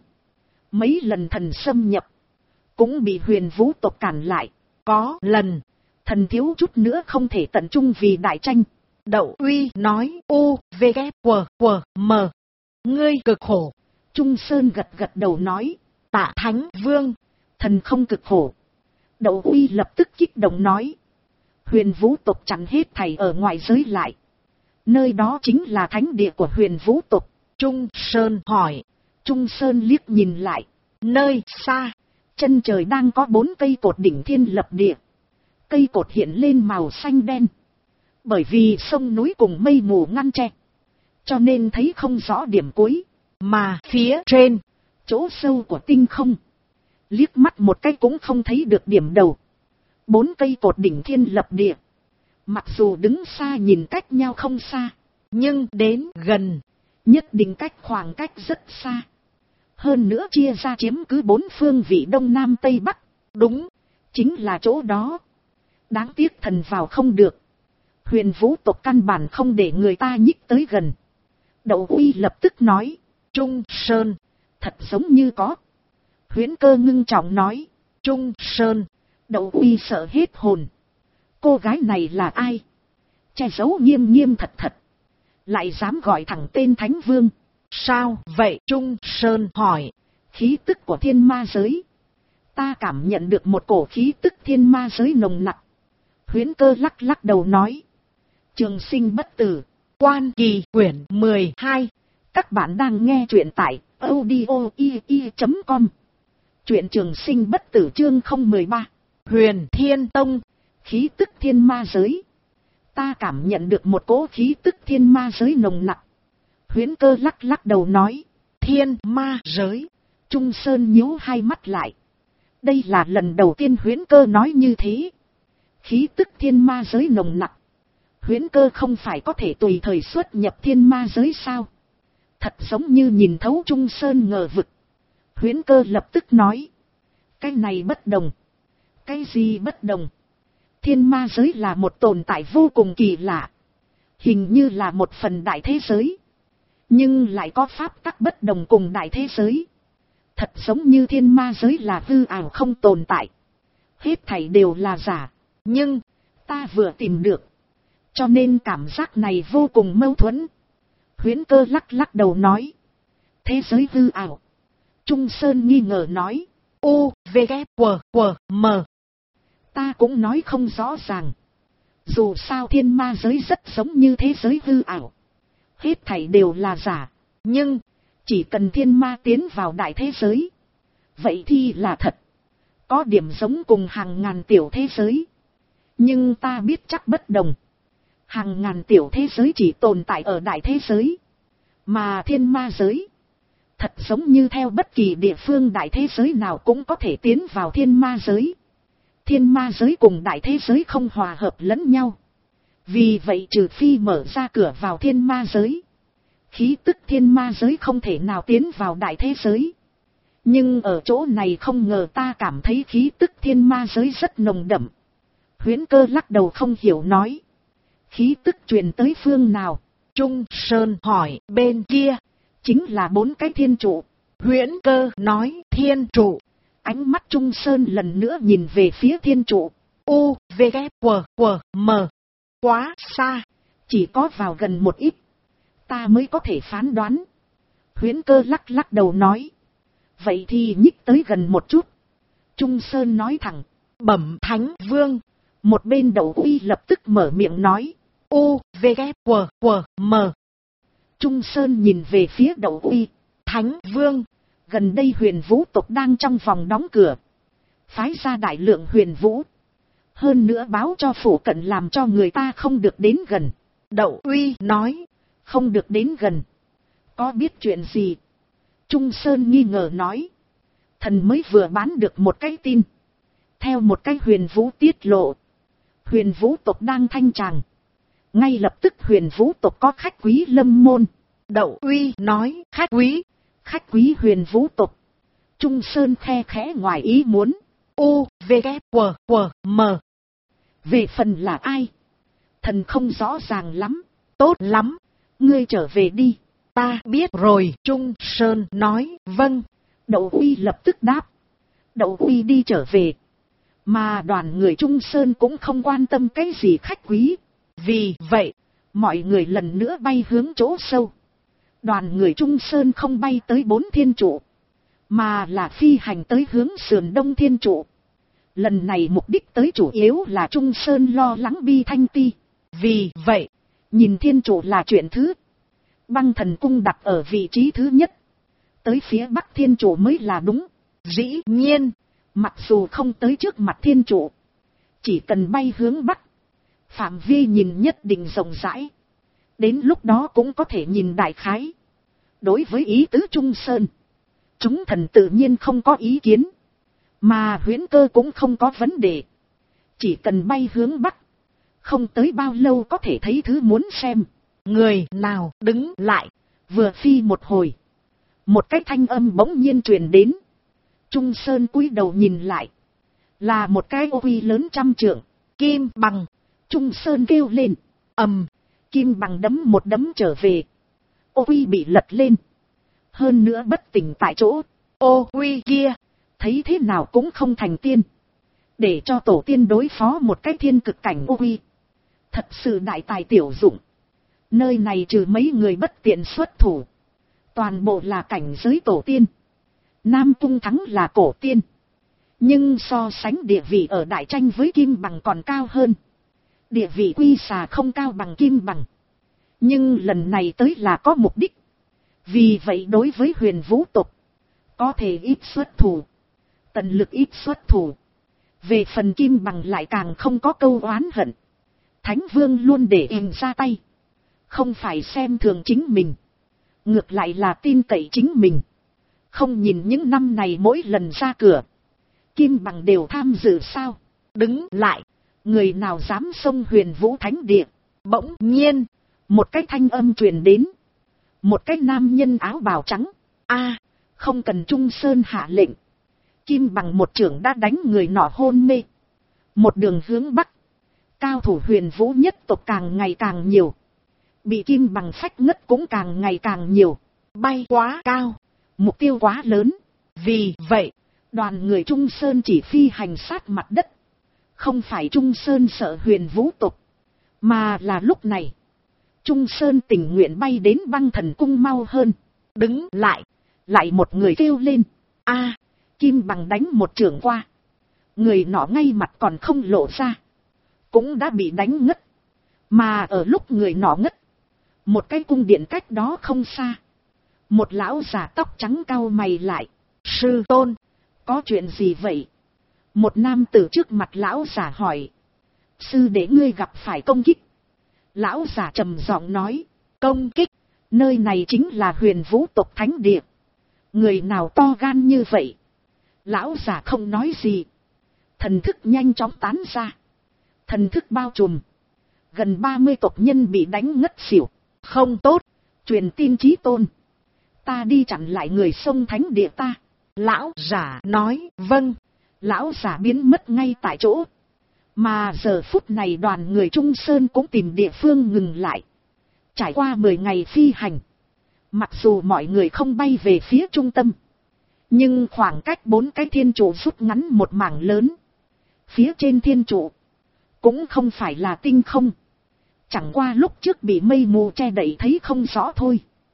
Speaker 1: Mấy lần thần xâm nhập, cũng bị Huyền Vũ tộc cản lại. Có lần, thần thiếu chút nữa không thể tận trung vì Đại Tranh.
Speaker 2: Đậu Uy nói. U, V, K, W, W, M. Ngươi cực khổ.
Speaker 1: Trung Sơn gật gật đầu nói.
Speaker 2: Tạ Thánh Vương,
Speaker 1: thần không cực khổ. Đậu Uy lập tức kích động nói. Huyền Vũ tộc chặn hết thảy ở ngoài giới lại. Nơi đó chính là thánh địa của Huyền Vũ tộc.
Speaker 2: Trung Sơn hỏi.
Speaker 1: Trung Sơn liếc nhìn lại.
Speaker 2: Nơi xa,
Speaker 1: chân trời đang có 4 cây cột đỉnh thiên lập địa. Cây cột hiện lên màu xanh đen. Bởi vì sông núi cùng mây mù ngăn che, cho nên thấy không rõ điểm cuối.
Speaker 2: mà phía trên,
Speaker 1: Chỗ sâu của tinh không, liếc mắt một cái cũng không thấy được điểm đầu. 4 cây cột đỉnh thiên lập địa, mặc dù đứng xa nhìn cách nhau không xa,
Speaker 2: nhưng đến gần,
Speaker 1: nhất định cách khoảng cách rất xa. Hơn nữa chia ra chiếm cứ 4 phương vị đông nam tây bắc.
Speaker 2: đúng,
Speaker 1: Chính là chỗ đó. Đáng tiếc thần vào không được. Huyền Vũ tộc căn bản không để người ta nhích tới gần. Đậu Uy lập tức nói.
Speaker 2: Trung Sơn,
Speaker 1: Thật giống như có. Huyễn Cơ ngưng trọng nói.
Speaker 2: Trung Sơn,
Speaker 1: Đậu Uy sợ hết hồn. Cô gái này là ai? Che giấu nghiêm nghiêm thật thật, lại dám gọi thẳng tên Thánh Vương.
Speaker 2: sao vậy? Trung Sơn hỏi.
Speaker 1: Khí tức của thiên ma giới. Ta cảm nhận được một cổ khí tức thiên ma giới nồng nặc. Huyễn Cơ lắc lắc đầu nói. Trường sinh bất tử.
Speaker 2: Quan Kỳ quyển 12.
Speaker 1: Các bạn đang nghe truyện tại audio.com. Truyện Trường sinh bất tử chương 013.
Speaker 2: Huyền Thiên Tông.
Speaker 1: Khí tức thiên ma giới. Ta cảm nhận được một cỗ khí tức thiên ma giới nồng nặc. Huyễn Cơ lắc lắc đầu nói.
Speaker 2: Thiên ma giới.
Speaker 1: Trung Sơn nhíu hai mắt lại. Đây là lần đầu tiên Huyễn Cơ nói như thế. Khí tức thiên ma giới nồng nặc. Huyễn Cơ không phải có thể tùy thời xuất nhập thiên ma giới sao? Thật giống như nhìn thấu Trung Sơn ngờ vực. Huyễn Cơ lập tức nói. Cái này bất đồng. Cái gì bất đồng? Thiên ma giới là một tồn tại vô cùng kỳ lạ. Hình như là một phần đại thế giới. Nhưng lại có pháp tắc bất đồng cùng đại thế giới. Thật giống như thiên ma giới là hư ảo không tồn tại. Hết thảy đều là giả. Nhưng, ta vừa tìm được. Cho nên cảm giác này vô cùng mâu thuẫn. Huyễn Cơ lắc lắc đầu nói. Thế giới hư ảo. Trung Sơn nghi ngờ nói.
Speaker 2: U, V, K, W, W, M.
Speaker 1: Ta cũng nói không rõ ràng. Dù sao thiên ma giới rất giống như thế giới hư ảo. Hết thảy đều là giả. Nhưng, chỉ cần thiên ma tiến vào đại thế giới, vậy thì là thật. Có điểm giống cùng hàng ngàn tiểu thế giới. Nhưng ta biết chắc bất đồng. Hàng ngàn tiểu thế giới chỉ tồn tại ở đại thế giới. Mà thiên ma giới, thật giống như theo bất kỳ địa phương đại thế giới nào cũng có thể tiến vào thiên ma giới. Thiên ma giới cùng đại thế giới không hòa hợp lẫn nhau. Vì vậy trừ phi mở ra cửa vào thiên ma giới, khí tức thiên ma giới không thể nào tiến vào đại thế giới. Nhưng ở chỗ này không ngờ ta cảm thấy khí tức thiên ma giới rất nồng đậm. Huyễn Cơ lắc đầu không hiểu nói. Khí tức truyền tới phương nào?
Speaker 2: Trung Sơn hỏi. Bên kia,
Speaker 1: chính là 4 cái thiên trụ.
Speaker 2: Huyễn Cơ nói. Thiên trụ.
Speaker 1: Ánh mắt Trung Sơn lần nữa nhìn về phía thiên trụ.
Speaker 2: U, V, K, W, W, M. Quá xa.
Speaker 1: Chỉ có vào gần một ít, ta mới có thể phán đoán. Huyễn Cơ lắc lắc đầu nói. Vậy thì nhích tới gần một chút. Trung Sơn nói thẳng.
Speaker 2: Bẩm Thánh Vương.
Speaker 1: Một bên Đậu Uy lập tức mở miệng nói.
Speaker 2: U, V, K, W, W, M.
Speaker 1: Trung Sơn nhìn về phía Đậu Uy.
Speaker 2: Thánh Vương.
Speaker 1: Gần đây Huyền Vũ tộc đang trong vòng đóng cửa. Phái ra đại lượng huyền vũ. Hơn nữa báo cho phủ cận làm cho người ta không được đến gần.
Speaker 2: Đậu Uy nói.
Speaker 1: Không được đến gần. Có biết chuyện gì? Trung Sơn nghi ngờ nói. Thần mới vừa bán được một cái tin. Theo một cái huyền vũ tiết lộ, Huyền Vũ tộc đang thanh tràng. Ngay lập tức Huyền Vũ tộc có khách quý lâm môn.
Speaker 2: Đậu Uy nói. Khách quý.
Speaker 1: Khách quý Huyền Vũ tộc. Trung Sơn khe khẽ ngoài ý muốn.
Speaker 2: U, V, K, W, W, M.
Speaker 1: Về phần là ai? Thần không rõ ràng lắm.
Speaker 2: Tốt lắm.
Speaker 1: Ngươi trở về đi.
Speaker 2: Ta biết rồi. Trung Sơn nói. Vâng.
Speaker 1: Đậu Uy lập tức đáp. Đậu Uy đi trở về. Mà đoàn người Trung Sơn cũng không quan tâm cái gì khách quý.
Speaker 2: Vì vậy,
Speaker 1: mọi người lần nữa bay hướng chỗ sâu. Đoàn người Trung Sơn không bay tới 4 thiên trụ, mà là phi hành tới hướng sườn đông thiên trụ. Lần này mục đích tới chủ yếu là Trung Sơn lo lắng Bi Thanh Ti.
Speaker 2: Vì vậy,
Speaker 1: nhìn thiên trụ là chuyện thứ. Băng thần cung đặt ở vị trí thứ nhất. Tới phía bắc thiên trụ mới là đúng.
Speaker 2: dĩ nhiên,
Speaker 1: mặc dù không tới trước mặt thiên trụ, chỉ cần bay hướng bắc, phạm vi nhìn nhất định rộng rãi. Đến lúc đó cũng có thể nhìn đại khái. Đối với ý tứ Trung Sơn, chúng thần tự nhiên không có ý kiến. Mà Huyễn Cơ cũng không có vấn đề. Chỉ cần bay hướng bắc, không tới bao lâu có thể thấy thứ muốn xem.
Speaker 2: người nào đứng lại.
Speaker 1: Vừa phi một hồi, một cái thanh âm bỗng nhiên truyền đến. Trung Sơn cúi đầu nhìn lại, là một cái ô uy lớn 100 trượng.
Speaker 2: Kim Bằng.
Speaker 1: Trung Sơn kêu lên.
Speaker 2: Ầm.
Speaker 1: Kim Bằng đấm một đấm trở về. Ô uy bị lật lên, hơn nữa bất tỉnh tại chỗ.
Speaker 2: Ô uy kia,
Speaker 1: thấy thế nào cũng không thành tiên. Để cho tổ tiên đối phó một cái thiên cực cảnh ô uy, thật sự đại tài tiểu dụng. Nơi này trừ mấy người bất tiện xuất thủ, toàn bộ là cảnh giới tổ tiên. Nam Cung Thắng là cổ tiên, nhưng so sánh địa vị ở đại tranh với Kim Bằng còn cao hơn. Địa vị quy xà không cao bằng Kim Bằng, nhưng lần này tới là có mục đích. Vì vậy đối với Huyền Vũ tộc, có thể ít xuất thủ, tận lực ít xuất thủ. Về phần Kim Bằng lại càng không có câu oán hận. Thánh Vương luôn để im ra tay, không phải xem thường chính mình, ngược lại là tin cậy chính mình. Không nhìn những năm này mỗi lần ra cửa, Kim Bằng đều tham dự sao?
Speaker 2: đứng lại.
Speaker 1: Người nào dám xông Huyền Vũ Thánh Địa?
Speaker 2: Bỗng nhiên,
Speaker 1: một cái thanh âm truyền đến. Một cái nam nhân áo bào trắng.
Speaker 2: a
Speaker 1: Không cần Trung Sơn hạ lệnh, Kim Bằng một chưởng đã đánh người nọ hôn mê. Một đường hướng bắc, cao thủ Huyền Vũ nhất tộc càng ngày càng nhiều, bị Kim Bằng phách ngất cũng càng ngày càng nhiều.
Speaker 2: bay quá cao,
Speaker 1: Mục tiêu quá lớn.
Speaker 2: vì vậy,
Speaker 1: Đoàn người Trung Sơn chỉ phi hành sát mặt đất. Không phải Trung Sơn sợ Huyền Vũ tộc, mà là lúc này Trung Sơn tình nguyện bay đến Băng Thần Cung mau hơn.
Speaker 2: đứng lại.
Speaker 1: Lại một người kêu lên.
Speaker 2: a
Speaker 1: Kim Bằng đánh một chưởng qua, người nọ ngay mặt còn không lộ ra, cũng đã bị đánh ngất. Mà ở lúc người nọ ngất, một cái cung điện cách đó không xa, một lão già tóc trắng cau mày lại.
Speaker 2: Sư tôn,
Speaker 1: có chuyện gì vậy? Một nam tử trước mặt lão già hỏi. Sư để ngươi gặp phải công kích. Lão già trầm giọng nói.
Speaker 2: công kích.
Speaker 1: Nơi này chính là Huyền Vũ tộc thánh địa. Người nào to gan như vậy? Lão già không nói gì. Thần thức nhanh chóng tán ra. Thần thức bao trùm. Gần 30 tộc nhân bị đánh ngất xỉu.
Speaker 2: Không tốt.
Speaker 1: Truyền tin chí tôn. Ta đi chặn lại người sông thánh địa ta.
Speaker 2: Lão giả nói vâng.
Speaker 1: Lão giả biến mất ngay tại chỗ. Mà giờ phút này đoàn người Trung Sơn cũng tìm địa phương ngừng lại. Trải qua 10 ngày phi hành, mặc dù mọi người không bay về phía trung tâm, nhưng khoảng cách 4 cái thiên trụ rút ngắn một mảng lớn. Phía trên thiên trụ cũng không phải là tinh không, chẳng qua lúc trước bị mây mù che đậy thấy không rõ thôi.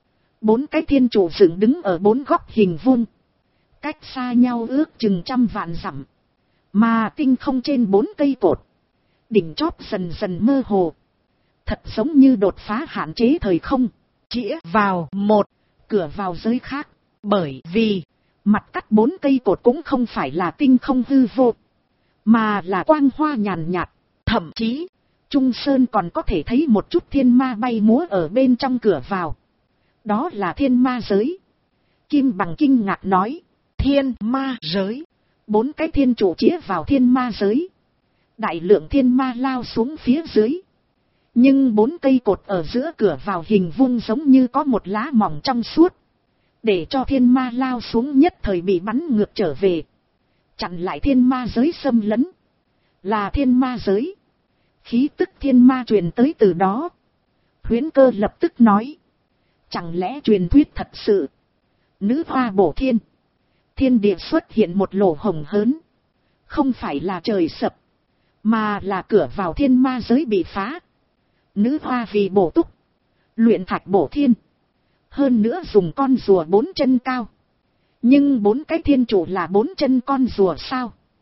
Speaker 1: 4 cái thiên trụ dựng đứng ở 4 góc hình vuông, cách xa nhau ước chừng 100 vạn dặm. Mà tinh không trên 4 cây cột, đỉnh chóp dần dần mơ hồ, thật giống như đột phá hạn chế thời không, chĩa
Speaker 2: vào một
Speaker 1: cửa vào giới khác.
Speaker 2: Bởi vì
Speaker 1: mặt cắt 4 cây cột cũng không phải là tinh không hư vô, mà là quang hoa nhàn nhạt.
Speaker 2: thậm chí
Speaker 1: Trung Sơn còn có thể thấy một chút thiên ma bay múa ở bên trong cửa vào. Đó là thiên ma giới. Kim Bằng kinh ngạc nói.
Speaker 2: thiên ma giới.
Speaker 1: 4 cái thiên trụ chĩa vào thiên ma giới. Đại lượng thiên ma lao xuống phía dưới. Nhưng 4 cây cột ở giữa cửa vào hình vuông giống như có một lá mỏng trong suốt, để cho thiên ma lao xuống nhất thời bị bắn ngược trở về, chặn lại thiên ma giới xâm lấn. Là thiên ma giới. Khí tức thiên ma truyền tới từ đó. Huyễn Cơ lập tức nói. Chẳng lẽ truyền thuyết thật sự? Nữ hoa bổ thiên, thiên địa xuất hiện một lỗ hổng hớn. Không phải là trời sập, mà là cửa vào thiên ma giới bị phá. Nữ hoa vì bổ túc, luyện thạch bổ thiên, hơn nữa dùng con rùa 4 chân cao. Nhưng 4 cái thiên trụ là 4 chân con rùa sao?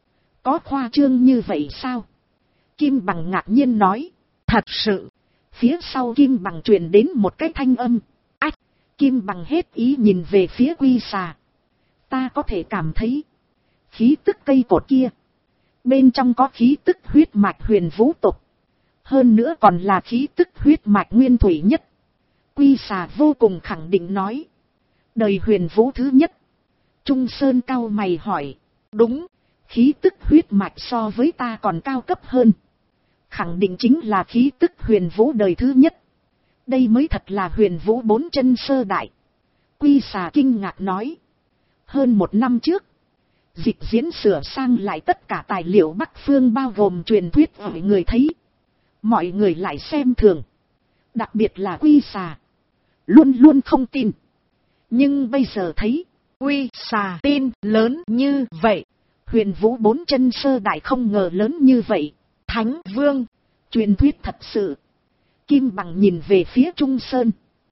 Speaker 1: Có khoa trương như vậy sao? Kim Bằng ngạc nhiên nói.
Speaker 2: Thật sự.
Speaker 1: Phía sau Kim Bằng truyền đến một cái thanh âm. Ách! Kim Bằng hết ý nhìn về phía Quy Xà. Ta có thể cảm thấy khí tức cây cột kia, bên trong có khí tức huyết mạch Huyền Vũ tộc. Hơn nữa còn là khí tức huyết mạch nguyên thủy nhất. Quy Xà vô cùng khẳng định nói. Đời Huyền Vũ thứ nhất. Trung Sơn cau mày hỏi. Đúng, khí tức huyết mạch so với ta còn cao cấp hơn. Khẳng định chính là khí tức Huyền Vũ đời thứ nhất. Đây mới thật là Huyền Vũ 4 chân sơ đại. Quy Xà kinh ngạc nói. Hơn 1 năm trước, dịch diễn sửa sang lại tất cả tài liệu Bắc Phương bao gồm truyền thuyết ở người thấy. Mọi người lại xem thường. Đặc biệt là Quy Xà. Luôn luôn không tin. Nhưng bây giờ thấy,
Speaker 2: Quy Xà tin lớn như vậy.
Speaker 1: Huyền Vũ 4 chân sơ đại không ngờ lớn như vậy.
Speaker 2: Thánh Vương,
Speaker 1: truyền thuyết thật sự. Kim Bằng nhìn về phía Trung Sơn.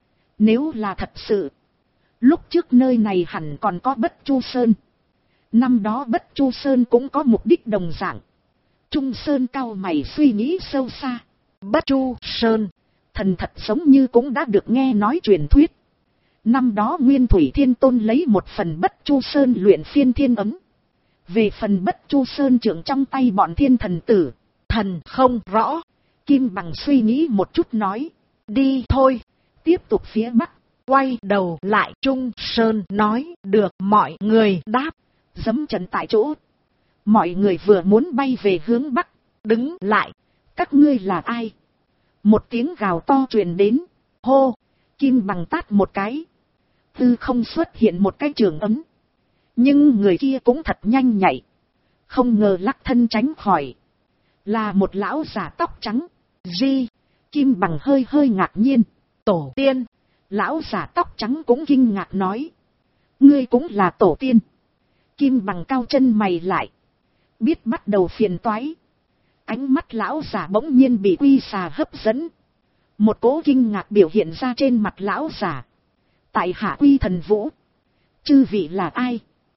Speaker 1: Nếu là thật sự, lúc trước nơi này hẳn còn có Bất Chu Sơn. Năm đó Bất Chu Sơn cũng có mục đích đồng dạng. Trung Sơn cau mày suy nghĩ sâu xa.
Speaker 2: Bất Chu Sơn,
Speaker 1: thần thật giống như cũng đã được nghe nói truyền thuyết. Năm đó Nguyên Thủy Thiên Tôn lấy một phần Bất Chu Sơn luyện phiên thiên ấm. Về phần Bất Chu Sơn trưởng trong tay bọn thiên thần tử,
Speaker 2: thần không rõ.
Speaker 1: Kim Bằng suy nghĩ một chút nói.
Speaker 2: Đi thôi.
Speaker 1: Tiếp tục phía bắc.
Speaker 2: Quay đầu lại Trung Sơn nói. Được, mọi người đáp.
Speaker 1: Dẫm chân tại chỗ. Mọi người vừa muốn bay về hướng bắc.
Speaker 2: Đứng lại.
Speaker 1: Các ngươi là ai? Một tiếng gào to truyền đến. Hô! Kim Bằng tát một cái. Tư không xuất hiện một cái trường ấm. Nhưng người kia cũng thật nhanh nhạy. Không ngờ lắc thân tránh khỏi. Là một lão giả tóc trắng.
Speaker 2: Di!
Speaker 1: Kim Bằng hơi hơi ngạc nhiên.
Speaker 2: Tổ tiên!
Speaker 1: Lão giả tóc trắng cũng kinh ngạc nói. Ngươi cũng là tổ tiên. Kim Bằng cau chân mày lại. Biết bắt đầu phiền toái. Ánh mắt lão giả bỗng nhiên bị Quy Xà hấp dẫn. Một cỗ kinh ngạc biểu hiện ra trên mặt lão giả. Tại hạ Quy Thần Vũ. Chư vị là ai?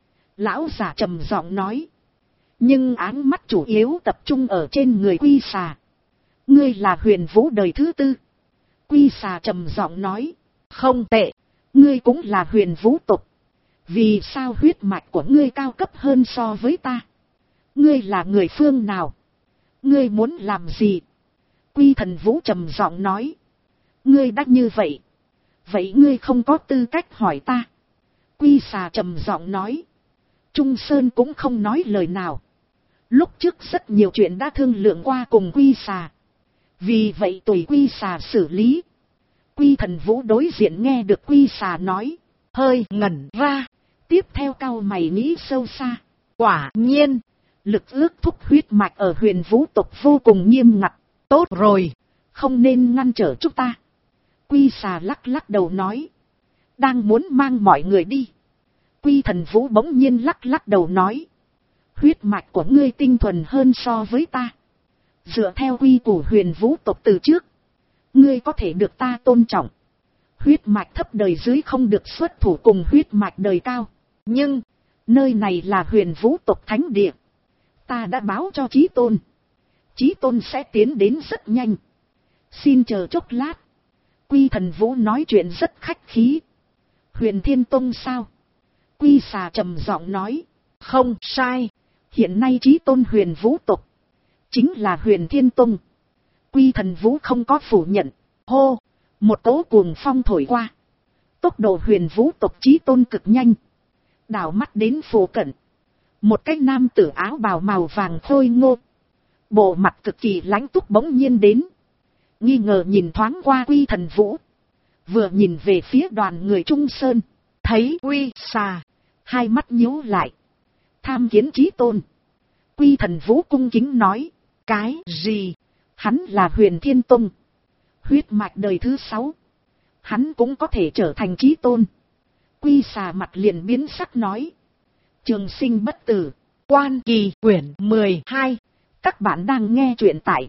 Speaker 1: Lão giả trầm giọng nói. Nhưng ánh mắt chủ yếu tập trung ở trên người Quy Xà. Ngươi là Huyền Vũ đời thứ tư. Quy Xà trầm giọng nói. Không tệ. Ngươi cũng là Huyền Vũ tộc. Vì sao huyết mạch của ngươi cao cấp hơn so với ta? Ngươi là người phương nào? Ngươi muốn làm gì? Quy Thần Vũ trầm giọng nói. Ngươi đắc như vậy. Vậy ngươi không có tư cách hỏi ta. Quy Xà trầm giọng nói. Trung Sơn cũng không nói lời nào. Lúc trước rất nhiều chuyện đã thương lượng qua cùng Quy Xà. Vì vậy tùy Quy Xà xử lý. Quy Thần Vũ đối diện nghe được Quy Xà nói. Hơi ngẩn ra. Tiếp theo cau mày nghĩ sâu xa. Quả nhiên. Lực ước thúc huyết mạch ở Huyền Vũ tộc vô cùng nghiêm ngặt. Tốt rồi. Không nên ngăn trở chúng ta. Quy Xà lắc lắc đầu nói. Đang muốn mang mọi người đi. Quy Thần Vũ bỗng nhiên lắc lắc đầu nói. Huyết mạch của ngươi tinh thuần hơn so với ta. Dựa theo quy củ Huyền Vũ tộc từ trước. Ngươi có thể được ta tôn trọng. Huyết mạch thấp đời dưới không được xuất thủ cùng huyết mạch đời cao. Nhưng, nơi này là Huyền Vũ tộc thánh địa. Ta đã báo cho Chí Tôn. Chí Tôn sẽ tiến đến rất nhanh. Xin chờ chốc lát. Quy Thần Vũ nói chuyện rất khách khí. Huyền Thiên Tông sao? Quy Xà trầm giọng nói. Không sai. Hiện nay Chí Tôn Huyền Vũ tộc chính là Huyền Thiên Tông. Quy Thần Vũ không có phủ nhận. Hô! Một cỗ cuồng phong thổi qua. Tốc độ Huyền Vũ tộc Chí Tôn cực nhanh. Đảo mắt đến phủ cận. Một cái nam tử áo bào màu vàng khôi ngô. Bộ mặt cực kỳ lãnh túc bỗng nhiên đến. Nghi ngờ nhìn thoáng qua Quy Thần Vũ. Vừa nhìn về phía đoàn người Trung Sơn. Thấy Quy Xà. Hai mắt nhíu lại. Tham kiến Chí Tôn. Quy Thần Vũ cung kính nói. Cái gì? Hắn là Huyền Thiên Tông. Huyết mạch đời thứ 6. Hắn cũng có thể trở thành Chí Tôn. Quy Xà mặt liền biến sắc nói. Trường Sinh bất tử. Quan Kỳ quyển 12. Các bạn đang nghe truyện tại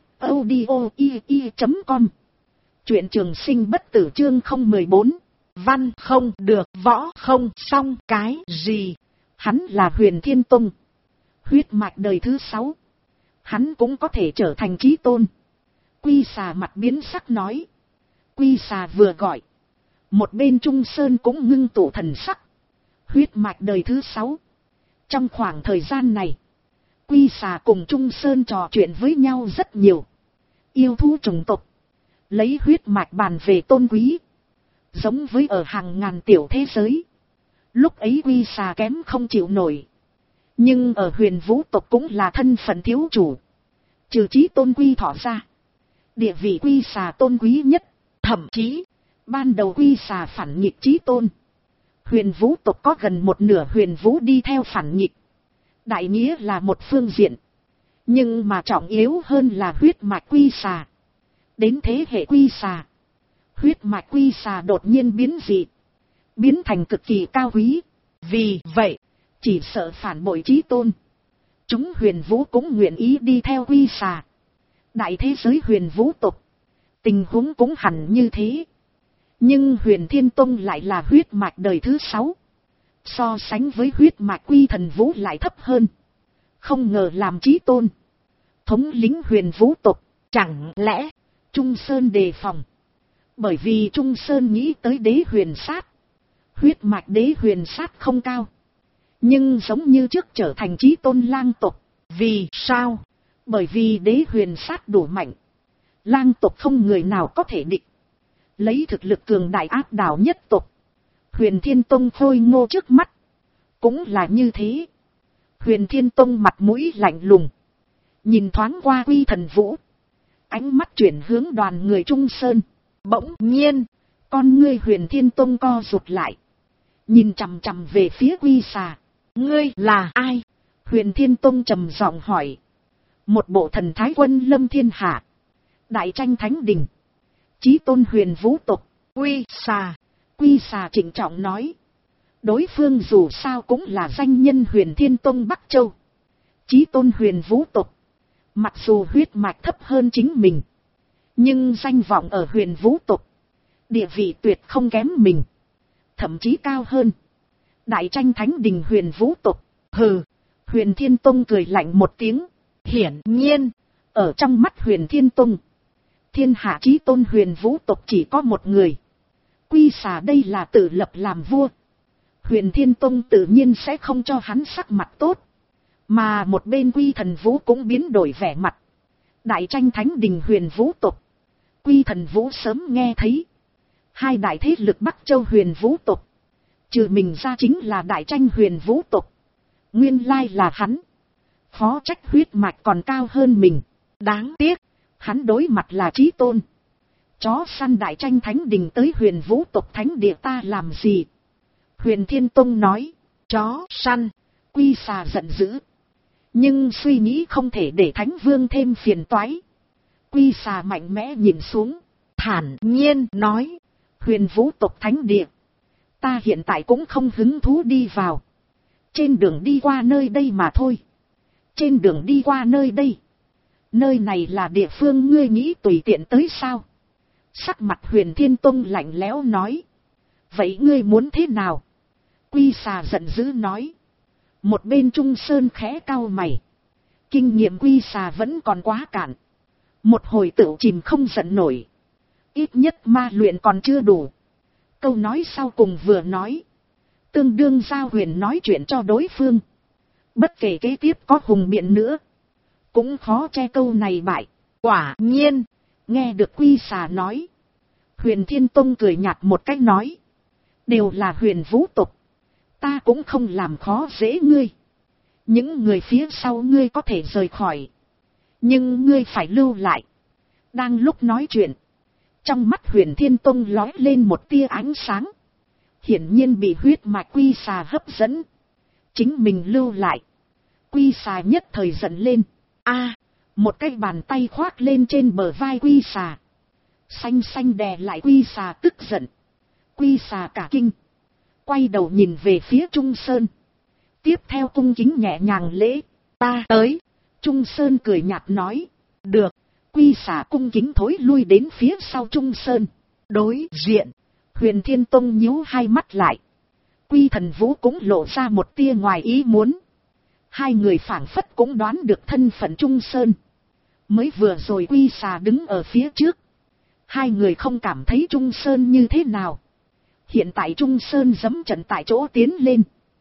Speaker 1: audio.com. Truyện Trường Sinh bất tử chương 014. Văn không được, võ không xong cái gì? Hắn là Huyền Thiên Tông. Huyết mạch đời thứ 6. Hắn cũng có thể trở thành chí tôn. Quy xà mặt biến sắc nói. Quy xà vừa gọi. Một bên Trung Sơn cũng ngưng tụ thần sắc. Huyết mạch đời thứ 6. Trong khoảng thời gian này, Quy xà cùng Trung Sơn trò chuyện với nhau rất nhiều. Yêu thú chủng tộc, lấy huyết mạch bàn về tôn quý. Giống với ở hàng ngàn tiểu thế giới. Lúc ấy Quy xà kém không chịu nổi. Nhưng ở Huyền Vũ tộc cũng là thân phận thiếu chủ. Trừ chí tôn Quy Thọ ra, địa vị Quy xà tôn quý nhất. Thậm chí, ban đầu Quy xà phản nghịch chí tôn. Huyền Vũ tộc có gần một nửa Huyền Vũ đi theo phản nghịch. Đại nghĩa là một phương diện. Nhưng mà trọng yếu hơn là huyết mạch Quy xà. Đến thế hệ Quy xà, huyết mạch Quy xà đột nhiên biến dị. Biến thành cực kỳ cao quý. Vì vậy, chỉ sợ phản bội chí tôn, chúng Huyền Vũ cũng nguyện ý đi theo Quy xà. Đại thế giới Huyền Vũ tộc, tình huống cũng hẳn như thế. Nhưng Huyền Thiên Tông lại là huyết mạch đời thứ 6. So sánh với huyết mạch Quy Thần Vũ lại thấp hơn. Không ngờ làm chí tôn, thống lĩnh Huyền Vũ tộc. Chẳng lẽ Trung Sơn đề phòng? Bởi vì Trung Sơn nghĩ tới đế huyền sát. Huyết mạch đế huyền sát không cao, nhưng giống như trước trở thành chí tôn lang tộc. Vì sao? Bởi vì đế huyền sát đủ mạnh. Lang tộc không người nào có thể địch. Lấy thực lực cường đại áp đảo nhất tộc. Huyền Thiên Tông khôi ngô trước mắt cũng là như thế. Huyền Thiên Tông mặt mũi lạnh lùng, nhìn thoáng qua Quy Thần Vũ, ánh mắt chuyển hướng đoàn người Trung Sơn. Bỗng nhiên, con ngươi Huyền Thiên Tông co rụt lại, nhìn chằm chằm về phía Quy xà. Ngươi là ai? Huyền Thiên Tông trầm giọng hỏi. Một bộ thần thái quân lâm thiên hạ, đại tranh thánh đình, chí tôn Huyền Vũ tộc. Quy xà. Quy xà trịnh trọng nói. Đối phương dù sao cũng là danh nhân Huyền Thiên Tông Bắc Châu, chí tôn Huyền Vũ tộc. Mặc dù huyết mạch thấp hơn chính mình, nhưng danh vọng ở Huyền Vũ tộc, địa vị tuyệt không kém mình, thậm chí cao hơn. Đại tranh thánh đình Huyền Vũ tộc. Hừ. Huyền Thiên Tông cười lạnh một tiếng. Hiển nhiên, ở trong mắt Huyền Thiên Tông, thiên hạ chí tôn Huyền Vũ tộc chỉ có một người. Quy xà đây là tự lập làm vua. Huyền Thiên Tông tự nhiên sẽ không cho hắn sắc mặt tốt. Mà một bên Quy Thần Vũ cũng biến đổi vẻ mặt. Đại tranh thánh đình Huyền Vũ tộc, Quy Thần Vũ sớm nghe thấy. Hai đại thế lực Bắc Châu Huyền Vũ tộc, trừ mình ra chính là đại tranh Huyền Vũ tộc. Nguyên lai là hắn. Khó trách huyết mạch còn cao hơn mình. Đáng tiếc, hắn đối mặt là chí tôn. Chó săn đại tranh thánh đình tới Huyền Vũ tộc thánh địa ta làm gì? Huyền Thiên Tông nói. Chó săn. Quy xà giận dữ, nhưng suy nghĩ không thể để Thánh Vương thêm phiền toái. Quy xà mạnh mẽ nhìn xuống, thản nhiên nói. Huyền Vũ tộc thánh địa, ta hiện tại cũng không hứng thú đi vào. Trên đường đi qua nơi đây mà thôi. Trên đường đi qua nơi đây. Nơi này là địa phương ngươi nghĩ tùy tiện tới sao? Sắc mặt Huyền Thiên Tông lạnh lẽo nói. Vậy ngươi muốn thế nào? Quy xà giận dữ nói. Một bên Trung Sơn khẽ cau mày. Kinh nghiệm Quy xà vẫn còn quá cạn. Một hồi tựu chìm không giận nổi. Ít nhất ma luyện còn chưa đủ. Câu nói sau cùng vừa nói, tương đương giao huyền nói chuyện cho đối phương. Bất kể kế tiếp có hùng biện nữa, cũng khó che câu này bại. Quả nhiên, nghe được Quy xà nói, Huyền Thiên Tông cười nhạt một cách nói. Đều là Huyền Vũ tộc, ta cũng không làm khó dễ ngươi. Những người phía sau ngươi có thể rời khỏi, nhưng ngươi phải lưu lại. Đang lúc nói chuyện, trong mắt Huyền Thiên Tông lóe lên một tia ánh sáng. Hiển nhiên bị huyết mạch Quy xà hấp dẫn. Chính mình lưu lại. Quy xà nhất thời giận lên. Một cái bàn tay khoác lên trên bờ vai Quy xà. Xanh xanh đè lại Quy xà tức giận. Quy xà cả kinh, quay đầu nhìn về phía Trung Sơn. Tiếp theo cung kính nhẹ nhàng lễ. Ta tới. Trung Sơn cười nhạt nói. Được. Quy xà cung kính thối lui đến phía sau Trung Sơn. Đối diện, Huyền Thiên Tông nhíu hai mắt lại. Quy Thần Vũ cũng lộ ra một tia ngoài ý muốn. Hai người phảng phất cũng đoán được thân phận Trung Sơn. Mới vừa rồi Quy Xà đứng ở phía trước. Hai người không cảm thấy Trung Sơn như thế nào. Hiện tại Trung Sơn giẫm trận tại chỗ tiến lên.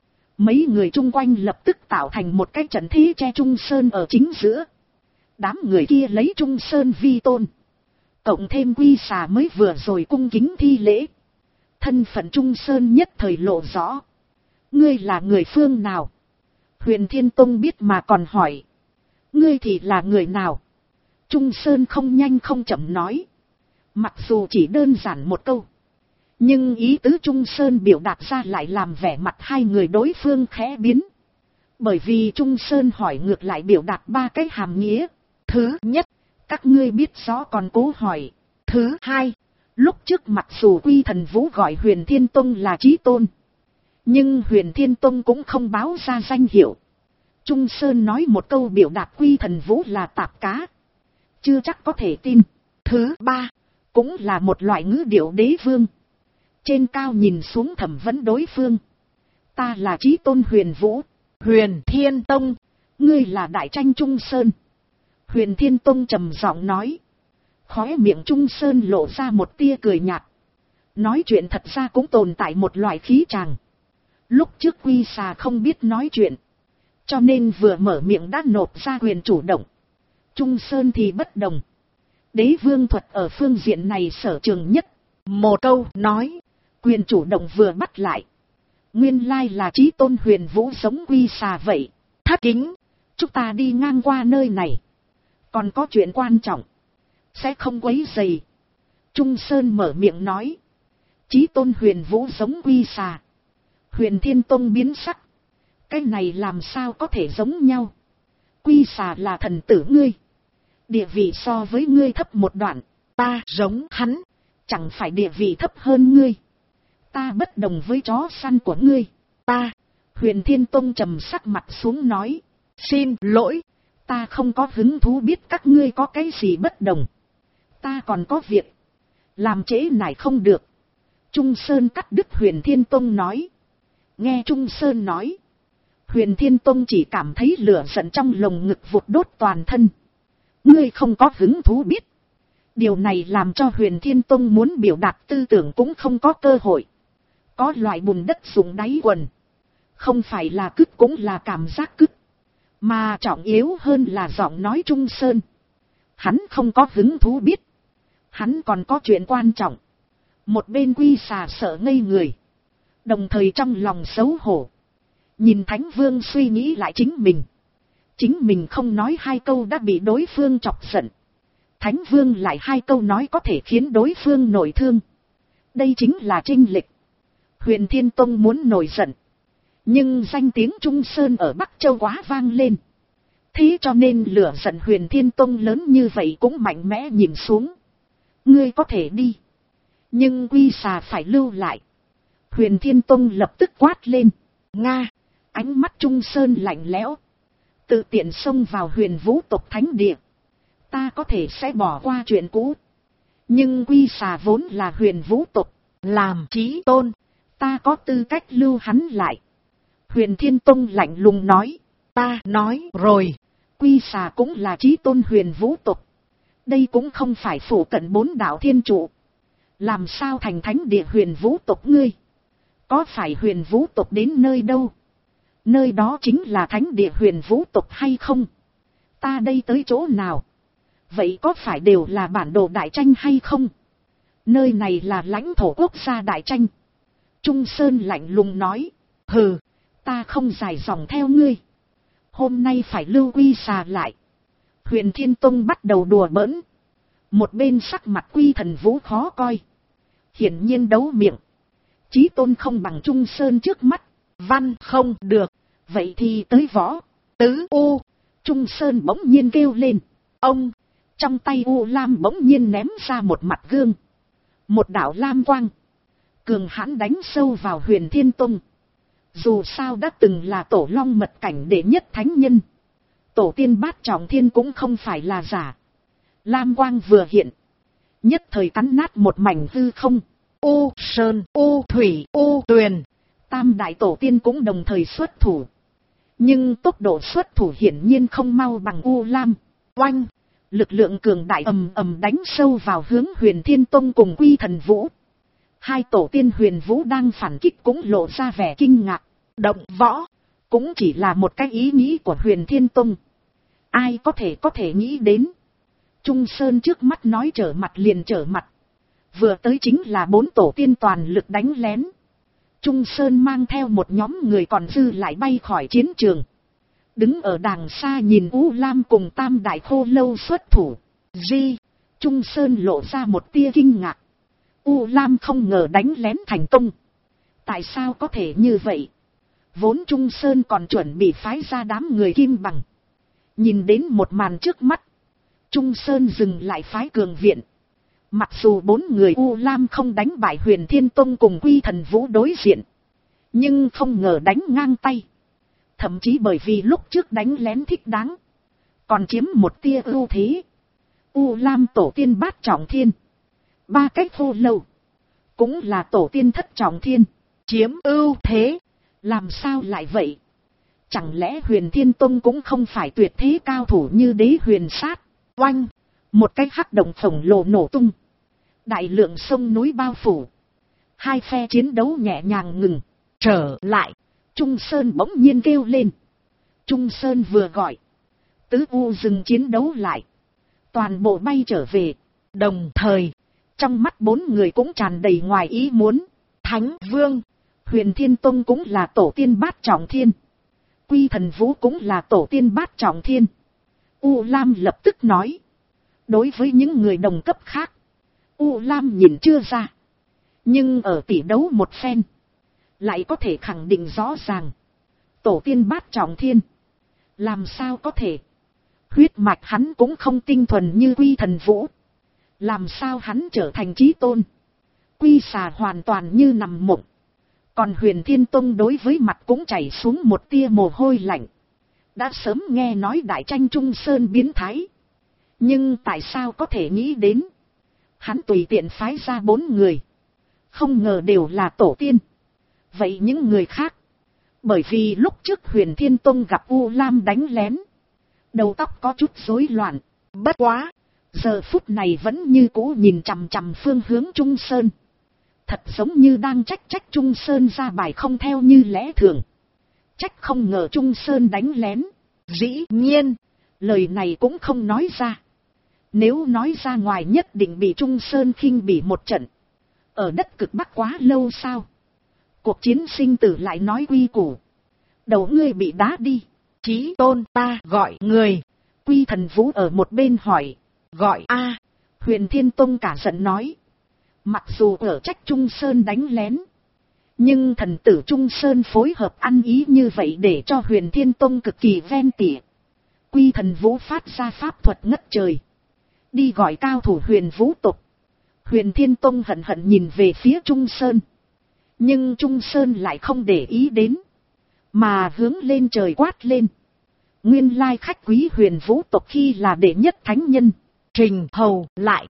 Speaker 1: Mấy người chung quanh lập tức tạo thành một cái trận thế che Trung Sơn ở chính giữa. Đám người kia lấy Trung Sơn vi tôn. Cộng thêm Quy Xà mới vừa rồi cung kính thi lễ. Thân phận Trung Sơn nhất thời lộ rõ. Ngươi là người phương nào? Huyền Thiên Tông biết mà còn hỏi. Ngươi thì là người nào? Trung Sơn không nhanh không chậm nói. Mặc dù chỉ đơn giản một câu. Nhưng ý tứ Trung Sơn biểu đạt ra lại làm vẻ mặt hai người đối phương khẽ biến. Bởi vì Trung Sơn hỏi ngược lại biểu đạt ba cái hàm nghĩa. Thứ nhất, các ngươi biết rõ còn cố hỏi. Thứ hai, lúc trước mặc dù Quy Thần Vũ gọi Huyền Thiên Tông là chí tôn. Nhưng Huyền Thiên Tông cũng không báo ra danh hiệu. Trung Sơn nói một câu biểu đạt Quy Thần Vũ là tạp cá. Chưa chắc có thể tin. Thứ ba, cũng là một loại ngữ điệu đế vương. Trên cao nhìn xuống thẩm vấn đối phương. Ta là chí tôn Huyền Vũ. Huyền Thiên Tông. Ngươi là đại tranh Trung Sơn. Huyền Thiên Tông trầm giọng nói. Khóe miệng Trung Sơn lộ ra một tia cười nhạt. Nói chuyện thật ra cũng tồn tại một loại khí tràng. Lúc trước Quy Xà không biết nói chuyện. Cho nên vừa mở miệng đã nộp ra quyền chủ động. Trung Sơn thì bất đồng. Đế vương thuật ở phương diện này sở trường nhất. Một câu nói. Quyền chủ động vừa bắt lại. Nguyên lai là chí tôn Huyền Vũ giống Quy Xà vậy. Thất kính. Chúng ta đi ngang qua nơi này. Còn có chuyện quan trọng. Sẽ không quấy rầy. Trung Sơn mở miệng nói. Chí tôn Huyền Vũ giống Quy Xà. Huyền Thiên Tông biến sắc. Cái này làm sao có thể giống nhau. Quy Xà là thần tử ngươi. Địa vị so với ngươi thấp một đoạn. Ta giống hắn. Chẳng phải địa vị thấp hơn ngươi. Ta bất đồng với chó săn của ngươi. Ta. Huyền Thiên Tông trầm sắc mặt xuống nói. Xin lỗi. Ta không có hứng thú biết các ngươi có cái gì bất đồng. Ta còn có việc. Làm trễ này không được. Trung Sơn cắt đứt Huyền Thiên Tông nói. Nghe Trung Sơn nói. Huyền Thiên Tông chỉ cảm thấy lửa giận trong lồng ngực vụt đốt toàn thân. Ngươi không có hứng thú biết. Điều này làm cho Huyền Thiên Tông muốn biểu đạt tư tưởng cũng không có cơ hội. Có loại bùn đất dùng đáy quần. Không phải là cứt cũng là cảm giác cứt. Mà trọng yếu hơn là giọng nói Trung Sơn. Hắn không có hứng thú biết. Hắn còn có chuyện quan trọng. Một bên Quy Xà sợ ngây người. Đồng thời trong lòng xấu hổ. Nhìn Thánh Vương suy nghĩ lại chính mình. Chính mình không nói hai câu đã bị đối phương chọc giận. Thánh Vương lại hai câu nói có thể khiến đối phương nổi thương. Đây chính là chênh lệch. Huyền Thiên Tông muốn nổi giận. Nhưng danh tiếng Trung Sơn ở Bắc Châu quá vang lên. Thế cho nên lửa giận Huyền Thiên Tông lớn như vậy cũng mạnh mẽ nhìn xuống. Ngươi có thể đi. Nhưng Quy Xà phải lưu lại. Huyền Thiên Tông lập tức quát lên. Nga. Ánh mắt Trung Sơn lạnh lẽo. Tự tiện xông vào Huyền Vũ tộc thánh địa. Ta có thể sẽ bỏ qua chuyện cũ. Nhưng Quy Xà vốn là Huyền Vũ tộc. Làm chí tôn. Ta có tư cách lưu hắn lại. Huyền Thiên Tông lạnh lùng nói. Ta nói rồi. Quy Xà cũng là chí tôn Huyền Vũ tộc. Đây cũng không phải phủ cận 4 đạo thiên trụ. Làm sao thành thánh địa Huyền Vũ tộc ngươi? Có phải Huyền Vũ tộc đến nơi đâu? Nơi đó chính là thánh địa Huyền Vũ tộc hay không? Ta đây tới chỗ nào? Vậy có phải đều là bản đồ đại tranh hay không? Nơi này là lãnh thổ quốc gia đại tranh. Trung Sơn lạnh lùng nói. Hừ, ta không dài dòng theo ngươi. Hôm nay phải lưu Quy Xà lại. Huyền Thiên Tông bắt đầu đùa bỡn. Một bên sắc mặt Quy Thần Vũ khó coi. Hiển nhiên đấu miệng. Chí tôn không bằng Trung Sơn trước mắt. Văn không được. Vậy thì tới võ. Tứ U. Trung Sơn bỗng nhiên kêu lên. Ông. Trong tay U Lam bỗng nhiên ném ra một mặt gương. Một đạo lam quang. Cường hãn đánh sâu vào Huyền Thiên Tông. Dù sao đã từng là tổ long mật cảnh đệ nhất thánh nhân. Tổ tiên bát trọng thiên cũng không phải là giả. Lam quang vừa hiện. Nhất thời cắn nát một mảnh hư không. U Sơn, U Thủy, U Tuyền. Tam đại tổ tiên cũng đồng thời xuất thủ. Nhưng tốc độ xuất thủ hiển nhiên không mau bằng U Lam. Oanh! Lực lượng cường đại ầm ầm đánh sâu vào hướng Huyền Thiên Tông cùng Quy Thần Vũ. Hai tổ tiên Huyền Vũ đang phản kích cũng lộ ra vẻ kinh ngạc. Động võ cũng chỉ là một cái ý nghĩ của Huyền Thiên Tông. Ai có thể nghĩ đến. Trung Sơn trước mắt nói trở mặt liền trở mặt. Vừa tới chính là 4 tổ tiên toàn lực đánh lén. Trung Sơn mang theo một nhóm người còn dư lại bay khỏi chiến trường. Đứng ở đàng xa nhìn U Lam cùng Tam Đại Khô Lâu xuất thủ. Trung Sơn lộ ra một tia kinh ngạc. U Lam không ngờ đánh lén thành công. Tại sao có thể như vậy? Vốn Trung Sơn còn chuẩn bị phái ra đám người Kim Bằng. Nhìn đến một màn trước mắt. Trung Sơn dừng lại phái cường viện. Mặc dù 4 người U Lam không đánh bại Huyền Thiên Tông cùng Quy Thần Vũ đối diện. Nhưng không ngờ đánh ngang tay. Thậm chí bởi vì lúc trước đánh lén thích đáng. Còn chiếm một tia ưu thế. U Lam tổ tiên bát trọng thiên. 3 cái khô lâu. Cũng là tổ tiên thất trọng thiên. Chiếm ưu thế. Làm sao lại vậy? Chẳng lẽ Huyền Thiên Tông cũng không phải tuyệt thế cao thủ như Đế Huyền Sát? Oanh! Một cái hắc động khổng lồ nổ tung. Đại lượng sông núi bao phủ. Hai phe chiến đấu nhẹ nhàng ngừng. Trở lại. Trung Sơn bỗng nhiên kêu lên. Trung Sơn vừa gọi. Tứ U dừng chiến đấu lại. Toàn bộ bay trở về. Đồng thời, trong mắt 4 người cũng tràn đầy ngoài ý muốn. Thánh Vương, Huyền Thiên Tông cũng là tổ tiên bát trọng thiên. Quy Thần Vũ cũng là tổ tiên bát trọng thiên. U Lam lập tức nói. Đối với những người đồng cấp khác, U Lam nhìn chưa ra. Nhưng ở tỷ đấu một phen, lại có thể khẳng định rõ ràng. Tổ tiên bát trọng thiên. Làm sao có thể? Huyết mạch hắn cũng không tinh thuần như Quy Thần Vũ. Làm sao hắn trở thành chí tôn? Quy Xà hoàn toàn như nằm mộng. Còn Huyền Thiên Tông đối với mặt cũng chảy xuống một tia mồ hôi lạnh. Đã sớm nghe nói đại tranh Trung Sơn biến thái. Nhưng tại sao có thể nghĩ đến? Hắn tùy tiện phái ra 4 người. Không ngờ đều là tổ tiên. Vậy những người khác? Bởi vì lúc trước Huyền Thiên Tông gặp U Lam đánh lén. Đầu tóc có chút rối loạn. Bất quá. Giờ phút này vẫn như cũ nhìn chằm chằm phương hướng Trung Sơn. Thật giống như đang trách Trung Sơn ra bài không theo như lẽ thường. Trách không ngờ Trung Sơn đánh lén. Dĩ nhiên. Lời này cũng không nói ra. Nếu nói ra ngoài nhất định bị Trung Sơn khinh bỉ một trận. Ở đất cực Bắc quá lâu sao? Cuộc chiến sinh tử lại nói quy củ. Đầu ngươi bị đá đi. Chí tôn ta gọi người. Quy Thần Vũ ở một bên hỏi. Gọi a. Huyền Thiên Tông cả giận nói. Mặc dù ở trách Trung Sơn đánh lén. Nhưng thần tử Trung Sơn phối hợp ăn ý như vậy để cho Huyền Thiên Tông cực kỳ ven tỉa. Quy Thần Vũ phát ra pháp thuật ngất trời. Đi gọi cao thủ Huyền Vũ tộc. Huyền Thiên Tông hận hận nhìn về phía Trung Sơn. Nhưng Trung Sơn lại không để ý đến. Mà hướng lên trời quát lên. Nguyên lai khách quý Huyền Vũ tộc khi là đệ nhất thánh nhân. Trình hầu lại.